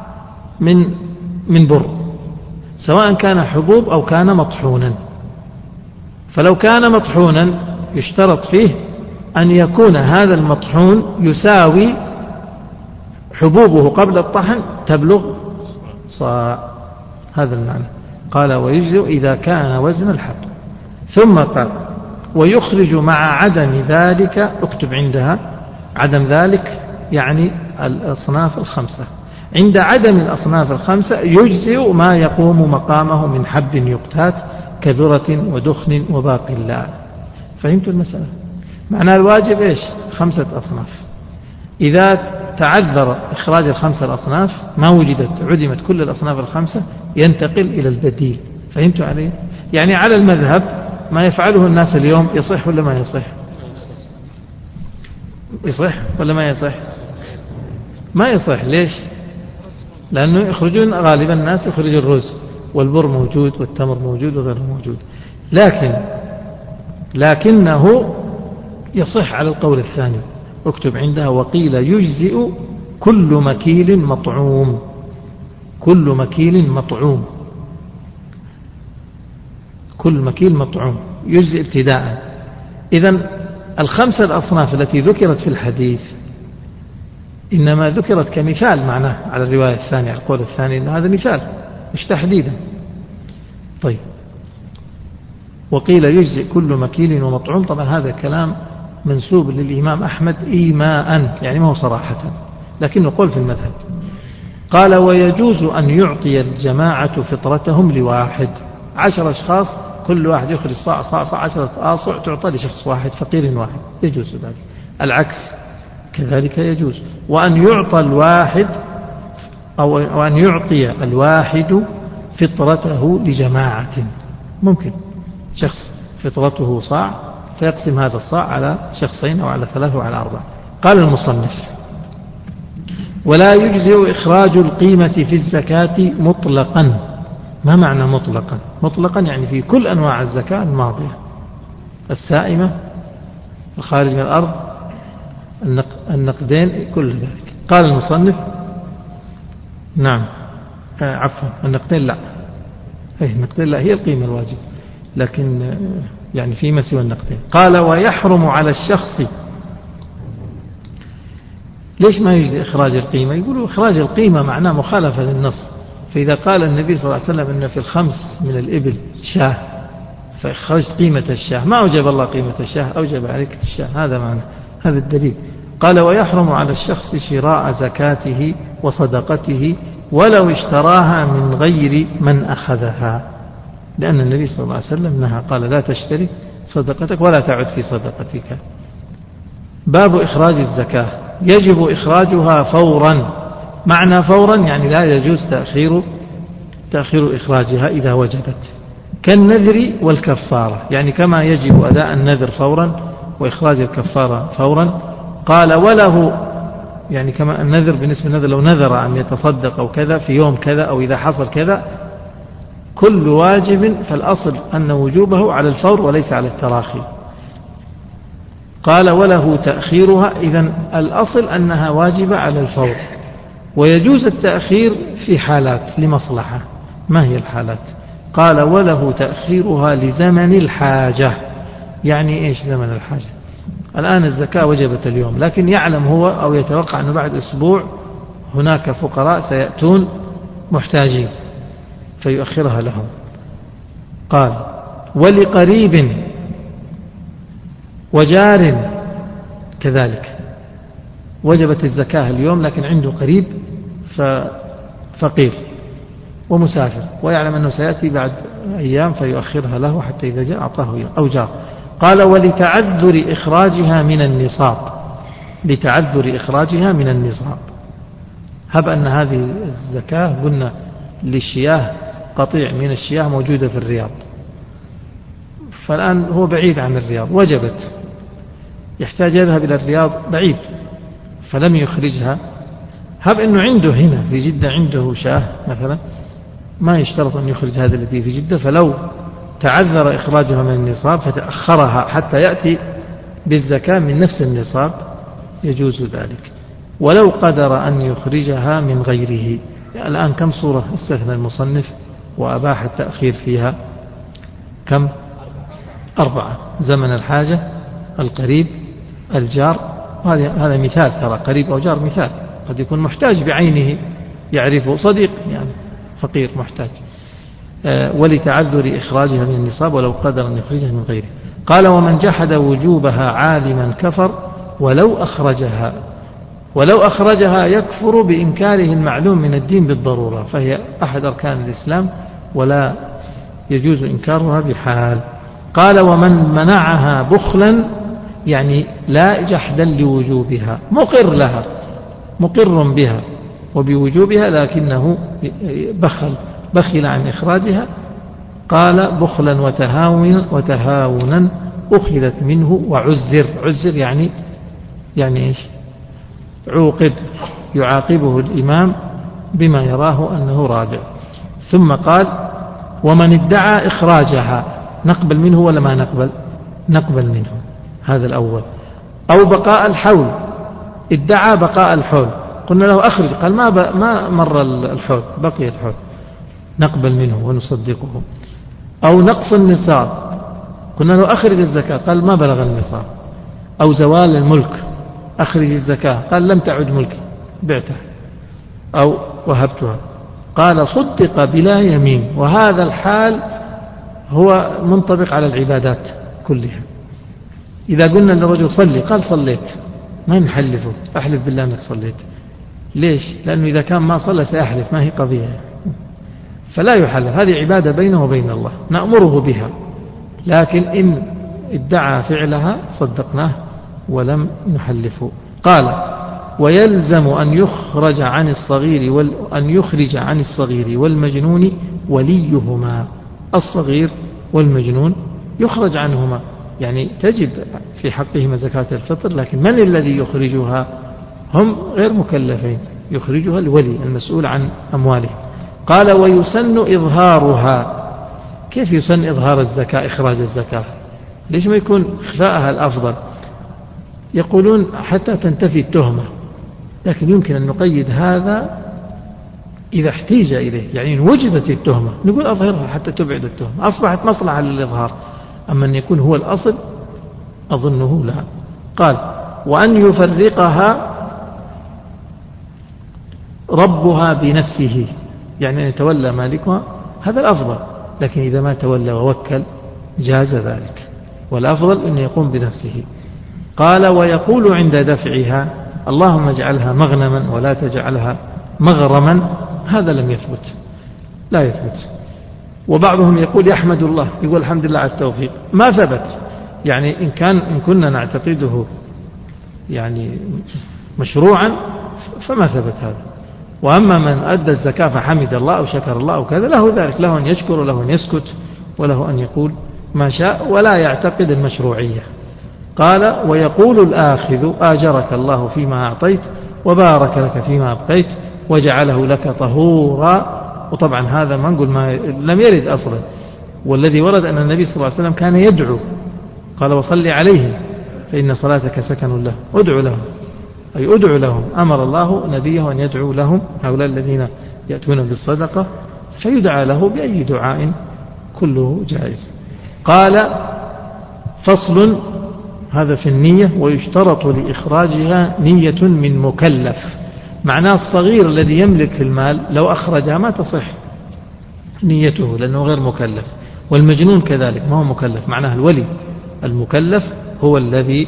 من بر، سواء كان حبوب أو كان مطحونا. فلو كان مطحونا يشترط فيه أن يكون هذا المطحون يساوي حبوبه قبل الطحن تبلغ صاع، هذا المعنى. قال ويجزئ إذا كان وزن الحب. ثم قال ويخرج مع عدم ذلك، اكتب عندها عدم ذلك يعني الأصناف 5. عند عدم الأصناف 5 يجزئ ما يقوم مقامه من حب يقتات كذرة ودخن وباقلاء. فهمت المسألة؟ معنى الواجب إيش؟ 5 أصناف. إذا تعذر إخراج ال5 الأصناف ما وجدت عدمت كل الأصناف 5 ينتقل إلى البديل. فهمت علي؟ يعني على المذهب ما يفعله الناس اليوم يصح ولا ما يصح؟ يصح ولا ما يصح؟ ما يصح. ليش؟ لأنه يخرجون غالبا الناس يخرج الرز والبر موجود والتمر موجود وغيره موجود، لكنه يصح على القول الثاني. اكتب عندها وقيل يجزئ كل مكيل مطعوم. كل مكيل مطعوم، كل مكيل مطعوم يجزئ ابتداء. إذن ال5 الأصناف التي ذكرت في الحديث إنما ذكرت كمثال معناه على الرواية الثانية، على القول الثاني، إن هذا مثال مش تحديدا. طيب وقيل يجزئ كل مكيل ومطعوم. طبعا هذا كلام منسوب للإمام أحمد إيماء، يعني ما هو صراحة، لكنه قول في المذهب. قال ويجوز أن يعطي الجماعة فطرتهم لواحد. 10 أشخاص كل واحد يخرج صاع 10 آصع تعطى لشخص واحد فقير واحد، يجوز ذلك. العكس كذلك يجوز. وأن يعطى الواحد أو أن يعطي الواحد فطرته لجماعة، ممكن شخص فطرته صاع فيقسم هذا الصاع على شخصين أو على 3 أو على 4. قال المصنف ولا يجزئ إخراج القيمة في الزكاة مطلقا. ما معنى مطلقا؟ مطلقا يعني في كل أنواع الزكاة الماضية، السائمة، الخارج من الأرض، النقدين، كل ذلك. قال المصنف نعم عفوا النقدين لا، النقدين لا هي القيمة الواجب، لكن يعني فيما سوى النقدين. قال ويحرم على الشخص. ليش ما يجزي إخراج القيمة؟ يقولوا إخراج القيمة معناه مخالفة للنص. فإذا قال النبي صلى الله عليه وسلم إن في ال5 من الإبل شاه فإخرجت قيمة الشاه، ما أوجب الله قيمة الشاه، أوجب عليك الشاه، هذا معنى، هذا الدليل. قال ويحرم على الشخص شراء زكاته وصدقته ولو اشتراها من غير من أخذها، لأن النبي صلى الله عليه وسلم نهى، قال لا تشتري صدقتك ولا تعد في صدقتك. باب إخراج الزكاة. يجب إخراجها فورا. معنى فورا يعني لا يجوز تأخير إخراجها إذا وجدت، كالنذر والكفارة، يعني كما يجب أداء النذر فورا وإخراج الكفارة فورا. قال وله، يعني كما النذر بالنسبة للنذر لو نذر أن يتصدق أو كذا في يوم كذا أو إذا حصل كذا، كل واجب فالأصل أن وجوبه على الفور وليس على التراخي. قال وله تأخيرها، إذن الأصل أنها واجبة على الفور، ويجوز التأخير في حالات لمصلحة. ما هي الحالات؟ قال وله تأخيرها لزمن الحاجة. يعني إيش زمن الحاجة؟ الآن الزكاة وجبت اليوم، لكن يعلم هو أو يتوقع أنه بعد أسبوع هناك فقراء سيأتون محتاجين فيؤخرها لهم. قال ولقريب وجار كذلك، وجبت الزكاة اليوم لكن عنده قريب فقير ومسافر ويعلم أنه سيأتي بعد أيام فيؤخرها له حتى إذا جاء أعطاه أو جار. قال ولتعذر إخراجها من النصاب. لتعذر إخراجها من النصاب. هب أن هذه الزكاة قلنا للشياه قطيع من الشياه موجودة في الرياض، فالآن هو بعيد عن الرياض وجبت، يحتاج يذهب إلى الرياض بعيد فلم يخرجها. هب أنه عنده هنا في جدة عنده شاه مثلا، ما يشترط أن يخرج هذا الذي في جدة، فلو تعذر إخراجها من النصاب فتأخرها حتى يأتي بالزكاة من نفس النصاب يجوز ذلك. ولو قدر أن يخرجها من غيره. يعني الآن كم صورة استثنى المصنف وأباح التأخير فيها؟ كم؟ 4: زمن الحاجة، القريب، الجار. هذا مثال، ترى قريب أو جار مثال، قد يكون محتاج بعينه يعرفه، صديق يعني فقير محتاج. ولتعذر إخراجها من النصاب ولو قدر أن يخرجها من غيره. قال ومن جحد وجوبها عالما كفر ولو أخرجها يكفر بإنكاره المعلوم من الدين بالضرورة، فهي أحد أركان الإسلام ولا يجوز إنكارها بحال. قال ومن منعها بخلا، يعني لا جحدا لوجوبها، مقر لها، مقر بها وبوجوبها لكنه بخل عن إخراجها. قال بخلا وتهاونا أخذت منه وعزر. عزر يعني إيش؟ عوقب، يعاقبه الإمام بما يراه أنه رادع. ثم قال ومن ادعى إخراجها، نقبل منه ولا ما نقبل؟ نقبل منه، هذا الأول. أو بقاء الحول، ادعى بقاء الحول، قلنا له أخرج، قال ما مر الحول، بقي الحول، نقبل منه ونصدقه. أو نقص النصاب، قلنا له أخرج الزكاة، قال ما بلغ النصاب. أو زوال الملك، أخرج الزكاة، قال لم تعد ملكي بعتها أو وهبتها، قال صدق بلا يمين. وهذا الحال هو منطبق على العبادات كلها. إذا قلنا للرجل صلي، قال صليت، ما نحلفه، أحلف بالله أنك صليت. ليش؟ لأنه إذا كان ما صلى سيحلف، ما هي قضية، فلا يحلف، هذه عبادة بينه وبين الله نأمره بها، لكن إن ادعى فعلها صدقناه ولم نحلفه. قال ويلزم أن يخرج عن الصغير والمجنون وليهما. الصغير والمجنون يخرج عنهما، يعني تجب في حقهما زكاة الفطر، لكن من الذي يخرجها؟ هم غير مكلفين، يخرجها الولي المسؤول عن أموالهم. قال ويسن إظهارها. كيف يسن إظهار الزكاة، إخراج الزكاة؟ ليش ما يكون إخفاءها الأفضل؟ يقولون حتى تنتفي التهمة، لكن يمكن أن نقيد هذا إذا احتيج إليه، يعني إن وجدت التهمة نقول أظهرها حتى تبعد التهمة، أصبحت مصلحة للإظهار. أما أن يكون هو الأصل أظنه لا. قال وأن يفرقها ربها بنفسه، يعني أن يتولى مالكها، هذا الأفضل، لكن إذا ما تولى ووكل جاز ذلك، والأفضل أن يقوم بنفسه. قال ويقول عند دفعها اللهم اجعلها مغنما ولا تجعلها مغرما. هذا لم يثبت، لا يثبت. وبعضهم يقول يحمد الله، يقول الحمد لله على التوفيق، ما ثبت. يعني إن كنا نعتقده يعني مشروعا فما ثبت هذا. وأما من أدى الزكاة فحمد الله أو شكر الله أو كذا، له ذلك، له أن يشكر وله أن يسكت وله أن يقول ما شاء ولا يعتقد المشروعية. قال ويقول الآخذ آجرك الله فيما أعطيت وبارك لك فيما أبقيت وجعله لك طهورا. وطبعا هذا ما نقول ما لم يرد أصلا، والذي ورد أن النبي صلى الله عليه وسلم كان يدعو، قال وصلي عليهم فإن صلاتك سكن له. ادعو لهم، أي ادعو لهم. أمر الله نبيه أن يدعو لهم، هؤلاء الذين يأتون بالصدقة، فيدعى له بأي دعاء كله جائز. قال فصل، هذا في النية، ويشترط لإخراجها نية من مكلف. معناه الصغير الذي يملك المال لو أخرجها ما تصح نيته لأنه غير مكلف، والمجنون كذلك ما هو مكلف. معناه الولي المكلف هو الذي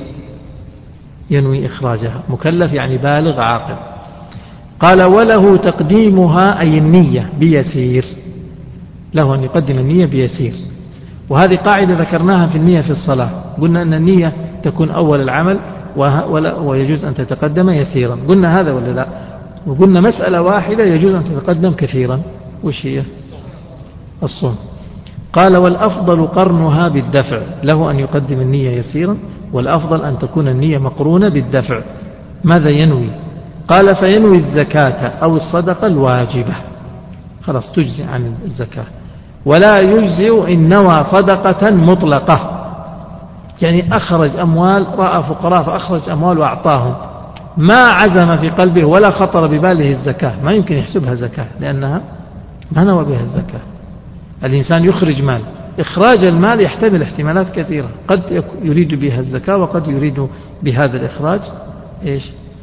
ينوي إخراجها، مكلف يعني بالغ عاقل. قال وله تقديمها أي النية بيسير، له أن يقدم النية بيسير. وهذه قاعدة ذكرناها في النية في الصلاة، قلنا أن النية تكون أول العمل ويجوز أن تتقدم يسيرا. قلنا هذا ولا لا؟ وقلنا مسألة واحدة يجوز أن تتقدم كثيرا، وش هي؟ الصوم. قال والأفضل قرنها بالدفع، له أن يقدم النية يسيرا، والأفضل أن تكون النية مقرونة بالدفع. ماذا ينوي؟ قال فينوي الزكاة أو الصدقة الواجبة، خلاص تجزي عن الزكاة. ولا يجزئ إن نوى صدقة مطلقة، يعني أخرج أموال، رأى فقراء فأخرج أموال وأعطاهم، ما عزم في قلبه ولا خطر بباله الزكاة، ما يمكن يحسبها زكاة لأنها ما نوى بها الزكاة. الإنسان يخرج مال، إخراج المال يحتمل احتمالات كثيرة، قد يريد بها الزكاة وقد يريد بهذا الإخراج إيش؟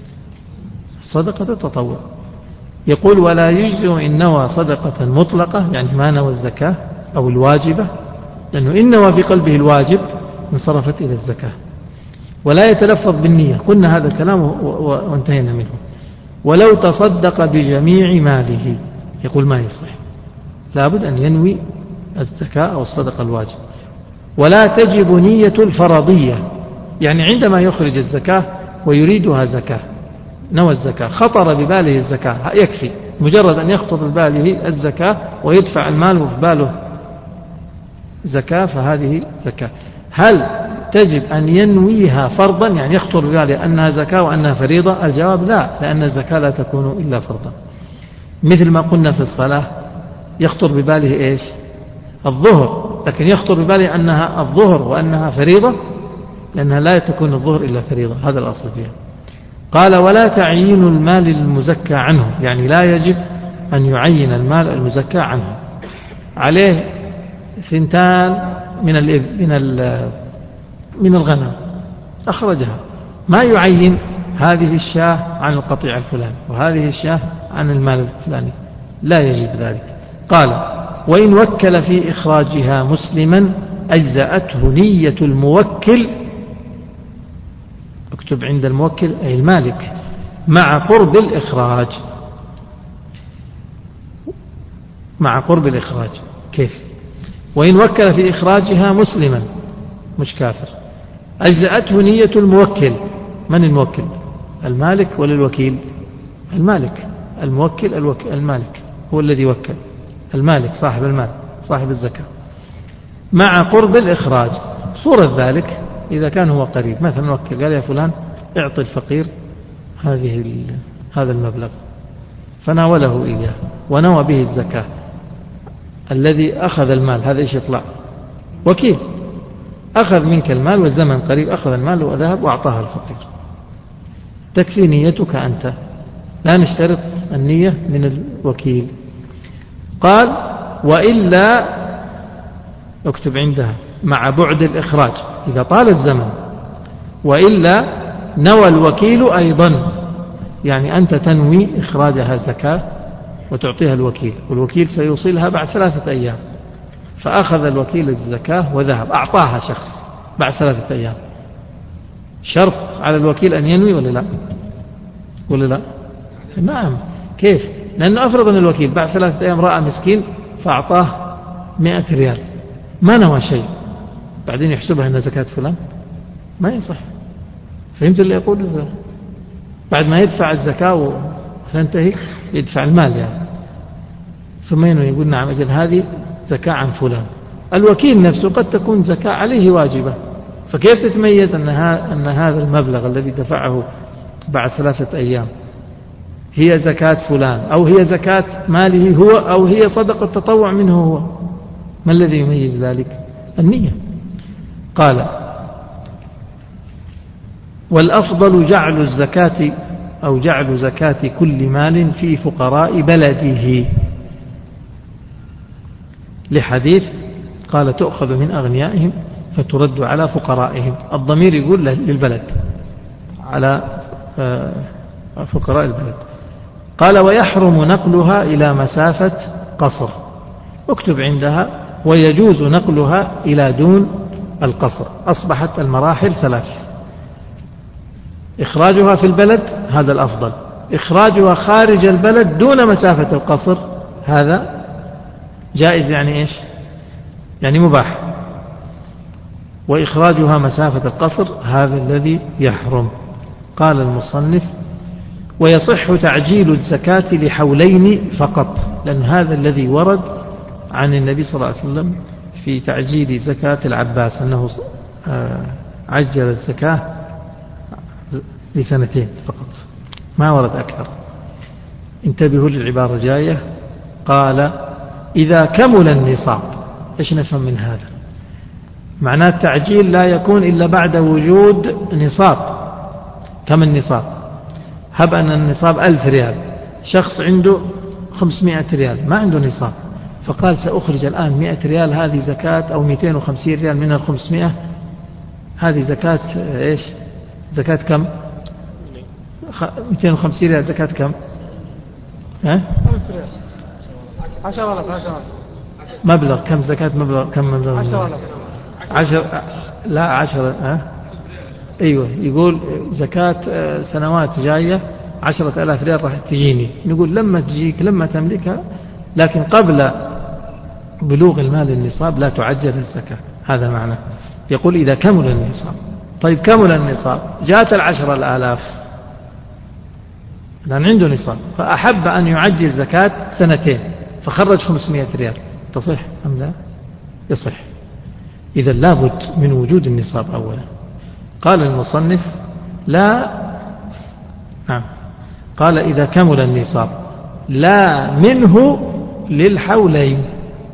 صدقة التطوع. يقول ولا يجزئ إن نوى صدقة مطلقة، يعني ما نوى الزكاة أو الواجبة، لأنه إن نوى في قلبه الواجب انصرفت إلى الزكاة. ولا يتلفظ بالنية، قلنا هذا الكلام وانتهينا منه. ولو تصدق بجميع ماله، يقول ما يصح، لابد أن ينوي الزكاة أو الصدقة الواجب. ولا تجب نية الفرضية، يعني عندما يخرج الزكاة ويريدها زكاة، نوى الزكاة، خطر بباله الزكاة، يكفي مجرد أن يخطر بباله الزكاة ويدفع المال وفي باله زكاة، فهذه زكاة. هل تجب أن ينويها فرضا، يعني يخطر بباله أنها زكاة وأنها فريضة؟ الجواب لا، لأن الزكاة لا تكون إلا فرضا. مثل ما قلنا في الصلاة، يخطر بباله إيش؟ الظهر، لكن يخطر بباله أنها الظهر وأنها فريضة، لأنها لا تكون الظهر إلا فريضة، هذا الأصل فيها. قال ولا تعيين المال المزكى عنه، يعني لا يجب أن يعين المال المزكى عنه. عليه 2 من الغنم أخرجها، ما يعين هذه الشاة عن القطيع الفلاني وهذه الشاة عن المال الفلاني، لا يجب ذلك. قال وإن وكل في إخراجها مسلما أجزأته نية الموكل، اكتب عند الموكل أي المالك، مع قرب الإخراج. مع قرب الإخراج كيف؟ وإن وكل في إخراجها مسلما، مش كافر، أجزأته نية الموكل. من الموكل؟ المالك ولا الوكيل؟ المالك. الموكل المالك هو الذي وكل، المالك صاحب المال صاحب الزكاة، مع قرب الإخراج. صورة ذلك إذا كان هو قريب، مثلا وكل قال يا فلان اعطي الفقير هذا المبلغ، فناوله إياه ونوى به الزكاة، الذي أخذ المال هذا إيش يطلع؟ وكيل، أخذ منك المال والزمن قريب أخذ المال وذهب وأعطاها الفقير، تكفي نيتك أنت، لا نشترط النية من الوكيل. قال وإلا، اكتب عندها مع بعد الإخراج إذا طال الزمن، وإلا نوى الوكيل أيضا، يعني أنت تنوي إخراجها زكاة وتعطيها الوكيل، والوكيل سيوصلها بعد 3 أيام، فأخذ الوكيل الزكاة وذهب أعطاها شخص بعد 3 أيام، شرط على الوكيل أن ينوي ولا لا؟ نعم. كيف؟ لأنه أفرض أن الوكيل بعد 3 أيام رأى مسكين فأعطاه 100 ريال ما نوى شيء، بعدين يحسبها أن زكاة فلان، ما يصح. فهمت اللي يقول؟ بعد ما يدفع الزكاة وتنتهي يدفع المال يعني، ثم يقول نعم أجل هذه زكاة عن فلان. الوكيل نفسه قد تكون زكاة عليه واجبة، فكيف تتميز أن هذا المبلغ الذي دفعه بعد 3 أيام هي زكاة فلان أو هي زكاة ماله هو أو هي صدقة تطوع منه هو؟ ما الذي يميز ذلك؟ النية. قال والأفضل جعل الزكاة أو جعل زكاة كل مال في فقراء بلده، لحديث قال تؤخذ من أغنيائهم فترد على فقرائهم. الضمير يقول للبلد، على فقراء البلد. قال ويحرم نقلها إلى مسافة قصر، اكتب عندها ويجوز نقلها إلى دون القصر. أصبحت المراحل 3: إخراجها في البلد هذا الأفضل، إخراجها خارج البلد دون مسافة القصر هذا جائز، يعني إيش؟ يعني مباح، وإخراجها مسافة القصر هذا الذي يحرم. قال المصنف ويصح تعجيل الزكاة لحولين فقط، لأن هذا الذي ورد عن النبي صلى الله عليه وسلم في تعجيل زكاة العباس أنه عجل الزكاة ل2 فقط، ما ورد أكثر. انتبهوا للعبارة الجاية، قال إذا كمل النصاب. إيش نفهم من هذا؟ معناه التعجيل لا يكون إلا بعد وجود نصاب. كم النصاب؟ هب أن النصاب 1000 ريال، شخص عنده 500 ريال ما عنده نصاب، فقال سأخرج الآن 100 ريال هذه زكاة، أو 250 ريال من 500 هذه زكاة إيش؟ زكاة كم؟ 250 ريال زكاة كم؟ 10,000 مبلغ كم زكاة؟ مبلغ كم؟ مبلغ 10. لا 10. أيوة، يقول زكاة سنوات جاية 10,000 ريال راح تجيني. نقول لما تجيك لما تملكها، لكن قبل بلوغ المال النصاب لا تعجل الزكاة. هذا معنى. يقول إذا كمل النصاب. طيب كمل النصاب، جاءت 10,000 لأن عنده نصاب، فأحب أن يعجل زكاة 2 فخرج 500 ريال، تصح أم لا؟ يصح. إذا لابد من وجود النصاب أولا. قال المصنف لا، نعم، قال إذا كمل النصاب لا منه للحولين،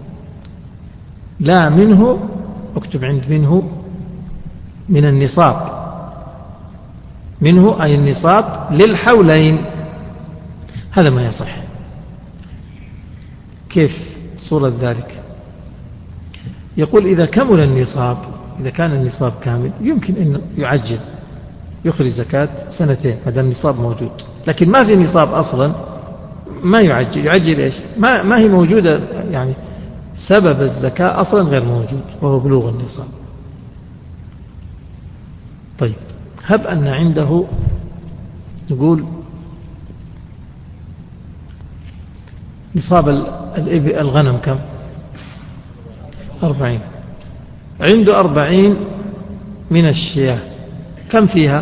لا منه، اكتب عند منه، من النصاب، منه أي النصاب للحولين، هذا ما يصح. كيف صورة ذلك؟ يقول إذا كمل النصاب، إذا كان النصاب كامل يمكن أن يعجل، يخرج زكاة 2 هذا النصاب موجود، لكن ما في نصاب أصلا ما يعجل إيش؟ ما هي موجودة، يعني سبب الزكاة أصلا غير موجود وهو بلوغ النصاب. طيب هب أن عنده، نقول نصاب الغنم كم؟ 40. عنده 40 من الشياه، كم فيها؟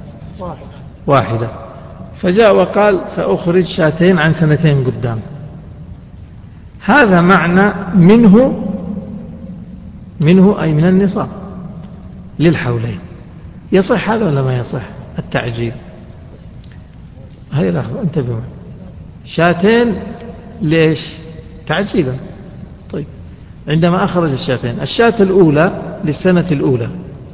1. فجاء وقال سأخرج 2 عن 2 قدام. هذا معنى منه أي من النصاب للحولين. يصح هذا ولا ما يصح؟ التعجيل هذه لحظة، انتبهوا. 2 ليش؟ تعجيلا. طيب عندما أخرج 2، الشاة الأولى للسنة الأولى،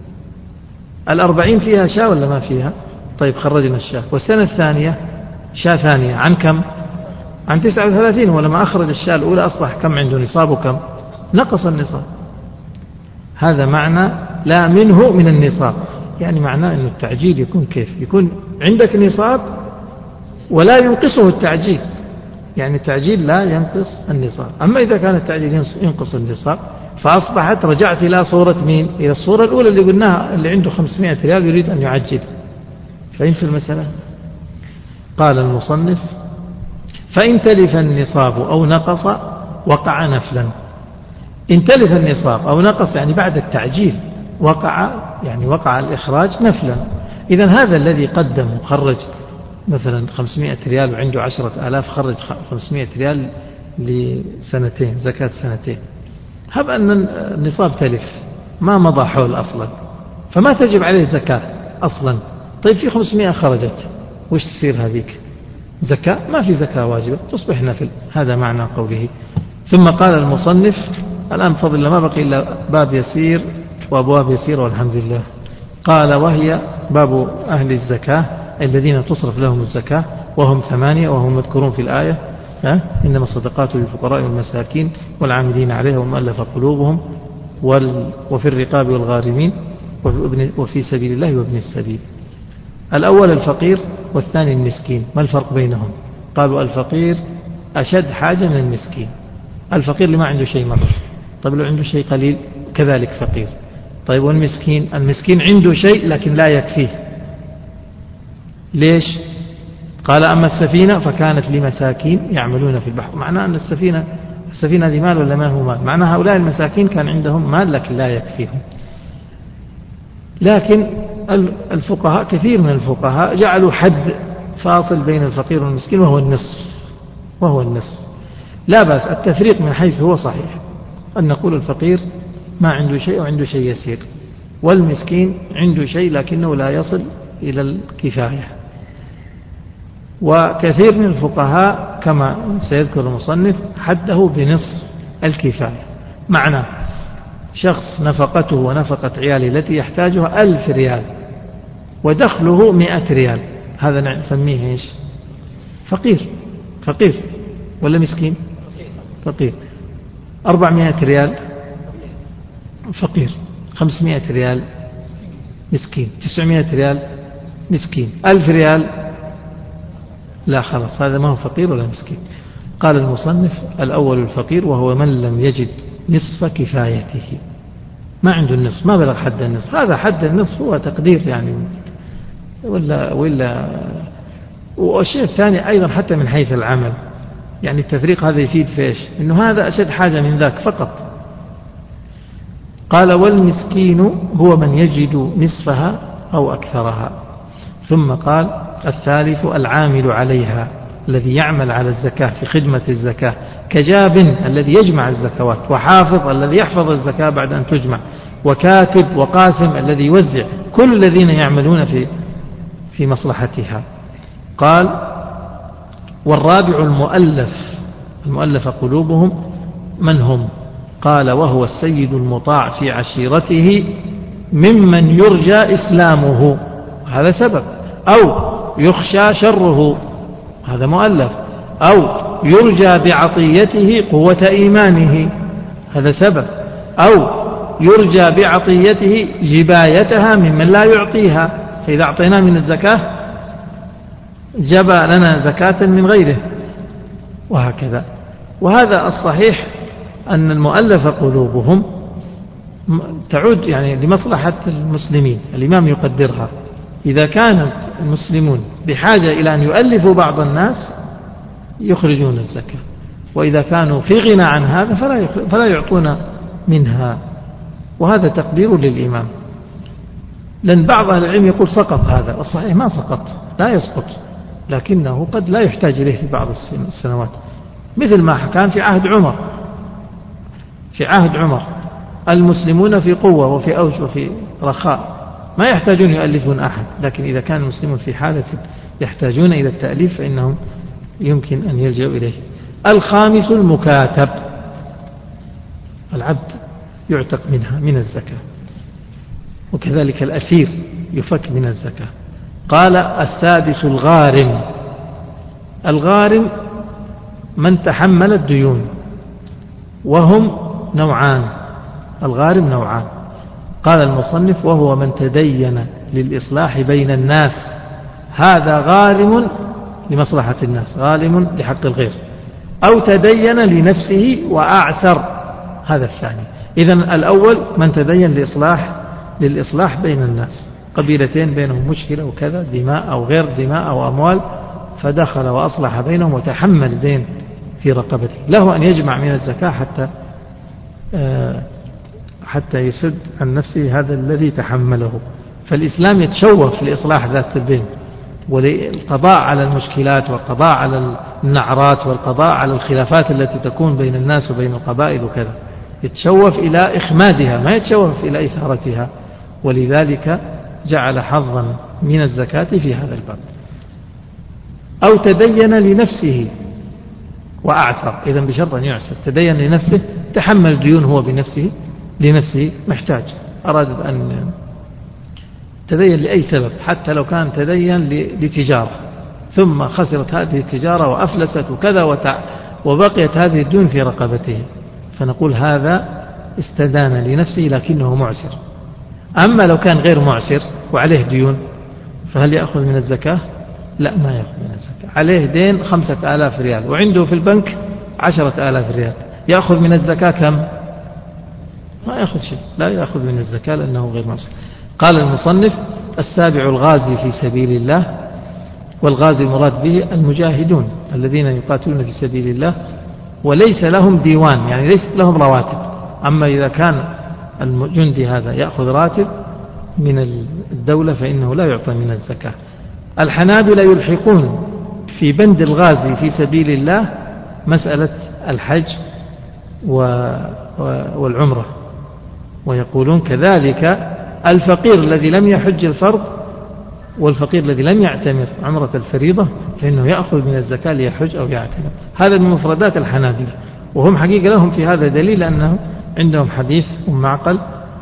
40 فيها شاة ولا ما فيها؟ طيب خرجنا الشاة. والسنة الثانية شاة ثانية عن كم؟ عن 39. ولما أخرج الشاة الأولى أصبح كم عنده؟ نصاب كم؟ نقص النصاب. هذا معنى لا منه من النصاب، يعني معناه أن التعجيل يكون كيف؟ يكون عندك نصاب ولا ينقصه التعجيل، يعني التعجيل لا ينقص النصاب. أما إذا كان التعجيل ينقص النصاب فأصبحت رجعت إلى صورة مين؟ إلى الصورة الأولى اللي قلناها، اللي عنده 500 ريال يريد أن يعجل. فهمت المسألة؟ قال المصنف: فإن تلف النصاب أو نقص وقع نفلا. إن تلف النصاب أو نقص يعني بعد التعجيل وقع الإخراج نفلا. إذن هذا الذي قدم وخرج مثلا 500 ريال وعنده 10,000، خرج 500 ريال لسنتين، زكاة سنتين. هب أن النصاب تلف، ما مضى حول أصلا، فما تجب عليه زكاة أصلا. طيب في 500 خرجت، وش تصير هذيك؟ زكاة؟ ما في زكاة واجبة، تصبح نفل. هذا معنى قوله. ثم قال المصنف: الآن بفضل الله ما بقي إلا باب يسير وأبواب يسيرة والحمد لله. قال: وهي باب أهل الزكاة الذين تصرف لهم الزكاة، وهم 8 وهم مذكورون في الآية: إنما الصدقات للفقراء والمساكين والعاملين عليها والمؤلف قلوبهم وفي الرقاب والغارمين وفي سبيل الله وابن السبيل. الأول الفقير والثاني المسكين. ما الفرق بينهم؟ قالوا الفقير أشد حاجة من المسكين. الفقير اللي ما عنده شيء مرة، طيب لو عنده شيء قليل كذلك فقير. طيب والمسكين؟ المسكين عنده شيء لكن لا يكفيه. ليش؟ قال: أما السفينة فكانت لمساكين يعملون في البحر. معناه أن السفينة دي مال ولا ما هو مال؟ معناه هؤلاء المساكين كان عندهم مال لكن لا يكفيهم. لكن الفقهاء، كثير من الفقهاء جعلوا حد فاصل بين الفقير والمسكين وهو النصف. لا بأس التفريق من حيث هو صحيح، أن نقول الفقير ما عنده شيء وعنده شيء يسير، والمسكين عنده شيء لكنه لا يصل إلى الكفاية. وكثير من الفقهاء كما سيذكر المصنف حده بنصف الكفاية. معنى شخص نفقته ونفقة عياله التي يحتاجها 1000 ريال ودخله 100 ريال، هذا نسميه إيش؟ فقير ولا مسكين؟ فقير. 400 ريال فقير، 500 ريال مسكين، 900 ريال مسكين، 1000 ريال لا، خلاص هذا ما هو فقير ولا مسكين. قال المصنف: الأول الفقير وهو من لم يجد نصف كفايته، ما عنده النصف، ما بلغ حد النصف. هذا حد النصف هو تقدير يعني، ولا والشيء الثاني أيضا حتى من حيث العمل، يعني التفريق هذا يفيد في إيش؟ إنه هذا أشد حاجة من ذاك فقط. قال: والمسكين هو من يجد نصفها أو أكثرها. ثم قال: الثالث العامل عليها، الذي يعمل على الزكاة في خدمة الزكاة، كجاب الذي يجمع الزكوات، وحافظ الذي يحفظ الزكاة بعد أن تجمع، وكاتب وقاسم الذي يوزع، كل الذين يعملون في مصلحتها. قال: والرابع المؤلف قلوبهم. من هم؟ قال: وهو السيد المطاع في عشيرته ممن يرجى إسلامه، هذا سبب، أو يخشى شره، هذا مؤلف، أو يرجى بعطيته قوة إيمانه، هذا سبب، أو يرجى بعطيته جبايتها ممن لا يعطيها، فإذا أعطيناه من الزكاة جبى لنا زكاة من غيره، وهكذا. وهذا الصحيح أن المؤلف قلوبهم تعود يعني لمصلحة المسلمين، الإمام يقدرها. إذا كان المسلمون بحاجة إلى أن يؤلفوا بعض الناس يخرجون الزكاة، وإذا كانوا في غنى عن هذا فلا يعطون منها، وهذا تقدير للإمام. لأن بعض أهل العلم يقول سقط هذا، الصحيح ما سقط، لا يسقط، لكنه قد لا يحتاج إليه في بعض السنوات، مثل ما كان في عهد عمر. في عهد عمر المسلمون في قوة وفي أوج وفي رخاء، ما يحتاجون يؤلفون أحد، لكن إذا كان المسلمون في حالة يحتاجون إلى التأليف فإنهم يمكن أن يلجأوا إليه. الخامس المكاتب، العبد يعتق منها من الزكاة، وكذلك الأسير يفك من الزكاة. قال: السادس الغارم من تحمل الديون، وهم نوعان، الغارم نوعان. قال المصنف: وهو من تدين للإصلاح بين الناس، هذا غارم لمصلحة الناس، غارم لحق الغير، أو تدين لنفسه وأعسر، هذا الثاني. إذن الأول من تدين للإصلاح بين الناس، قبيلتين بينهم مشكلة وكذا، دماء أو غير دماء أو أموال، فدخل وأصلح بينهم وتحمل دين في رقبته، له أن يجمع من الزكاة حتى يسد عن نفسه هذا الذي تحمله. فالإسلام يتشوف لإصلاح ذات البين وللقضاء على المشكلات والقضاء على النعرات والقضاء على الخلافات التي تكون بين الناس وبين القبائل وكذا، يتشوف إلى إخمادها، ما يتشوف إلى إثارتها، ولذلك جعل حظا من الزكاة في هذا الباب. أو تدين لنفسه وأعسر، إذن بشرط أن يعسر، تدين لنفسه، تحمل ديون هو لنفسه محتاج، أراد أن تدين لأي سبب، حتى لو كان تدين لتجارة ثم خسرت هذه التجارة وأفلست وكذا وبقيت هذه الديون في رقبته، فنقول هذا استدان لنفسه لكنه معسر. أما لو كان غير معسر وعليه ديون فهل يأخذ من الزكاة؟ لا، ما يأخذ من الزكاة. عليه دين 5000 ريال وعنده في البنك 10,000 ريال، يأخذ من الزكاة كم؟ ما يأخذ شيء، لا يأخذ من الزكاة لأنه غير معسر. قال المصنف: السابع الغازي في سبيل الله. والغازي المراد به المجاهدون الذين يقاتلون في سبيل الله وليس لهم ديوان، يعني ليس لهم رواتب. أما إذا كان الجندي هذا يأخذ راتب من الدولة فإنه لا يعطى من الزكاة. الحنابلة يلحقون في بند الغازي في سبيل الله مسألة الحج والعمرة، ويقولون كذلك الفقير الذي لم يحج الفرض والفقير الذي لم يعتمر عمرة الفريضة فإنه يأخذ من الزكاة ليحج أو يعتمر. هذا من مفردات الحنابلة، وهم حقيقة لهم في هذا دليل، لأنه عندهم حديث معقل: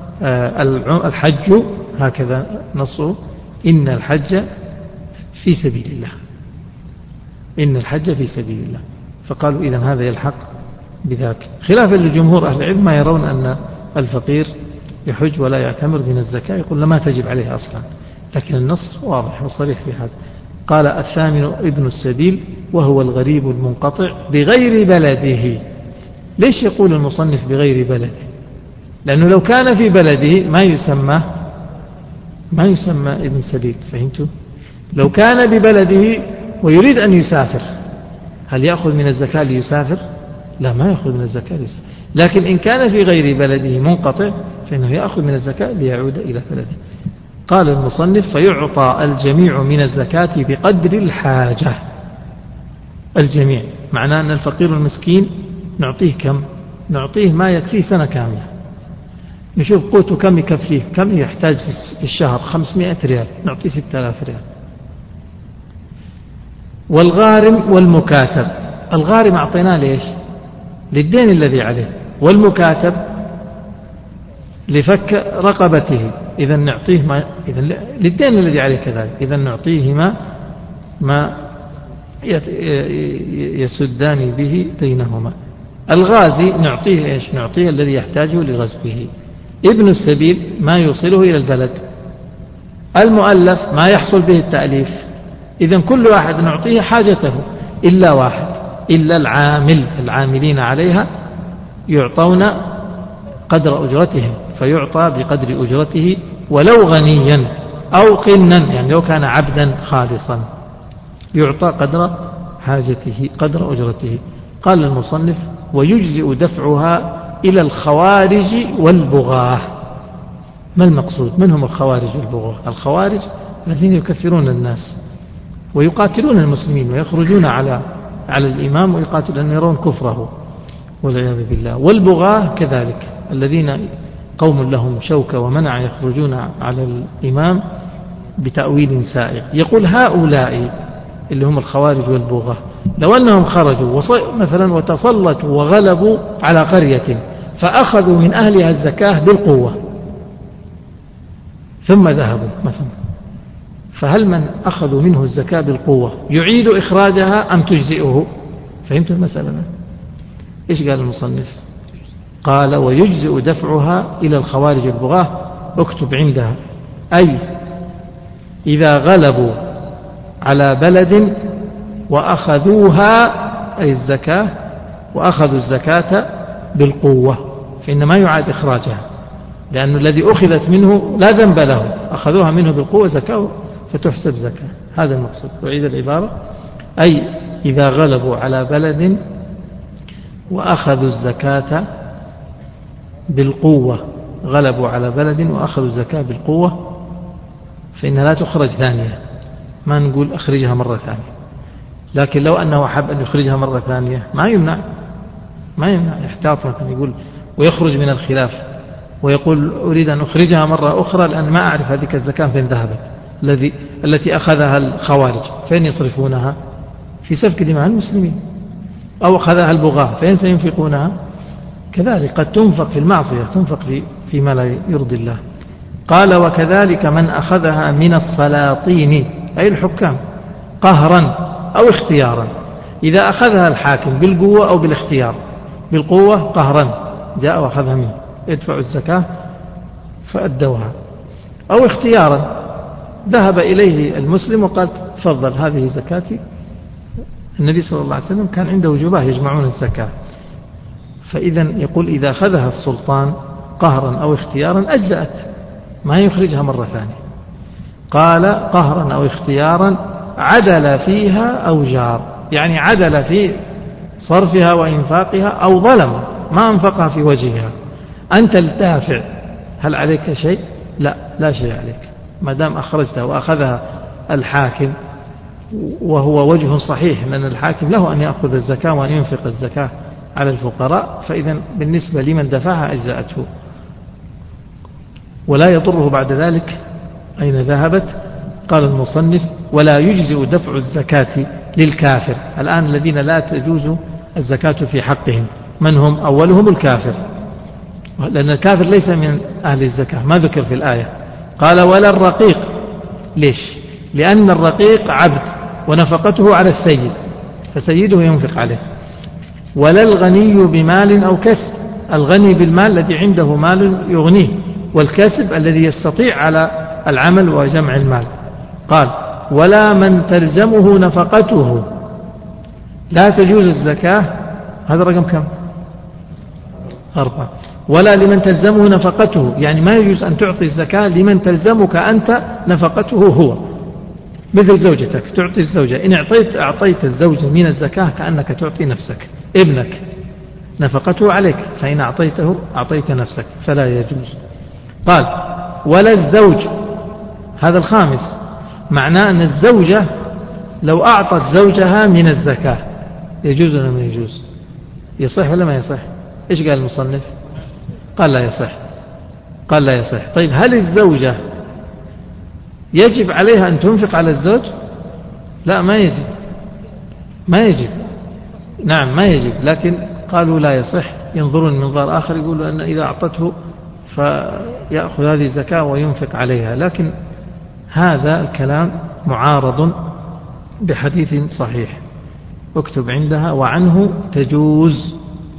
الحج هكذا نصه: إن الحج في سبيل الله، إن الحج في سبيل الله. فقالوا إذن هذا يلحق بذاك، خلافا لجمهور أهل العلم ما يرون أن الفقير يحج ولا يعتمر من الزكاة، يقول لما تجب عليه أصلا، لكن النص واضح وصريح في هذا. قال: الثامن ابن السبيل وهو الغريب المنقطع بغير بلده. ليش يقول المصنف بغير بلده؟ لأنه لو كان في بلده ما يسمى ابن سبيل، فهمتوا؟ لو كان ببلده ويريد أن يسافر هل يأخذ من الزكاة ليسافر؟ لا، ما يأخذ من الزكاة ليسافر. لكن إن كان في غير بلده منقطع فإنه يأخذ من الزكاة ليعود إلى بلده. قال المصنف: فيعطى الجميع من الزكاة بقدر الحاجة. الجميع معناه أن الفقير المسكين نعطيه كم؟ نعطيه ما يكفيه سنة كاملة. نشوف قوته كم يكفيه، كم يحتاج في الشهر، 500 ريال، نعطيه 6000 ريال. والغارم والمكاتب، الغارم أعطيناه ليش؟ للدين الذي عليه، والمكاتب لفك رقبته، إذا نعطيه إذا للدين الذي عليه كذلك، إذا نعطيه ما يسدان به دينهما. الغازي نعطيه إيش؟ نعطيه الذي يحتاجه لغزوه. ابن السبيل ما يوصله إلى البلد. المؤلف ما يحصل به التأليف. إذا كل واحد نعطيه حاجته إلا واحد، إلا العاملين عليها يعطون قدر أجرتهم، فيعطى بقدر أجرته ولو غنيا أو قنا، يعني لو كان عبدا خالصا يعطى قدر حاجته قدر أجرته. قال المصنف: ويجزئ دفعها إلى الخوارج والبغاة. ما المقصود؟ من هم الخوارج والبغاة؟ الخوارج الذين يكفرون الناس ويقاتلون المسلمين ويخرجون على الإمام ويقاتلون أن يرون كفره والعياذ بالله. والبغاة كذلك الذين قوم لهم شوكة ومنع يخرجون على الإمام بتأويل سائغ. يقول هؤلاء اللي هم الخوارج والبغاة لو أنهم خرجوا مثلا وتسلطوا وغلبوا على قرية فأخذوا من أهلها الزكاة بالقوة ثم ذهبوا مثلا، فهل من أخذوا منه الزكاة بالقوة يعيد إخراجها أم تجزئه؟ فهمت المسألة؟ إيش قال المصنف؟ قال: ويجزئ دفعها إلى الخوارج والبغاة. اكتب عندها: أي إذا غلبوا على بلد وأخذوها، أي الزكاة، وأخذوا الزكاة بالقوة، فإن ما يعاد إخراجها، لأن الذي أخذت منه لا ذنب له، أخذوها منه بالقوة زكاة فتحسب زكاة. هذا المقصود. أعيد العبارة: أي إذا غلبوا على بلد وأخذوا الزكاة بالقوة، غلبوا على بلد وأخذوا الزكاة بالقوة، فإنها لا تخرج ثانية، ما نقول أخرجها مرة ثانية. لكن لو أنه حب أن يخرجها مرة ثانية ما يمنع احتاطا، يقول ويخرج من الخلاف ويقول أريد أن أخرجها مرة أخرى لأن ما أعرف هذه الزكاة فين ذهبت، التي أخذها الخوارج فين يصرفونها؟ في سفك دماء المسلمين. أو أخذها البغاة فين سينفقونها؟ كذلك قد تنفق في المعصية، تنفق فيما لا يرضي الله. قال: وكذلك من أخذها من السلاطين أي الحكام قهرا أو اختيارا. إذا أخذها الحاكم بالقوة أو بالاختيار، بالقوة قهرا جاء وأخذها منه يدفع الزكاة فأدوها، أو اختيارا ذهب إليه المسلم وقال: تفضل هذه زكاتي. النبي صلى الله عليه وسلم كان عنده جباه يجمعون الزكاة، فإذا يقول إذا أخذها السلطان قهرا أو اختيارا أجزأت، ما يخرجها مرة ثانية. قال: قهرا أو اختيارا عدل فيها أو جار، يعني عدل في صرفها وإنفاقها أو ظلم ما أنفقها في وجهها. أنت الدافع، هل عليك شيء؟ لا شيء عليك ما دام أخرجتها وأخذها الحاكم، وهو وجه صحيح لأن الحاكم له أن يأخذ الزكاة وأن ينفق الزكاة على الفقراء، فإذا بالنسبة لمن دفعها أجزأته ولا يضره بعد ذلك أين ذهبت. قال المصنف: ولا يجزئ دفع الزكاة للكافر. الآن الذين لا تجوز الزكاة في حقهم من هم؟ أولهم الكافر، لأن الكافر ليس من أهل الزكاة، ما ذكر في الآية. قال: ولا الرقيق. ليش؟ لأن الرقيق عبد ونفقته على السيد فسيده ينفق عليه. ولا الغني بمال أو كسب. الغني بالمال الذي عنده مال يغنيه، والكسب الذي يستطيع على العمل وجمع المال. قال: ولا من تلزمه نفقته. لا تجوز الزكاة، هذا رقم كم؟ 4. ولا لمن تلزمه نفقته، يعني ما يجوز أن تعطي الزكاة لمن تلزمك أنت نفقته هو، مثل زوجتك تعطي الزوجة، إن أعطيت الزوج من الزكاة كأنك تعطي نفسك. ابنك نفقته عليك، فإن أعطيته أعطيت نفسك، فلا يجوز. قال: ولا الزوج. هذا الخامس، معناه أن الزوجة لو أعطت زوجها من الزكاة يجوز ولا ما يجوز؟ يصح ولا ما يصح؟ إيش قال المصنف؟ قال لا يصح. قال لا يصح. طيب هل الزوجة يجب عليها أن تنفق على الزوج؟ لا، ما يجب، ما يجب. نعم ما يجب، لكن قالوا لا يصح. ينظرون منظار آخر، يقولوا أن إذا أعطته فيأخذ هذه الزكاة وينفق عليها، لكن هذا الكلام معارض بحديث صحيح. اكتب عندها: وعنه تجوز،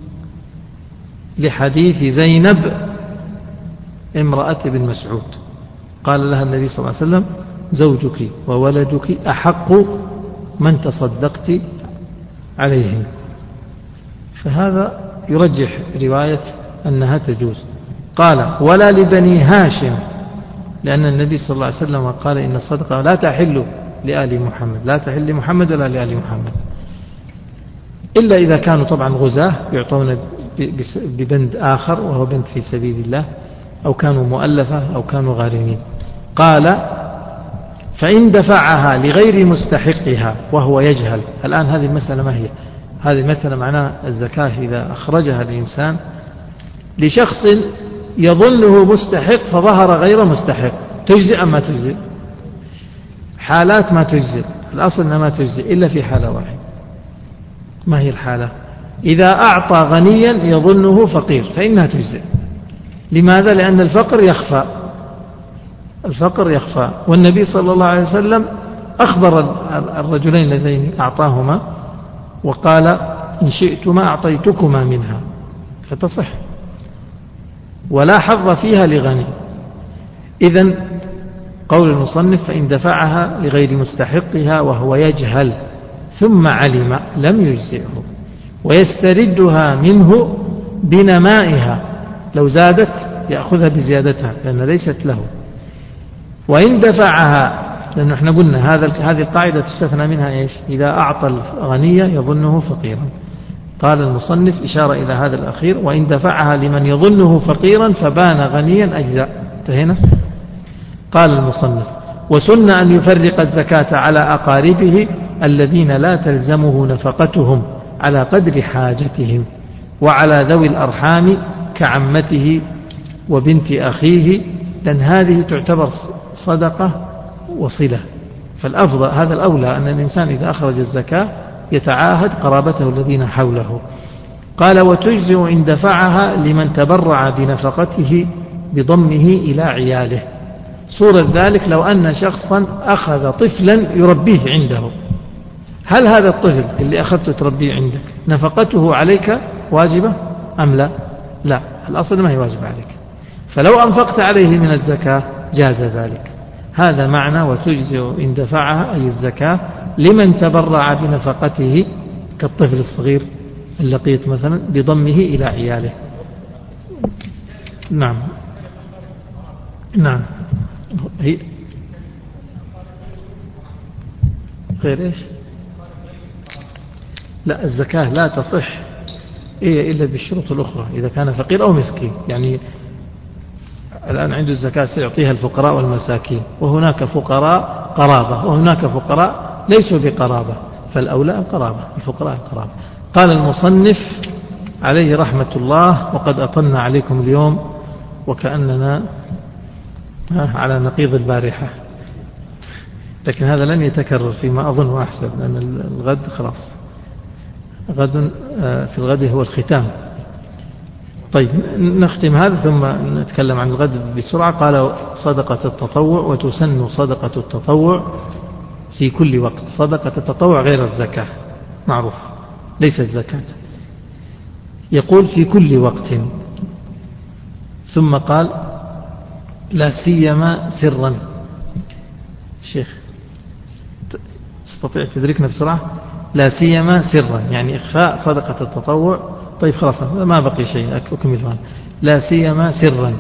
لحديث زينب امرأة ابن مسعود قال لها النبي صلى الله عليه وسلم: زوجك وولدك أحق من تصدقت عليهم. فهذا يرجح رواية أنها تجوز. قال: ولا لبني هاشم، لأن النبي صلى الله عليه وسلم قال: إن الصدقة لا تحل لآل محمد، لا تحل لمحمد ولا لآل محمد، إلا إذا كانوا طبعا غزاة يعطون ببند آخر وهو بند في سبيل الله، أو كانوا مؤلفة أو كانوا غارمين. قال: فإن دفعها لغير مستحقها وهو يجهل. الآن هذه المسألة ما هي؟ هذه المسألة معناها الزكاة إذا أخرجها الإنسان لشخص يظنه مستحق فظهر غير مستحق، تجزئ أم ما تجزئ؟ حالات ما تجزئ، الأصل أنها ما تجزئ إلا في حالة واحدة. ما هي الحالة؟ إذا أعطى غنيا يظنه فقير فإنها تجزئ. لماذا؟ لأن الفقر يخفى، الفقر يخفى، والنبي صلى الله عليه وسلم أخبر الرجلين اللذين أعطاهما وقال: إن شئتما أعطيتكما منها، فتصح، ولا حظ فيها لغني. إذن قول المصنف: فإن دفعها لغير مستحقها وهو يجهل ثم علم لم يجزئه، ويستردها منه بنمائها، لو زادت يأخذها بزيادتها لأن ليست له. وإن دفعها، لأنه احنا قلنا هذه القاعدة تستثنى منها إيش؟ إذا أعطى الغني يظنه فقيرا. قال المصنف إشارة إلى هذا الأخير: وإن دفعها لمن يظنه فقيرا فبان غنيا أجزاء. انتهينا. قال المصنف: وسن أن يفرق الزكاة على أقاربه الذين لا تلزمه نفقتهم على قدر حاجتهم، وعلى ذوي الأرحام كعمته وبنت أخيه، لأن هذه تعتبر صدقة وصلة. فالأفضل، هذا الأولى، أن الإنسان إذا أخرج الزكاة يتعاهد قرابته الذين حوله. قال: وتجزئ إن دفعها لمن تبرع بنفقته بضمه إلى عياله. صورة ذلك لو أن شخصا أخذ طفلا يربيه عنده، هل هذا الطفل اللي أخذته تربيه عندك نفقته عليك واجبة أم لا؟ لا، الأصل ما هي واجبة عليك، فلو أنفقت عليه من الزكاة جاز ذلك. هذا معنى وتجزئ إن دفعها، أي الزكاة، لمن تبرع بنفقته كالطفل الصغير اللقيط مثلا بضمه إلى عياله. نعم نعم. هي غير إيش؟ لا، الزكاة لا تصح إلا بالشروط الأخرى، إذا كان فقير أو مسكين. يعني الآن عنده الزكاة سيعطيها الفقراء والمساكين، وهناك فقراء قرابة وهناك فقراء ليسوا بقرابة، فالأولى القرابة، الفقراء القرابة. قال المصنف عليه رحمة الله: وقد أطلنا عليكم اليوم وكأننا على نقيض البارحة، لكن هذا لن يتكرر فيما أظن وأحسب، لأن الغد خلاص، غد في الغد هو الختام. طيب نختم هذا ثم نتكلم عن الغد بسرعة. قال: صدقة التطوع، وتسن صدقة التطوع في كل وقت. صدقة التطوع غير الزكاة معروف، ليست زكاة. يقول في كل وقت. ثم قال: لا سيما سرا. الشيخ تستطيع تدركنا بسرعة؟ لا سيما سرا يعني إخفاء صدقة التطوع. طيب خلاص ما بقي شيء أكملها. لا سيما سرا.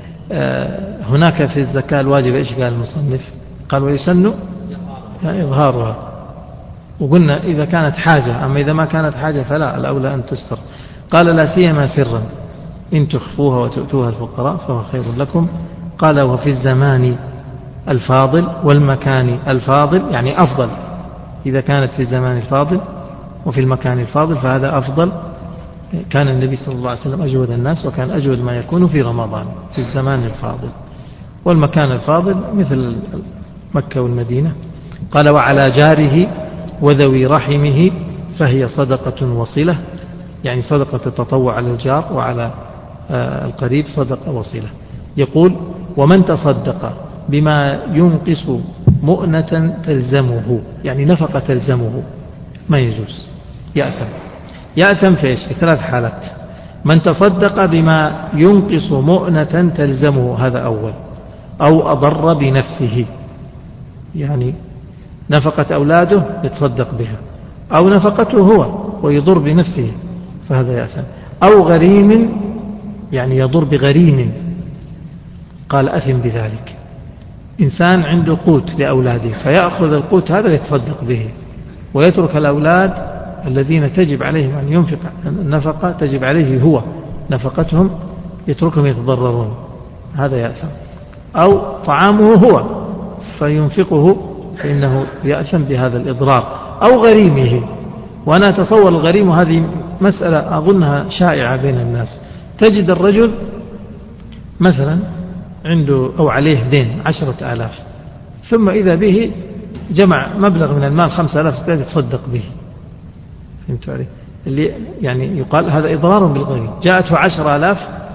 هناك في الزكاة الواجبة إيش قال المصنف؟ قال: ويسن إظهارها. وقلنا إذا كانت حاجة، أما إذا ما كانت حاجة فلا، الأولى أن تستر. قال: لا سيما سرا، إن تخفوها وتؤتوها الفقراء فهو خير لكم. قال: وفي الزمان الفاضل والمكان الفاضل، يعني أفضل. إذا كانت في الزمان الفاضل وفي المكان الفاضل فهذا أفضل. كان النبي صلى الله عليه وسلم أجود الناس، وكان أجود ما يكون في رمضان في الزمان الفاضل. والمكان الفاضل مثل مكة والمدينة. قال: وعلى جاره وذوي رحمه فهي صدقة وصلة، يعني صدقة التطوع على الجار وعلى القريب صدقة وصلة. يقول: ومن تصدق بما ينقص مؤنة تلزمه، يعني نفقة تلزمه، ما يجوز، يأثم. يأثم في إيش؟ في 3 حالات. من تصدق بما ينقص مؤنة تلزمه، هذا أول، أو أضر بنفسه، يعني نفقة أولاده يتصدق بها، أو نفقته هو ويضر بنفسه، فهذا يأثم. أو غريم، يعني يضر بغريم، قال: أثم بذلك. إنسان عنده قوت لأولاده فيأخذ القوت هذا يتصدق به، ويترك الأولاد الذين تجب عليهم أن ينفق النفقة، تجب عليه هو نفقتهم، يتركهم يتضررون، هذا يأثم. أو طعامه هو فينفقه، فإنه يأثم بهذا الإضرار. أو غريمه، وأنا أتصور الغريم، هذه مسألة أظنها شائعة بين الناس. تجد الرجل مثلا عنده أو عليه دين 10,000، ثم إذا به جمع مبلغ من المال 5,000 6,000 يتصدق به. فهمت علي؟ اللي يعني يقال هذا إضرار بالغريم. جاءته 10,000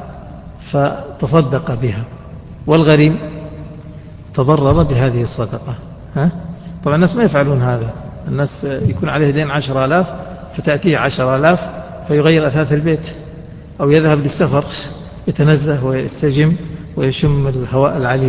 فتصدق بها، والغريم تضرر بهذه الصدقة. طبعا الناس ما يفعلون هذا. الناس يكون عليه دين 10,000 فتأتيه 10,000 فيغير أثاث البيت، أو يذهب للسفر يتنزه ويستجم ويشم الهواء العليل.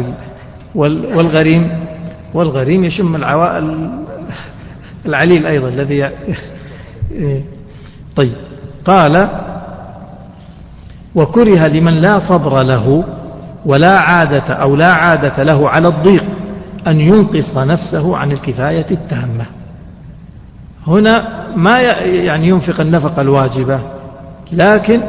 والغريم يشم الهواء العليل أيضا الذي طيب. قال: وكره لمن لا صبر له ولا عادة أو لا عادة له على الضيق أن ينقص نفسه عن الكفاية التامة. هنا ما يعني ينفق النفقة الواجبة، لكن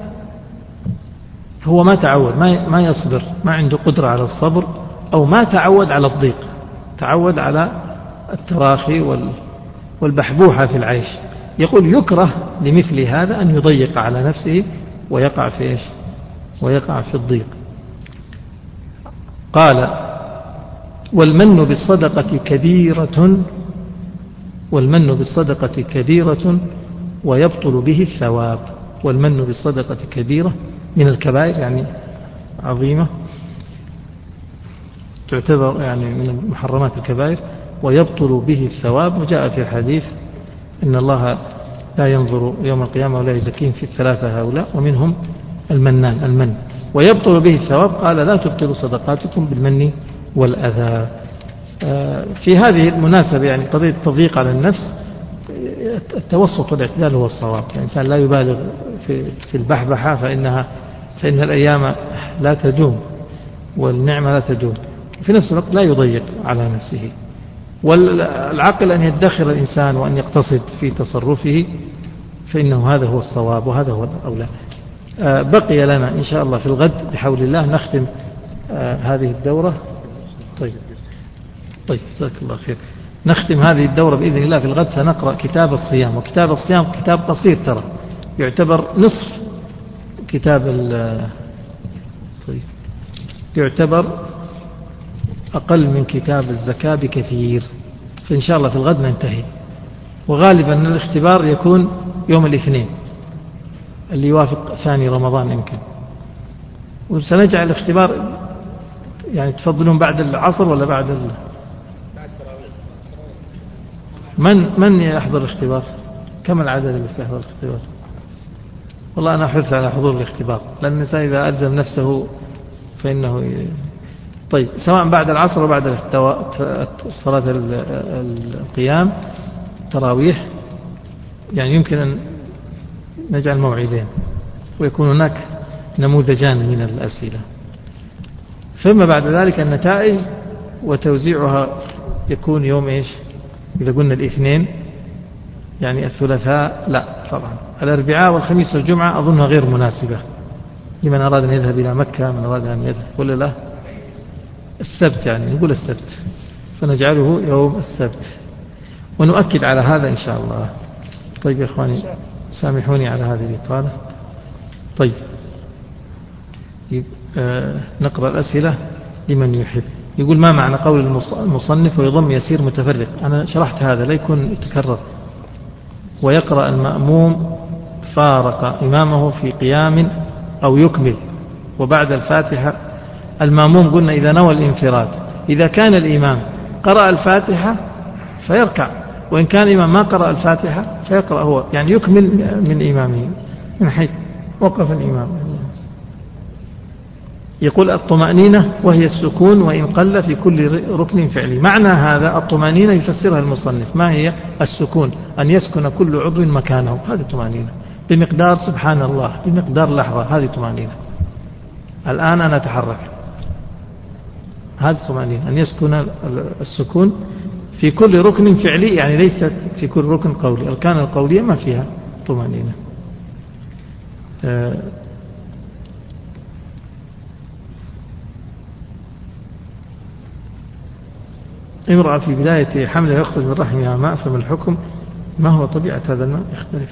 هو ما تعود، ما يصبر، ما عنده قدرة على الصبر، أو ما تعود على الضيق، تعود على التراخي والبحبوحة في العيش. يقول يكره لمثل هذا أن يضيق على نفسه ويقع في إيش؟ ويقع في الضيق. قال والمن بالصدقة كبيرة، والمن بالصدقة كبيرة ويبطل به الثواب. والمن بالصدقة كبيرة من الكبائر، يعني عظيمة، تعتبر يعني من محرمات الكبائر، ويبطل به الثواب. وجاء في الحديث إن الله لا ينظر يوم القيامة ولا يزكيهم في الثلاثة هؤلاء، ومنهم المنان، المن. ويبطل به الثواب قال لا تبطلوا صدقاتكم بالمن والأذى. في هذه المناسبة يعني قضية التضييق على النفس، التوسط والاعتدال هو الصواب. يعني الإنسان لا يبالغ في البحبحة، فإن الأيام لا تدوم والنعمة لا تدوم. في نفس الوقت لا يضيق على نفسه. والعقل أن يدخر الإنسان وأن يقتصد في تصرفه، فإنه هذا هو الصواب وهذا هو الأولى. بقي لنا إن شاء الله في الغد بحول الله نختم هذه الدورة. طيب جزاك الله خير. نختم هذه الدورة بإذن الله في الغد. سنقرأ كتاب الصيام، وكتاب الصيام كتاب قصير ترى، يعتبر نصف كتاب طيب يعتبر أقل من كتاب الزكاة بكثير. فإن شاء الله في الغد ننتهي. وغالبا الاختبار يكون يوم الاثنين اللي يوافق ثاني رمضان يمكن. وسنجعل الاختبار يعني تفضلون بعد العصر ولا بعد من يحضر الاختبار؟ كم العدد اللي سيحضر الاختبار؟ والله أنا أحث على حضور الاختبار، لأن الإنسان إذا ألزم نفسه فإنه طيب سواء بعد العصر وبعد صلاة القيام تراويح، يعني يمكن أن نجعل موعدين ويكون هناك نموذجان من الأسئلة. ثم بعد ذلك النتائج وتوزيعها يكون يوم إيش؟ إذا قلنا الاثنين يعني الثلاثاء لا طبعا، الأربعاء والخميس والجمعة أظنها غير مناسبة لمن أراد أن يذهب إلى مكة، من أراد أن يذهب ولا لا. السبت يعني نقول السبت، فنجعله يوم السبت ونؤكد على هذا إن شاء الله. طيب يا إخواني سامحوني على هذه الإطالة. طيب نقرأ الأسئلة لمن يحب. يقول ما معنى قول المصنف ويضم يسير متفرق؟ أنا شرحت هذا لا يكون يتكرر. ويقرأ المأموم فارق إمامه في قيام أو يكمل وبعد الفاتحة. المأموم قلنا إذا نوى الانفراد، إذا كان الإمام قرأ الفاتحة فيركع، وإن كان الإمام ما قرأ الفاتحة فيقرأ هو، يعني يكمل من إمامه من حيث وقف الإمام. يقول الطمأنينة وهي السكون وإن قل في كل ركن فعلي. معنى هذا الطمأنينة يفسرها المصنف. ما هي السكون؟ أن يسكن كل عضو مكانه، هذه طمأنينة بمقدار سبحان الله، بمقدار لحظة، هذه طمأنينة. الآن أنا أتحرك، هذه طمأنينة. أن يسكن السكون في كل ركن فعلي، يعني ليست في كل ركن قولي. الأركان القولية ما فيها طمأنينة. امرأة في بداية حملها يخرج من رحمها ماء، فما الحكم؟ ما هو طبيعة هذا الماء؟ يختلف.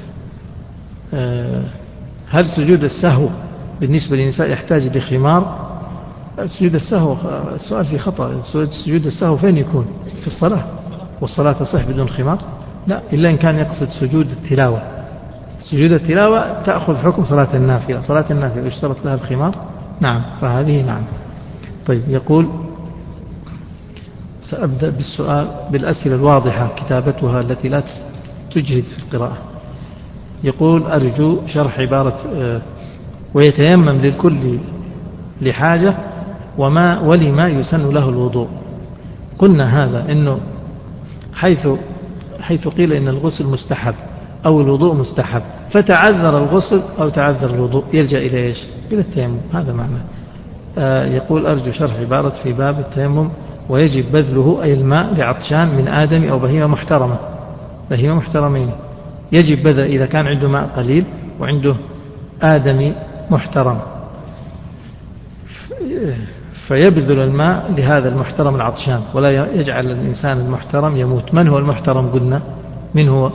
هل سجود السهو بالنسبة للنساء يحتاج لخمار؟ سجود السهو السؤال في خطأ. سجود السهو فين يكون؟ في الصلاة، والصلاة تصح بدون خمار؟ لا، إلا إن كان يقصد سجود التلاوة. سجود التلاوة تأخذ حكم صلاة النافلة. صلاة النافلة يشترط لها الخمار؟ نعم، فهذه نعم. طيب يقول سأبدأ بالسؤال بالأسئلة الواضحة كتابتها التي لا تجهد في القراءة. يقول أرجو شرح عبارة ويتيمم للكل لحاجة ولما يسن له الوضوء. قلنا هذا إنه حيث قيل إن الغسل مستحب أو الوضوء مستحب، فتعذر الغسل أو تعذر الوضوء يلجأ إلى إيش؟ إلى التيمم. هذا معنى. يقول أرجو شرح عبارة في باب التيمم ويجب بذله أي الماء لعطشان من آدم أو بهيمة محترمة، بهيمة محترمين، يجب بذل إذا كان عنده ماء قليل وعنده آدمي محترم، فيبذل الماء لهذا المحترم العطشان، ولا يجعل الإنسان المحترم يموت. من هو المحترم قلنا؟ من هو؟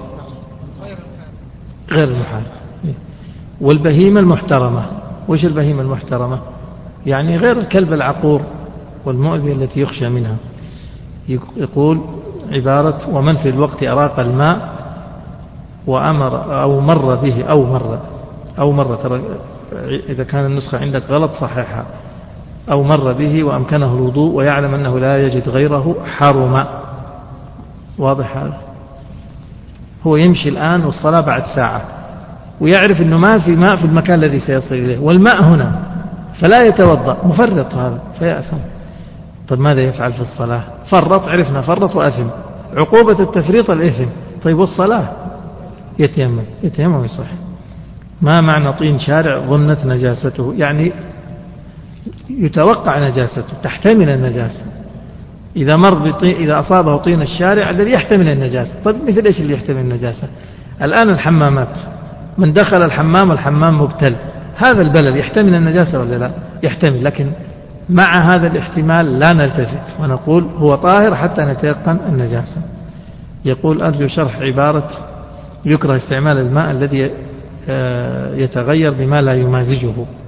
غير المحارم. والبهيمة المحترمة، وش البهيمة المحترمة؟ يعني غير الكلب العقور والمؤذية التي يخشى منها. يقول عبارة ومن في الوقت أراق الماء وأمر أو مر به أو مر ترى إذا كان النسخة عندك غلط صحيحها، أو مر به وأمكنه الوضوء ويعلم أنه لا يجد غيره حرم. واضح هذا؟ هو يمشي الآن والصلاة بعد ساعة ويعرف أنه ما في ماء في المكان الذي سيصل إليه والماء هنا، فلا يتوضأ، مفرط هذا فيأثم. طيب ماذا يفعل في الصلاة؟ فرط، عرفنا فرط وأثم، عقوبة التفريط الإثم. طيب والصلاة؟ يتيمم ويصح. ما معنى طين شارع ظنت نجاسته؟ يعني يتوقع نجاسته، تحتمل النجاسة. إذا مر إذا أصابه طين الشارع الذي يحتمل النجاسة. طيب مثل إيش اللي يحتمل النجاسة؟ الآن الحمامات، من دخل الحمام والحمام مبتل، هذا البلد يحتمل النجاسة ولا لا؟ يحتمل، لكن مع هذا الاحتمال لا نلتفت ونقول هو طاهر حتى نتيقن النجاسة. يقول أرجو شرح عبارة يكره استعمال الماء الذي يتغير بما لا يمازجه.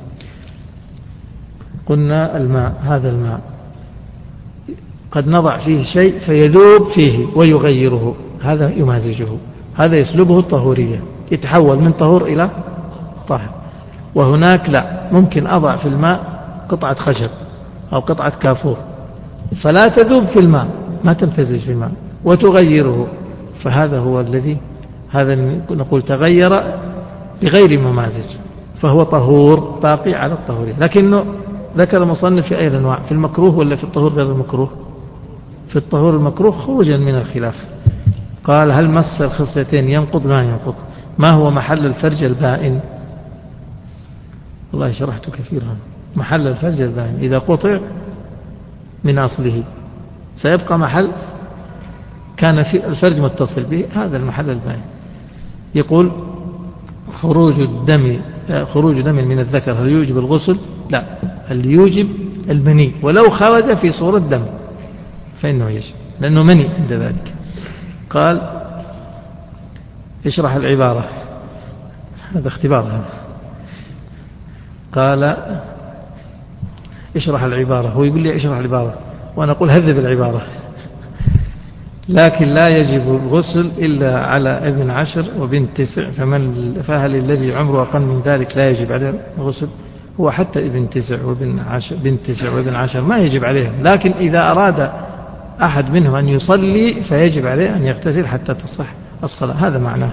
قلنا الماء، هذا الماء قد نضع فيه شيء فيذوب فيه ويغيره، هذا يمازجه، هذا يسلبه الطهورية، يتحول من طهور إلى طاهر. وهناك لا، ممكن أضع في الماء قطعة خشب أو قطعة كافور فلا تذوب في الماء، ما تمتزج في الماء وتغيره، فهذا هو الذي هذا نقول تغير بغير ممازج، فهو طهور باقي على الطهورية. لكنه ذكر المصنف في أي أنواع، في المكروه ولا في الطهور غير المكروه؟ في الطهور المكروه خروجا من الخلاف. قال هل مس الخصيتين ينقض؟ ما ينقض. ما هو محل الفرج البائن؟ والله شرحت كثيرا. محل الفرج البائن إذا قطع من أصله سيبقى محل كان في الفرج متصل به، هذا المحل البائن. يقول خروج دم من الذكر هل يوجب الغسل؟ لا، هل يوجب المني ولو خرج في صورة دم فإنه يجب، لأنه مني عند ذلك. قال اشرح العبارة، هذا اختبار هذا. قال اشرح العبارة، هو يقول لي اشرح العبارة وأنا أقول هذب العبارة. لكن لا يجب الغسل إلا على ابن 10 وبنت 9، فهل الذي عمره أقل من ذلك لا يجب عليه الغسل؟ هو حتى ابن 9 وابن 10 بنت 9 وابن 10 ما يجب عليهم، لكن إذا أراد أحد منهم أن يصلي فيجب عليه أن يغتسل حتى تصح الصلاة، هذا معناه.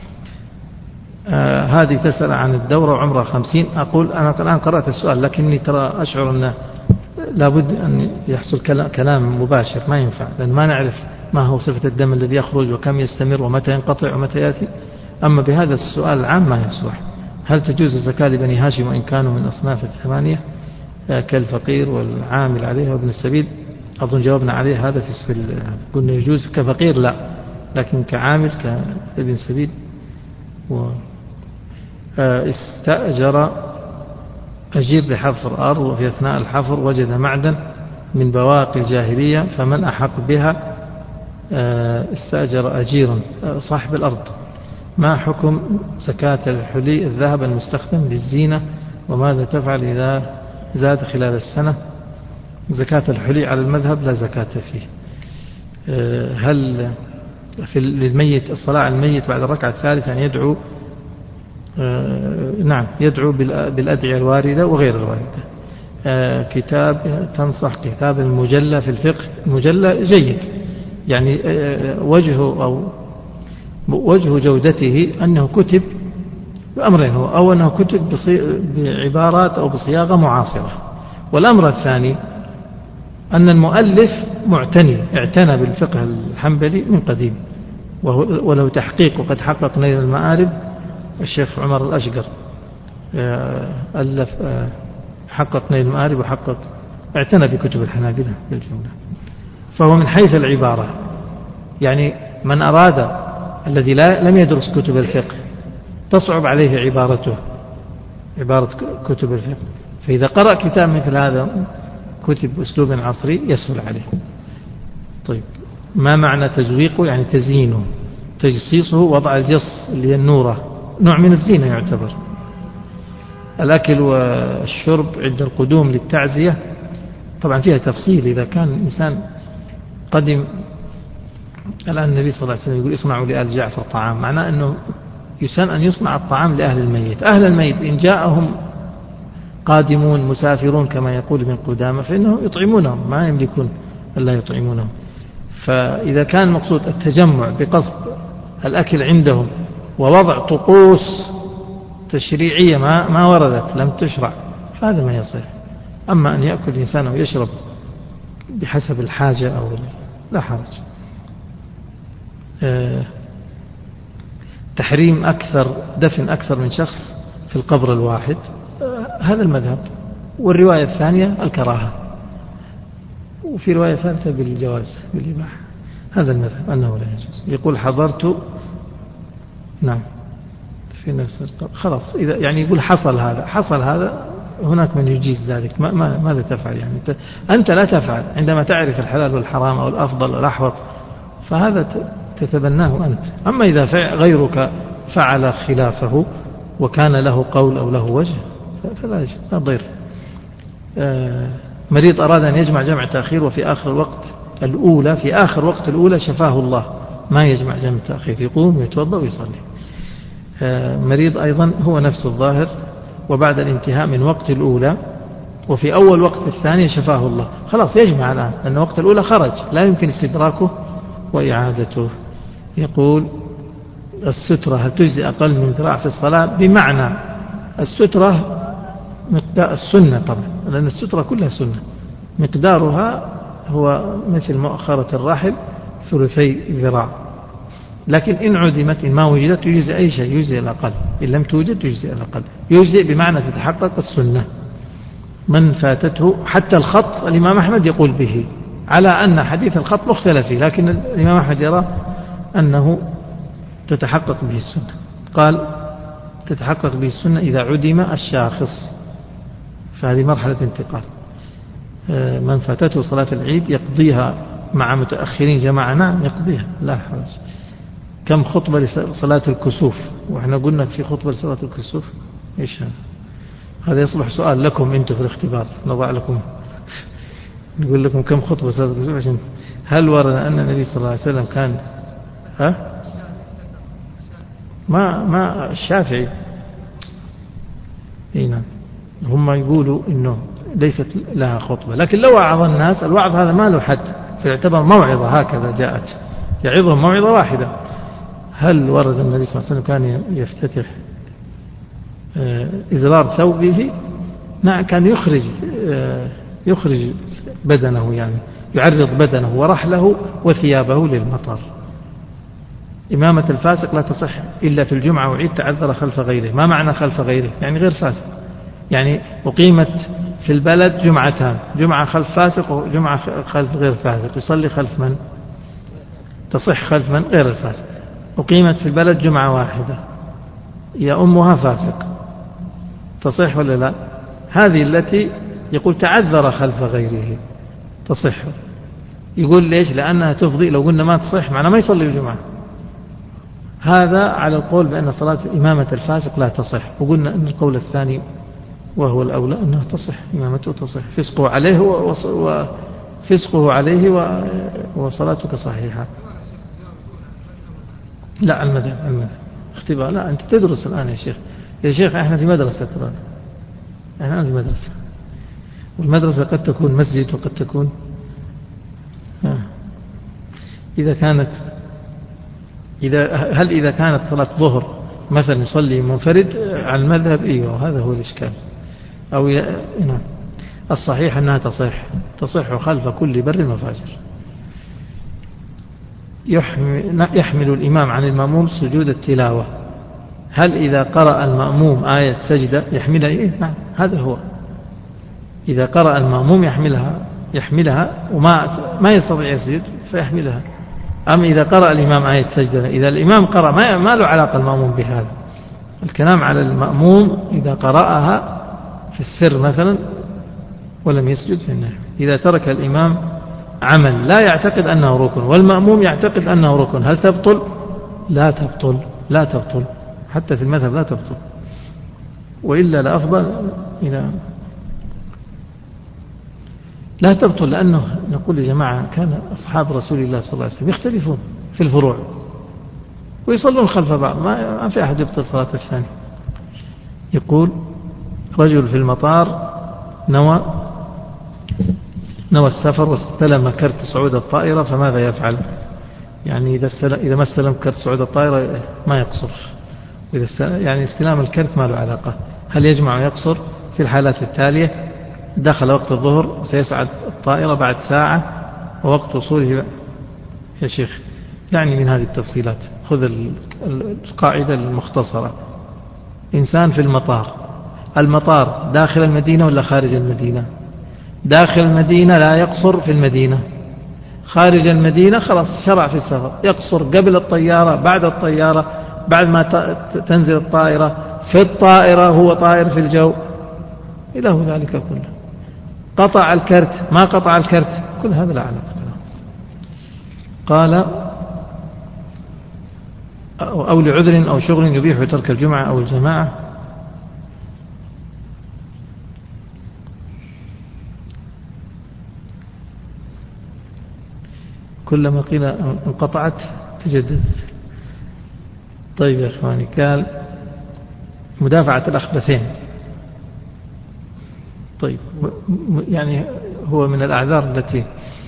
هذه تسأل عن الدورة وعمرها 50. أقول أنا الآن قرأت السؤال لكني ترى أشعر أن لابد أن يحصل كلام مباشر، ما ينفع لأن ما نعرف ما هو صفة الدم الذي يخرج وكم يستمر ومتى ينقطع ومتى يأتي. أما بهذا السؤال العام ما يصلح. هل تجوز الزكاة لبني هاشم وإن كانوا من أصناف 8 كالفقير والعامل عليه وابن السبيل؟ أظن جاوبنا عليه هذا في قلنا يجوز كفقير لا، لكن كعامل كابن سبيل. استأجر أجير لحفر أرض وفي أثناء الحفر وجد معدن من بواقي الجاهلية، فمن أحق بها؟ استأجر أجيرا صاحب الأرض. ما حكم زكاة الحلي الذهب المستخدم للزينة وماذا تفعل إذا زاد خلال السنة؟ زكاة الحلي على المذهب لا زكاة فيه. هل في للميت الصلاة على الميت بعد الركعة الثالثة أن يدعو؟ نعم، يدعو بالأدعية الواردة وغير الواردة. كتاب تنصح كتاب المجلة في الفقه؟ المجلة جيد، يعني وجه جودته أنه كتب بأمرين، أو أنه كتب بعبارات أو بصياغة معاصرة، والأمر الثاني أن المؤلف اعتنى بالفقه الحنبلي من قديم، وله تحقيق وقد حقق نيل المآرب الشيخ عمر الأشقر، ألف حقق نيل المآرب وحقق اعتنى بكتب الحنابلة بالجملة. فهو من حيث العبارة، يعني من أراد الذي لم يدرس كتب الفقه تصعب عليه عبارة كتب الفقه، فإذا قرأ كتاب مثل هذا كتب بأسلوب عصري يسهل عليه. طيب، ما معنى تزويقه؟ يعني تزيينه، تجصيصه، وضع الجص اللي هي النورة، نوع من الزينة يعتبر. الأكل والشرب عند القدوم للتعزية طبعا فيها تفصيل. إذا كان الإنسان قدم، الآن النبي صلى الله عليه وسلم يقول اصنعوا لآل جعفر طعام، معناه أنه يسن أن يصنع الطعام لأهل الميت. أهل الميت إن جاءهم قادمون مسافرون كما يقول ابن قدامة فإنه يطعمونهم، ما يملكون ألا يطعمونهم. فإذا كان مقصود التجمع بقصد الأكل عندهم ووضع طقوس تشريعية ما وردت لم تشرع فهذا ما يصح. أما أن يأكل الإنسان ويشرب بحسب الحاجة أو لا حرج. تحريم دفن أكثر من شخص في القبر الواحد، هذا المذهب. والرواية الثانية الكراهة، وفي رواية ثالثة بالجواز بالإباحة. هذا المذهب أنه لا يجوز. يقول حضرت، نعم، في نفس القبر خلاص. إذا يعني يقول حصل هذا هناك من يجيز ذلك، ماذا تفعل؟ يعني أنت لا تفعل عندما تعرف الحلال والحرام أو الأفضل والأحوط، فهذا تتبناه أنت. أما إذا غيرك فعل خلافه وكان له قول أو له وجه فلا ضير. مريض أراد أن يجمع جمع تأخير وفي آخر وقت الأولى شفاه الله، ما يجمع جمع تأخير، يقوم ويتوضأ ويصلي. مريض أيضا هو نفس الظاهر، وبعد الانتهاء من وقت الأولى وفي أول وقت الثانية شفاه الله، خلاص يجمع الآن لأن وقت الأولى خرج لا يمكن استدراكه وإعادته. يقول السترة هل تجزي أقل من ذراع في الصلاة؟ بمعنى السترة مقدار السنة طبعا، لأن السترة كلها سنة، مقدارها هو مثل مؤخرة الراحل 3 ذراع. لكن إن عدمت، إن ما وجدت، يجزي أي شيء، يجزي الأقل. إن لم توجد يجزي الأقل. يجزي بمعنى تتحقق السنة. من فاتته حتى الخط الإمام أحمد يقول به، على أن حديث الخط مختلف فيه، لكن الإمام أحمد يرى أنه تتحقق به السنة. قال تتحقق به السنة إذا عدم الشاخص، فهذه مرحلة انتقال. من فاتته صلاة العيد يقضيها مع متأخرين جماعة، نعم يقضيها لا حرج. كم خطبة لصلاة الكسوف؟ وإحنا قلنا في خطبة لصلاة الكسوف إيش هذا يصبح سؤال لكم أنتم في الاختبار، نضع لكم نقول لكم كم خطبة صلاة الكسوف، عشان هل ورد أن النبي صلى الله عليه وسلم كان ما الشافعي هنا هم يقولوا إنه ليست لها خطبة، لكن لو وعظ الناس، الوعظ هذا ما له حد، فيعتبر موعظة هكذا جاءت يعظهم موعظة واحدة. هل ورد النبي صلى الله عليه وسلم كان يفتتح إزرار ثوبه؟ نعم، كان يخرج بدنه، يعني يعرض بدنه ورحله وثيابه للمطر. إمامة الفاسق لا تصح إلا في الجمعة وعيد تعذر خلف غيره. ما معنى خلف غيره؟ يعني غير فاسق، يعني أقيمت في البلد جمعتان، جمعة خلف فاسق وجمعة خلف غير فاسق، يصلي خلف من؟ تصح خلف من؟ غير الفاسق. أقيمت في البلد جمعة واحدة يا أمها فاسق، تصح ولا لا؟ هذه التي يقول تعذر خلف غيره تصح. يقول ليش؟ لأنها تفضي، لو قلنا ما تصح معنى ما يصلي الجمعة. هذا على القول بأن صلاة إمامة الفاسق لا تصح، وقلنا أن القول الثاني وهو الأولى أنها تصح، إمامته تصح، فسقه عليه وصلاتك صحيحة. لا، المذهب اختبار. لا، أنت تدرس الآن يا شيخ احنا في مدرسة الآن، احنا في مدرسة، والمدرسة قد تكون مسجد وقد تكون إذا كانت صلاة ظهر مثلا يصلي منفرد على المذهب، ايوه هذا هو الإشكال. أو نعم، الصحيح أنها تصح خلف كل بر وفاجر. يحمل الإمام عن المأموم سجود التلاوة، هل إذا قرأ المأموم آية سجدة يحملها؟ إيه نعم، هذا هو. إذا قرأ المأموم يحملها وما يستطيع يسجد فيحملها. أما إذا قرأ الإمام آية سجدة، إذا الإمام قرأ ما له علاقة المأموم بهذا. الكلام على المأموم إذا قرأها في السر مثلا ولم يسجد فإنه. إذا ترك الإمام عمل لا يعتقد أنه ركن والمأموم يعتقد أنه ركن، هل تبطل؟ لا تبطل، لا تبطل، حتى في المذهب لا تبطل، وإلا لأفضل إذا لا تبطل. لأنه نقول يا جماعة كان أصحاب رسول الله صلى الله عليه وسلم يختلفون في الفروع ويصلون خلف بعض، ما في أحد يبطل صلاة الثاني. يقول رجل في المطار نوى السفر واستلم كرت صعود الطائرة، فماذا يفعل؟ يعني إذا ما استلم كرت صعود الطائرة ما يقصر، يعني استلام الكرت ما له علاقة. هل يجمع ويقصر؟ في الحالات التالية: دخل وقت الظهر وسيصعد الطائرة بعد ساعة ووقت وصوله. يا شيخ يعني من هذه التفصيلات خذ القاعدة المختصرة. إنسان في المطار داخل المدينة ولا خارج المدينة؟ داخل المدينة لا يقصر في المدينة، خارج المدينة خلاص شرع في السفر، يقصر قبل الطيارة، بعد الطيارة، بعد ما تنزل الطائرة، في الطائرة، هو طائر في الجو، إله ذلك كله. قطع الكرت ما قطع الكرت، كل هذا لا علاقة له. قال أو لعذر أو شغل يبيح ترك الجمعة أو الجماعة. كلما قيل انقطعت تجدد. طيب يا إخواني، قال مدافعة الأخبثين. طيب يعني هو من الأعذار التي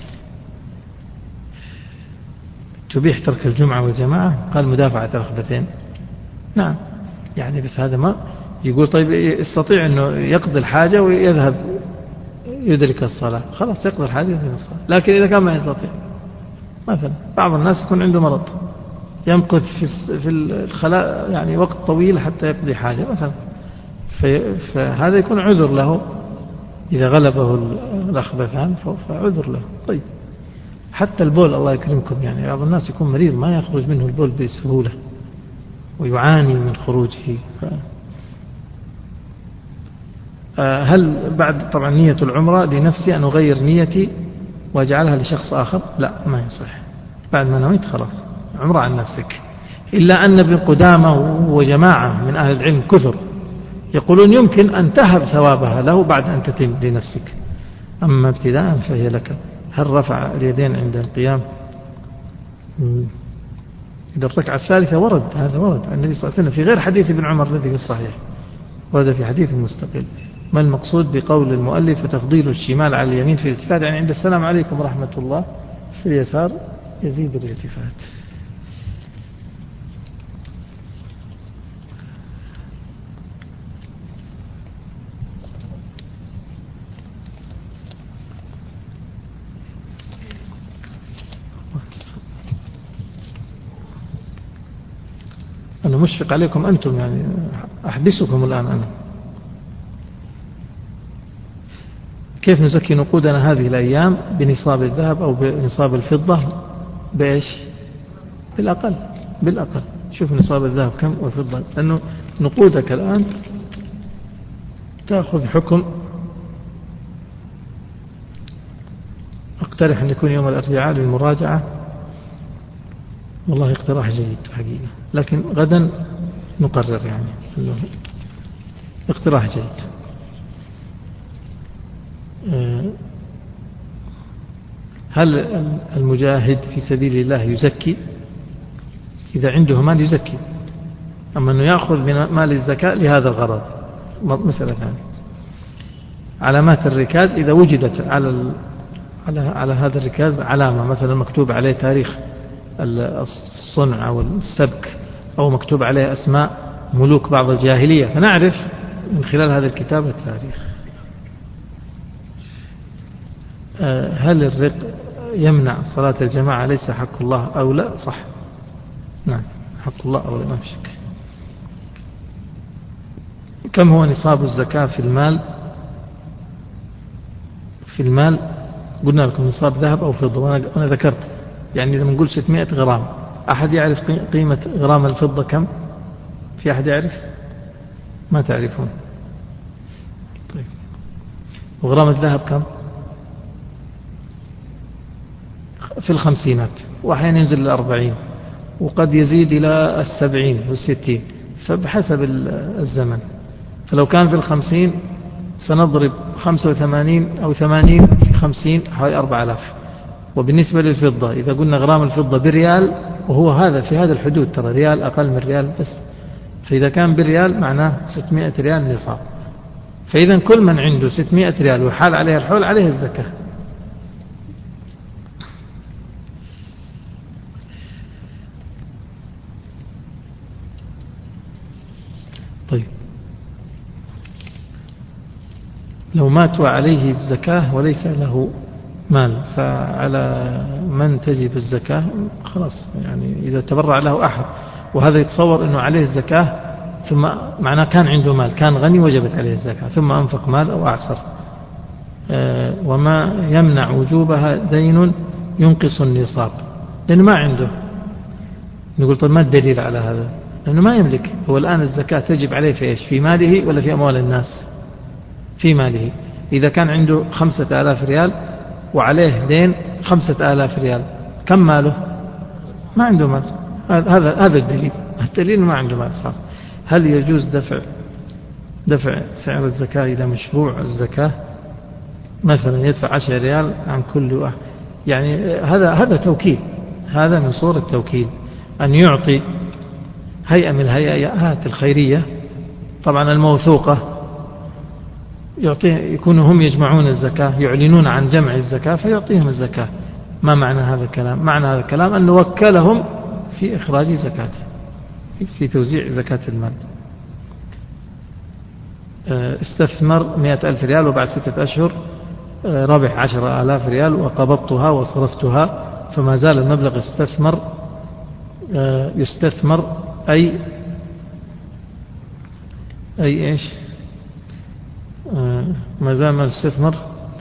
تبيح ترك الجمعة والجماعة، قال مدافعة الأخبثين. نعم يعني بس هذا ما يقول طيب يستطيع أنه يقضي الحاجة ويذهب يدرك الصلاة، خلاص يقضي الحاجة ويدرك الصلاة. لكن إذا كان ما يستطيع، مثلا بعض الناس يكون عنده مرض يمكث في الخلاء يعني وقت طويل حتى يقضي حاجة مثلا، فهذا يكون عذر له إذا غلبه الأخبثان فعذر له. طيب حتى البول الله يكرمكم، يعني بعض الناس يكون مريض ما يخرج منه البول بسهولة ويعاني من خروجه. هل بعد طبعا نية العمرة لنفسي أن أغير نيتي وأجعلها لشخص آخر؟ لا، ما يصح. بعد ما نويت خلاص عمرة عن نفسك. إلا أن ابن قدامة وجماعة من أهل العلم كثر يقولون يمكن أن تهب ثوابها له بعد أن تتم لنفسك، أما ابتداء فهي لك. هل رفع اليدين عند القيام؟ إذا الركعة الثالثة ورد، هذا ورد عن النبي صلى الله عليه وسلم في غير حديث ابن عمر الذي في الصحيح، ورد في حديث مستقل. ما المقصود بقول المؤلف وتفضيل الشمال على اليمين في الالتفات؟ يعني عند السلام عليكم ورحمة الله في اليسار يزيد الالتفات. أنا مشفق عليكم أنتم، يعني أحبسكم الآن. أنا كيف نزكي نقودنا هذه الأيام بنصاب الذهب أو بنصاب الفضة؟ بإيش؟ بالأقل. شوف نصاب الذهب كم والفضة، لأنه نقودك الآن تأخذ حكم. أقترح أن يكون يوم الأربعاء للمراجعة، والله اقتراح جيد حقيقة، لكن غدا نقرر، يعني اقتراح جيد. هل المجاهد في سبيل الله يزكي؟ إذا عنده مال يزكي، أما أنه يأخذ من مال الزكاة لهذا الغرض مسألة ثانية. علامات الركاز إذا وجدت على هذا الركاز علامة، مثلا مكتوب عليه تاريخ الصنع أو السبك، أو مكتوب عليه أسماء ملوك بعض الجاهلية، فنعرف من خلال هذا الكتاب التاريخ. هل يمنع صلاة الجماعة ليس حق الله أو لا؟ صح، نعم حق الله أو لا، ما في شك. كم هو نصاب الزكاة في المال؟ في المال قلنا لكم نصاب ذهب أو فضة، وأنا ذكرت يعني لما نقول 600 غرام، أحد يعرف قيمة غرام الفضة كم؟ في أحد يعرف؟ ما تعرفون؟ طيب، وغرام الذهب كم؟ في 50، وأحيانا ينزل 40، وقد يزيد إلى 70 و60، فبحسب الزمن. فلو كان في 50 سنضرب 85 أو 80 في 50 حوالي 4000. وبالنسبة للفضة إذا قلنا غرام الفضة بريال، وهو هذا في هذا الحدود، ترى ريال أقل من ريال بس، فإذا كان بريال معناه 600 ريال نصاب. فإذا كل من عنده 600 ريال وحال عليها الحول عليه الزكاة. طيب، لو مات وعليه الزكاة وليس له مال، فعلى من تجب الزكاة؟ خلاص يعني إذا تبرع له أحد، وهذا يتصور أنه عليه الزكاة، ثم معناه كان عنده مال، كان غني وجبت عليه الزكاة، ثم أنفق مال أو أعسر. وما يمنع وجوبها دين ينقص النصاب، لأنه ما عنده. نقول طيب ما الدليل على هذا؟ لأنه ما يملك. هو الآن الزكاة تجب عليه في إيش؟ في ماله ولا في أموال الناس؟ في ماله. إذا كان عنده 5000 ريال وعليه دين 5000 ريال، كم ماله؟ ما عنده مال. هذا الدليل. الدليل ما عنده مال صار. هل يجوز دفع سعر الزكاة إلى مشروع الزكاة؟ مثلا يدفع 10 ريال عن كل واحد، يعني هذا توكيل، هذا من صور التوكيل، أن يعطي هيئة من الهيئات الخيرية طبعا الموثوقة، يعطيه، يكونوا هم يجمعون الزكاة، يعلنون عن جمع الزكاة فيعطيهم الزكاة. ما معنى هذا الكلام؟ معنى هذا الكلام أن وكلهم في إخراج زكاته، في توزيع زكاة المال. استثمر 100,000 ريال وبعد 6 أشهر ربح 10,000 ريال وقبضتها وصرفتها، فما زال المبلغ يستثمر أي إيش؟ ما زال ما يستثمر،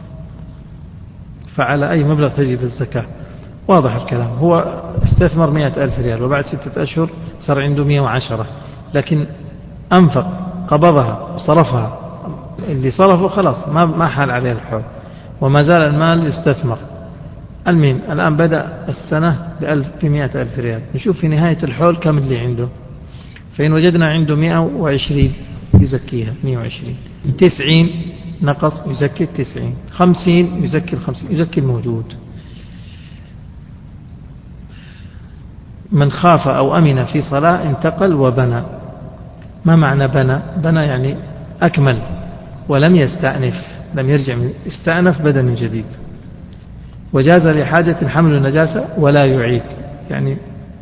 فعلى أي مبلغ تجب الزكاة؟ واضح الكلام. هو استثمر 100,000 ريال وبعد 6 أشهر صار عنده 110، لكن أنفق، قبضها وصرفها، اللي صرفه خلاص ما حال عليه الحول، وما زال المال يستثمر. المهم الآن بدأ السنة ب100,000 ريال، نشوف في نهاية الحول كم اللي عنده. فإن وجدنا عنده 120 يزكيها 120، 90 نقص يزكي 90، 50 يزكي 50، يزكي الموجود. من خاف أو أمن في صلاة انتقل وبنى. ما معنى بنى؟ بنى يعني أكمل ولم يستأنف، لم يرجع استأنف بدء من جديد. وجاز لحاجة حمل النجاسة ولا يعيد، يعني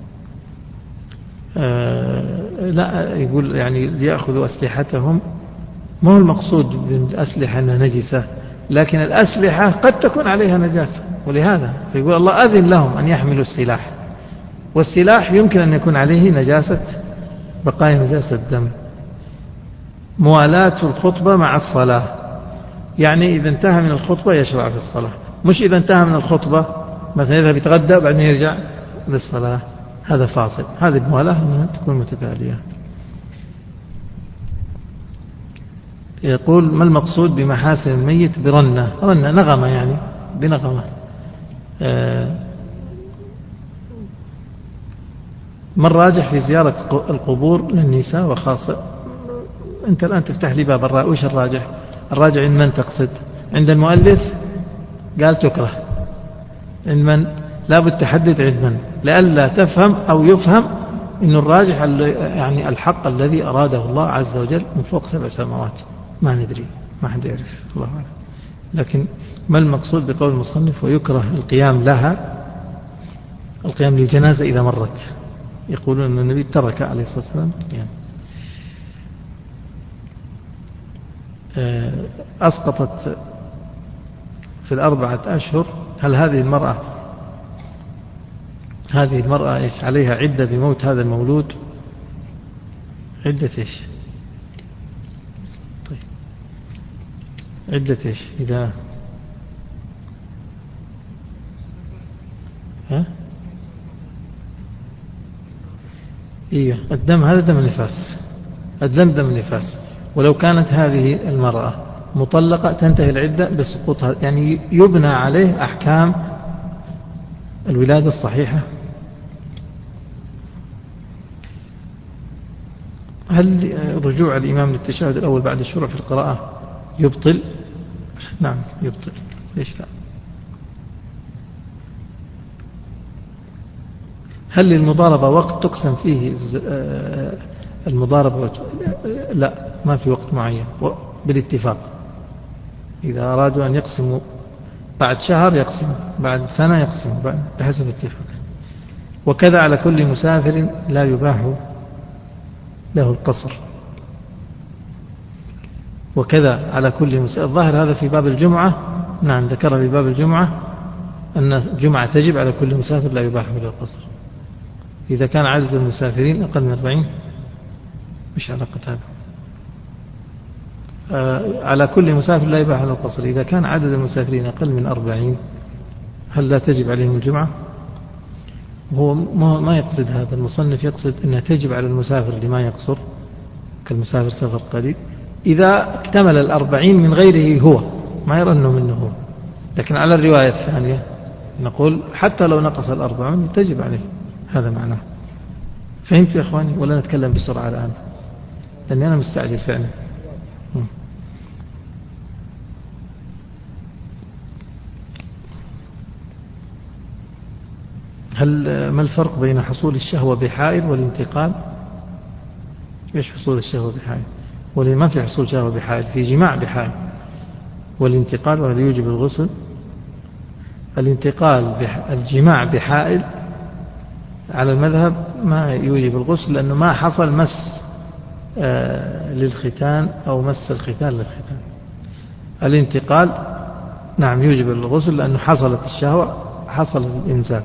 لا يقول يعني ليأخذوا أسلحتهم، ما هو المقصود بالأسلحة أنها نجسة، لكن الأسلحة قد تكون عليها نجاسة، ولهذا فيقول الله أذن لهم أن يحملوا السلاح، والسلاح يمكن أن يكون عليه نجاسة، بقايا نجاسة الدم. موالاة الخطبة مع الصلاة، يعني إذا انتهى من الخطبة يشرع في الصلاة، مش إذا انتهى من الخطبة مثلا يذهب يتغدى بعدين يرجع للصلاة، هذا فاصل. هذه الموالاة أنها تكون متتالية. يقول ما المقصود بمحاسن الميت برنة؟ رنة نغمة، يعني بنغمة. ما الراجح في زيارة القبور للنساء وخاصة؟ أنت الآن تفتح لي باب الرأي. وش الراجح؟ الراجح عند من تقصد؟ عند المؤلف قال تكره، عند من؟ لابد تحدد عند من، لئلا تفهم أو يفهم إن الراجح يعني الحق الذي أراده الله عز وجل من فوق 7 سماوات. ما ندري، ما حد يعرف، الله أعلم. لكن ما المقصود بقول المصنف ويكره القيام لها؟ القيام للجنازة إذا مرت، يقولون أن النبي ترك عليه الصلاة والسلام يعني. أسقطت في 4 أشهر، هل هذه المرأة هذه المرأة إيش عليها عدة بموت هذا المولود؟ عدة إيش؟ طيب عدة إيش إذا إيه الدم هذا دم النفاس، الدم دم النفاس. ولو كانت هذه المرأة مطلقة تنتهي العدة بسقوطها، يعني يبنى عليه أحكام الولادة الصحيحة. هل رجوع الإمام للتشهد الأول بعد الشروع في القراءة يبطل؟ نعم يبطل، ليش لا؟ هل للمضاربة وقت تقسم فيه المضاربة؟ لا، ما في وقت معين، بالاتفاق. إذا أرادوا أن يقسموا بعد شهر يقسم، بعد سنة يقسم، بحسب الاتفاق. وكذا على كل مسافر لا يباح له القصر. وكذا على كل مسافر، الظاهر هذا في باب الجمعة. نعم ذكر في باب الجمعة أن الجمعة تجب على كل مسافر لا يباح له القصر إذا كان عدد المسافرين أقل من 40. مش علاقة هذا. على كل مسافر لا يباح له القصر إذا كان عدد المسافرين أقل من 40. هل لا تجب عليهم الجمعة؟ هو ما يقصد هذا المصنف، يقصد أنها تجب على المسافر لما يقصر كالمسافر سفر قليل إذا اكتمل 40 من غيره، هو ما يرى أنه منه هو. لكن على الرواية الثانية نقول حتى لو نقص 40 تجب عليه. هذا معناه. فهمت يا أخواني ولا نتكلم بسرعة الآن لأني أنا مستعجل فعلا. ما الفرق بين حصول الشهوة بحائل والانتقال؟ ايش حصول الشهوة بحائل؟ ما في حصول شهوة بحائل، في جماع بحائل. والانتقال وهذا يوجب الغسل. الجماع بحائل على المذهب ما يوجب الغسل لأنه ما حصل مس للختان أو مس الختان للختان. الانتقال نعم يوجب الغسل لأنه حصلت الشهوة، حصل الإنزال.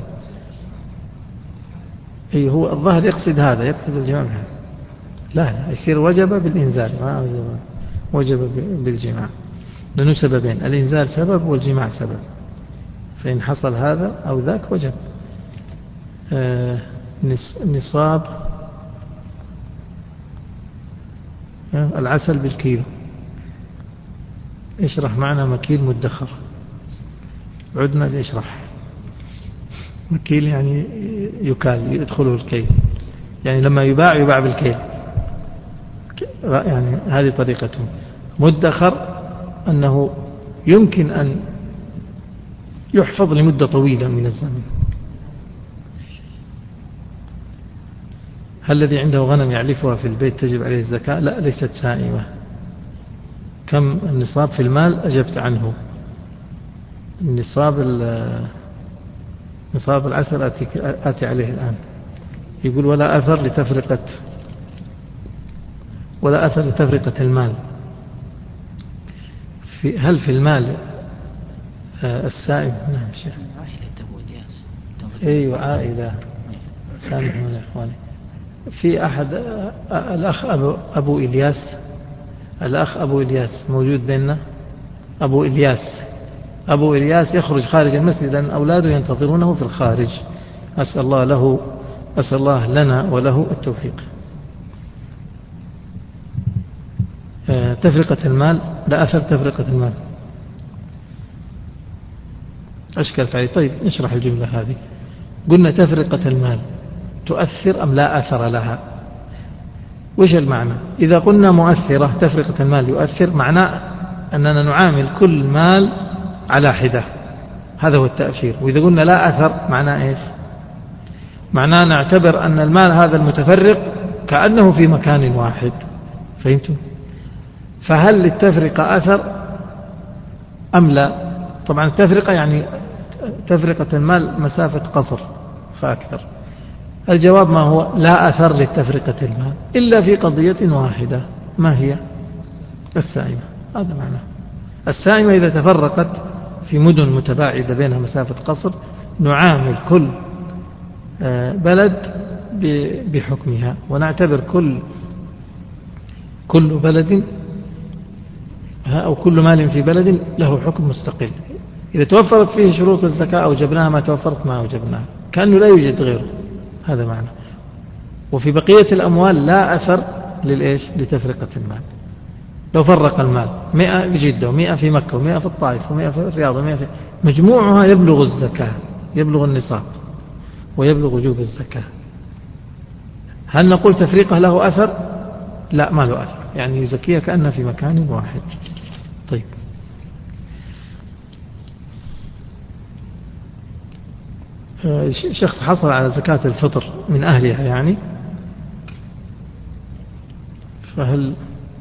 أي هو الظاهر يقصد هذا، يقصد الجماع. لا يصير وجب بالإنزال، ما وجب بالجماع، لأنه سببين، الإنزال سبب والجماع سبب. فإن حصل هذا أو ذاك وجب. نصاب العسل بالكيلو. اشرح معنا مكيل مدخر. عدنا ليشرح. مكيل يعني يكال، يدخله الكيل، يعني لما يباع بالكيل، يعني هذه طريقتهم. مدخر أنه يمكن أن يحفظ لمدة طويلة من الزمن. هل الذي عنده غنم يعلفها في البيت تجب عليه الزكاة؟ لا، ليست سائمة. كم النصاب في المال؟ أجبت عنه. نصاب العسل آتي عليه الآن. يقول ولا أثر لتفرقة المال. هل في المال السائم؟ نعم شيخ. أيوة عائلة. سامحوني يا إخواني. في أحد الأخ أبو إلياس موجود بيننا. أبو إلياس يخرج خارج المسجد لأن أولاده ينتظرونه في الخارج. أسأل الله لنا وله التوفيق. تفرقة المال، لا أثر تفرقة المال. أشكلت علي. طيب نشرح الجملة هذه. قلنا تفرقة المال تؤثر أم لا أثر لها؟ وش المعنى؟ إذا قلنا مؤثرة، تفرقة المال يؤثر، معناه أننا نعامل كل مال على حدة، هذا هو التأثير. وإذا قلنا لا أثر معناه إيش؟ معناه نعتبر أن المال هذا المتفرق كأنه في مكان واحد. فهمتم؟ فهل للتفرقة أثر أم لا؟ طبعا التفرقة يعني تفرقة المال مسافة قصر فأكثر. الجواب ما هو؟ لا أثر للتفرقة المال إلا في قضية واحدة. ما هي؟ السائمة. هذا معناه. السائمة إذا تفرقت في مدن متباعدة بينها مسافة قصر، نعامل كل بلد بحكمها، ونعتبر كل بلد أو كل مال في بلد له حكم مستقل. إذا توفرت فيه شروط الزكاة أوجبناها، ما توفرت ما أوجبناها، كأنه لا يوجد غيره. هذا معنى. وفي بقية الأموال لا أثر لتفرقة المال. لو فرق المال 100 في جدة و100 في مكة و100 في الطائف و100 في الرياض و100 في مجموعها يبلغ الزكاة، يبلغ النصاب ويبلغ وجوب الزكاة. هل نقول تفريقه له أثر؟ لا، ما له أثر، يعني يزكيها كأنها في مكان واحد. طيب، شخص حصل على زكاة الفطر من أهلها يعني، فهل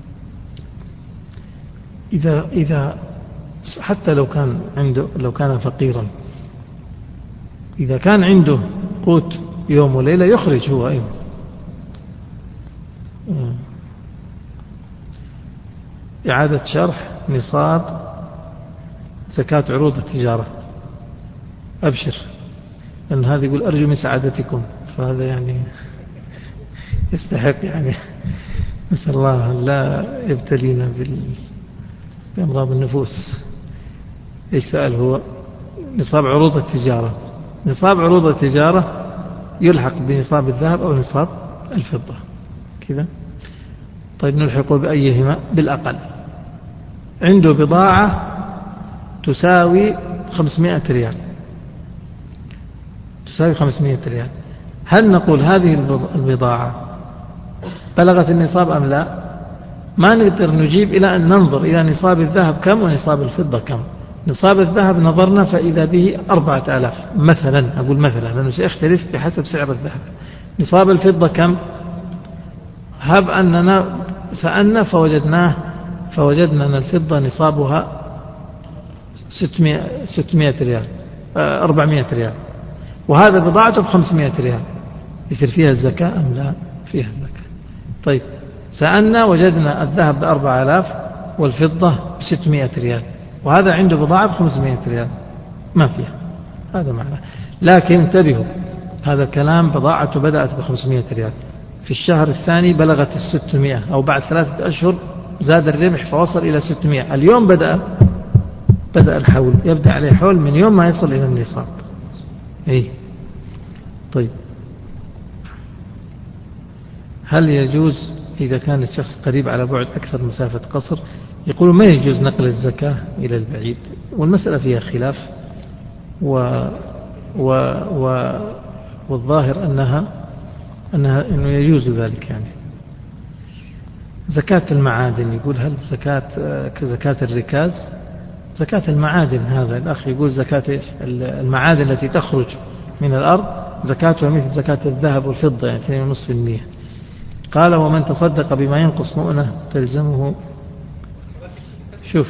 إذا حتى لو كان فقيرا، إذا كان عنده قوت يوم وليلة يخرج هو أيضا. إعادة شرح نصاب زكاة عروض التجارة. أبشر، لأن هذا يقول أرجو من سعادتكم، فهذا يعني يستحق، يعني نسأل الله لا يبتلينا بأمراض النفوس. إيش سأل هو؟ نصاب عروض التجارة. نصاب عروض التجارة يلحق بنصاب الذهب أو نصاب الفضة كذا. طيب، نلحق بأيهما؟ بالأقل. عنده بضاعة تساوي 500 ريال، تساوي 500 ريال. هل نقول هذه البضاعة بلغت النصاب أم لا؟ ما نقدر نجيب إلى أن ننظر إلى نصاب الذهب كم ونصاب الفضة كم. نصاب الذهب نظرنا فإذا به 4000 مثلا، أقول مثلا لأنه سيختلف بحسب سعر الذهب. نصاب الفضة كم؟ هب أننا سألنا فوجدنا أن الفضة نصابها 600 ريال، 400 ريال، وهذا بضاعته ب500 ريال، يصير فيها الزكاة أم لا؟ فيها الزكاة. طيب، سألنا وجدنا الذهب ب4000 والفضة ب600 ريال، وهذا عنده بضاعة ب500 ريال، ما فيها. هذا معنى. لكن انتبهوا، هذا الكلام بضاعته بدأت ب500 ريال، في الشهر الثاني بلغت 600، أو بعد 3 أشهر زاد الربح فوصل إلى 600. اليوم بدأ الحول، يبدأ عليه حول من يوم ما يصل إلى النصاب. طيب، هل يجوز إذا كان الشخص قريب على بعد أكثر مسافة قصر؟ يقولون ما يجوز نقل الزكاة إلى البعيد، والمسألة فيها خلاف، والظاهر أنه يجوز ذلك. يعني زكاة المعادن، يقول هل كزكاة الركاز؟ زكاة المعادن، هذا الأخ يقول زكاة المعادن التي تخرج من الأرض زكاتها مثل زكاة الذهب والفضة، يعني 2.5%. قال ومن تصدق بما ينقص مؤنة تلزمه. شوف،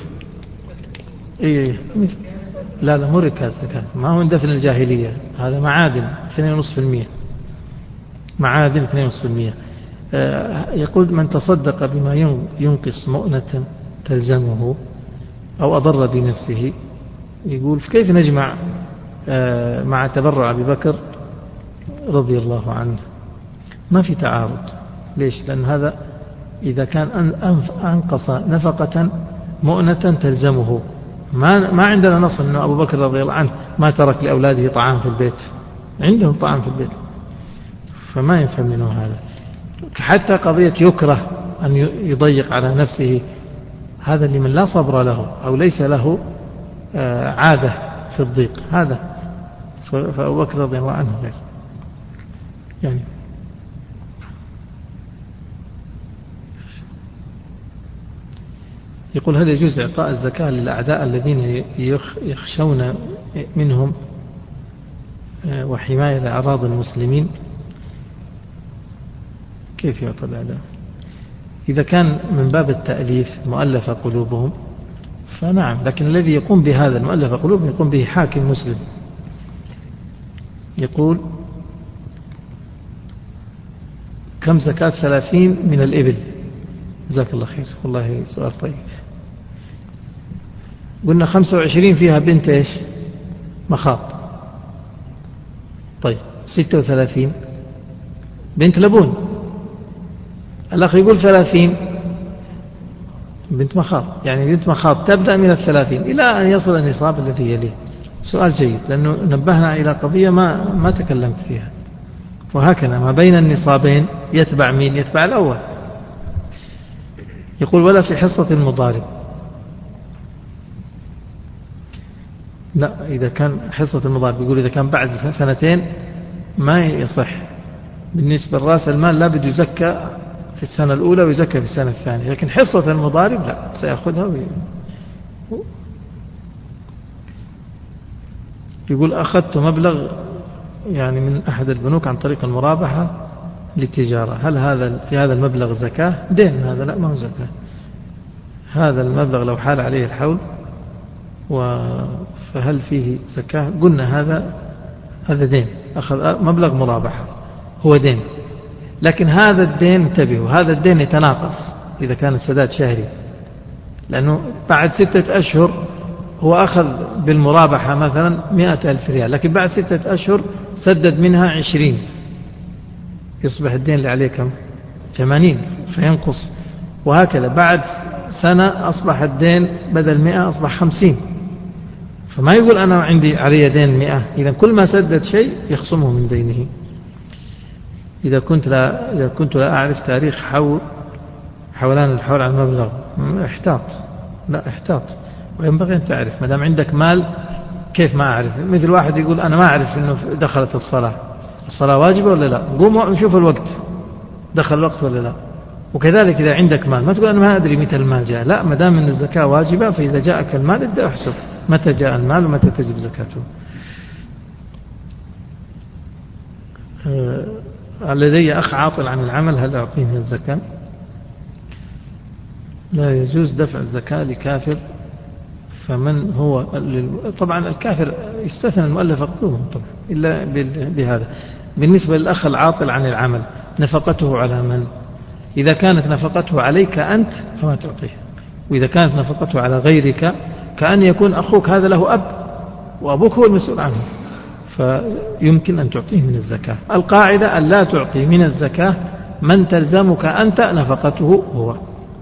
لا مو ركاز زكاة، ما هو دفن الجاهلية، هذا معادن 2.5%، معادن 2.5%. يقول من تصدق بما ينقص مؤنة تلزمه أو أضر بنفسه. يقول كيف نجمع مع تبرع أبي بكر رضي الله عنه؟ ما في تعارض. ليش؟ لأن هذا إذا كان أنقص نفقة مؤنة تلزمه، ما عندنا نص أنه أبو بكر رضي الله عنه ما ترك لأولاده طعام في البيت، عندهم طعام في البيت، فما يفهم منه هذا. حتى قضية يكره أن يضيق على نفسه، هذا لمن لا صبر له أو ليس له عادة في الضيق، هذا فأبو بكر رضي الله عنه غير. يعني يقول هل يجوز إعطاء الزكاة للأعداء الذين يخشون منهم وحماية لأعراض المسلمين؟ كيف يعطى الأعداء؟ إذا كان من باب التأليف مؤلف قلوبهم فنعم، لكن الذي يقوم بهذا المؤلف قلوبهم يقوم به حاكم مسلم. يقول كم زكاة 30 من الإبل؟ جزاك الله خير، والله سؤال طيب. قلنا 25 فيها بنت إيش؟ مخاض. طيب، 36 بنت لبون. الأخ يقول 30 بنت مخاض، يعني بنت مخاض تبدأ من 30 إلى أن يصل النصاب الذي يليه. سؤال جيد، لأنه نبهنا إلى قضية ما تكلمت فيها. وهكذا ما بين النصابين يتبع مين؟ يتبع الأول. يقول ولا في حصة المضارب. لا، إذا كان حصة المضارب يقول إذا كان بعد سنتين ما يصح. بالنسبة لرأس المال لا بد يزكى في السنة الأولى ويزكى في السنة الثانية، لكن حصة المضارب لا، سيأخذها يقول أخذت مبلغ يعني من أحد البنوك عن طريق المرابحة للتجارة، هل هذا في هذا المبلغ زكاة؟ دين هذا؟ لا، ما هو زكاة. هذا المبلغ لو حال عليه الحول فهل فيه زكاة؟ قلنا هذا دين، أخذ مبلغ مرابحة، هو دين. لكن هذا الدين انتبهوا، هذا الدين يتناقص إذا كان السداد شهري، لأنه بعد 6 أشهر هو أخذ بالمرابحة مثلا 100,000 ريال، لكن بعد 6 أشهر سدد منها 20، يصبح الدين اللي عليه كم؟ 80، فينقص. وهكذا بعد سنة أصبح الدين بدل 100 أصبح 50، فما يقول أنا عندي علي دين 100. إذا كل ما سدد شيء يخصمه من دينه. إذا كنت لا أعرف تاريخ حولان الحول عن المبلغ، احتاط، لا احتاط، وينبغي أن تعرف. ما دام عندك مال كيف ما أعرف؟ مثل واحد يقول أنا ما أعرف إنه دخلت الصلاة واجبة ولا لا، قوم نشوف الوقت، دخل الوقت ولا لا. وكذلك إذا عندك مال ما تقول أنا ما أدري متى المال جاء، لا، ما دام إن الزكاة واجبة فإذا جاءك المال ابدأ احسب متى جاء المال ومتى تجب زكاته. لدي أخ عاطل عن العمل، هل أعطيه من الزكاة؟ لا يجوز دفع الزكاة لكافر. فمن هو طبعا الكافر يستثنى المؤلف قلوبهم طبعا إلا بهذا. بالنسبة للأخ العاطل عن العمل، نفقته على من؟ إذا كانت نفقته عليك أنت فما تعطيه، وإذا كانت نفقته على غيرك كأن يكون أخوك هذا له أب وأبوك هو المسؤول عنه، فيمكن أن تعطيه من الزكاة. القاعدة أن لا تعطي من الزكاة من تلزمك أنت نفقته هو.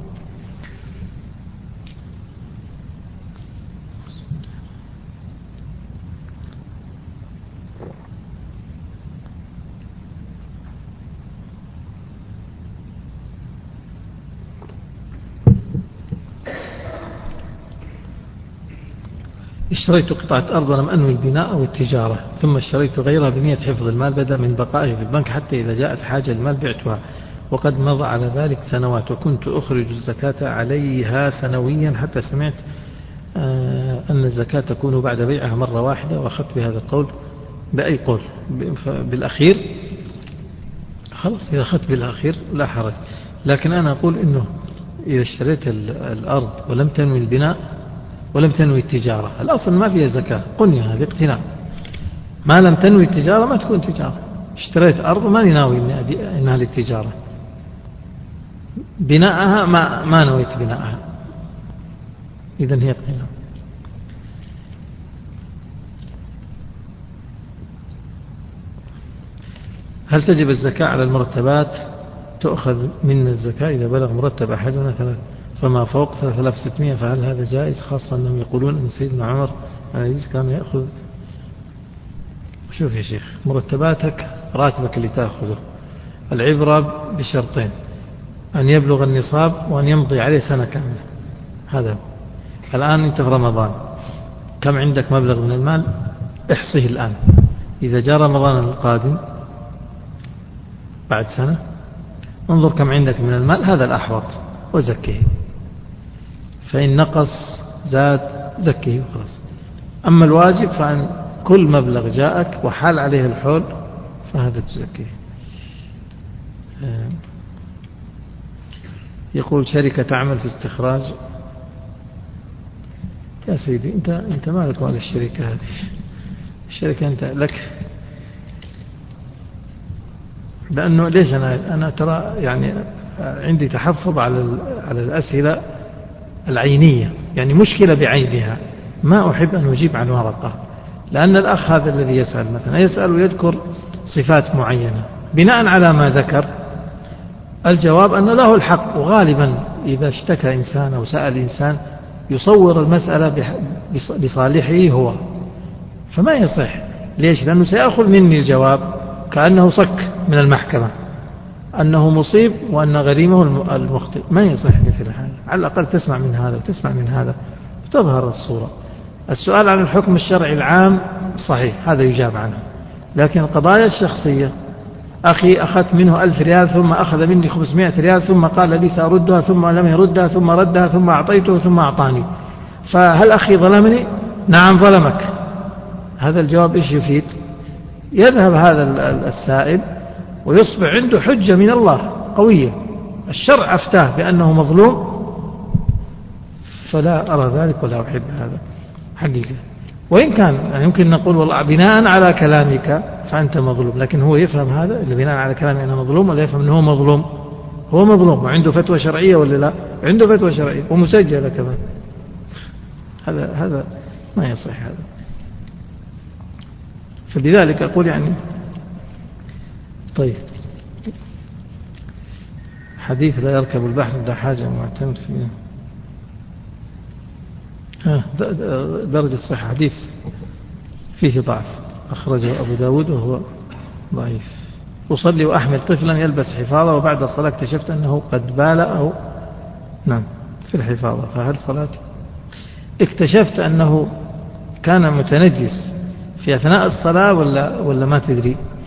اشتريت قطعة أرض لم أنوي البناء أو التجارة، ثم اشتريت غيرها بنية حفظ المال بدلا من بقائه في البنك حتى إذا جاءت حاجة المال بعتها، وقد مضى على ذلك سنوات، وكنت أخرج الزكاة عليها سنويا حتى سمعت أن الزكاة تكون بعد بيعها مرة واحدة، وأخذت بهذا القول. بأي قول؟ بالأخير؟ خلاص إذا أخذت بالأخير لا حرج. لكن أنا أقول إنه إذا اشتريت الأرض ولم تنوي البناء ولم تنوي التجارة، الأصل ما فيها زكاة، قنية هذه اقتناء. ما لم تنوي التجارة ما تكون تجارة. اشتريت أرض ماني ناوي إنها للتجارة، بناءها ما نويت بناءها، إذن هي اقتناء. هل تجب الزكاة على المرتبات؟ تؤخذ من الزكاة إذا بلغ مرتب أحدنا فما فوق 3600، فهل هذا جائز؟ خاصة أنهم يقولون أن سيدنا عمر العزيز كان يأخذ. شوف يا شيخ، مرتباتك راتبك اللي تأخذه، العبرة بشرطين: أن يبلغ النصاب وأن يمضي عليه سنة كاملة. هذا هو. الآن أنت في رمضان، كم عندك مبلغ من المال؟ احصيه الآن. إذا جاء رمضان القادم بعد سنة انظر كم عندك من المال، هذا الأحوط، وزكيه. فإن نقص زاد زكيه وخلاص. أما الواجب فأن كل مبلغ جاءك وحال عليه الحول فهذا تزكيه. يقول شركة تعمل في استخراج. يا سيدي أنت مالك وعلى الشركة هذه؟ الشركة أنت لك، لأنه ليش أنا ترى يعني عندي تحفظ على الأسئلة العينية، يعني مشكلة بعينها ما أحب أن أجيب عن ورقة، لأن الأخ هذا الذي يسأل مثلا يسأل ويذكر صفات معينة بناء على ما ذكر، الجواب أن له الحق. وغالبا إذا اشتكى إنسان أو سأل إنسان يصور المسألة بصالحه هو، فما يصح. ليش؟ لأنه سيأخذ مني الجواب كأنه صك من المحكمة أنه مصيب وأن غريمه المخطئ. ما يصح مثل هذا. على الأقل تسمع من هذا وتسمع من هذا وتظهر الصورة. السؤال عن الحكم الشرعي العام صحيح، هذا يجاب عنه. لكن القضايا الشخصية، أخي أخذت منه 1000 ريال ثم أخذ مني 500 ريال ثم قال لي سأردها ثم لم يردها ثم ردها ثم أعطيته ثم أعطاني، فهل أخي ظلمني؟ نعم ظلمك. هذا الجواب إيش يفيد؟ يذهب هذا السائل ويصبح عنده حجة من الله قوية، الشرع أفتاه بأنه مظلوم، فلا أرى ذلك ولا أحب هذا حقيقة. وإن كان يعني يمكن نقول والله بناء على كلامك فأنت مظلوم، لكن هو يفهم هذا اللي بناء على كلامي أنا مظلوم، ولا يفهم أنه هو مظلوم؟ هو مظلوم وعنده فتوى شرعية ولا لا؟ عنده فتوى شرعية ومسجلة كمان. هذا ما يصح هذا. فلذلك أقول يعني طيب، حديث لا يركب البحر إلا حاجة معتمد درجة الصحة حديث فيه ضعف، أخرجه أبو داود وهو ضعيف. أصلي وأحمل طفلا يلبس حفاظة وبعد الصلاة اكتشفت أنه قد بال أو نعم في الحفاظة، فهل صلاة؟ اكتشفت أنه كان متنجس في أثناء الصلاة ولا ما تدري؟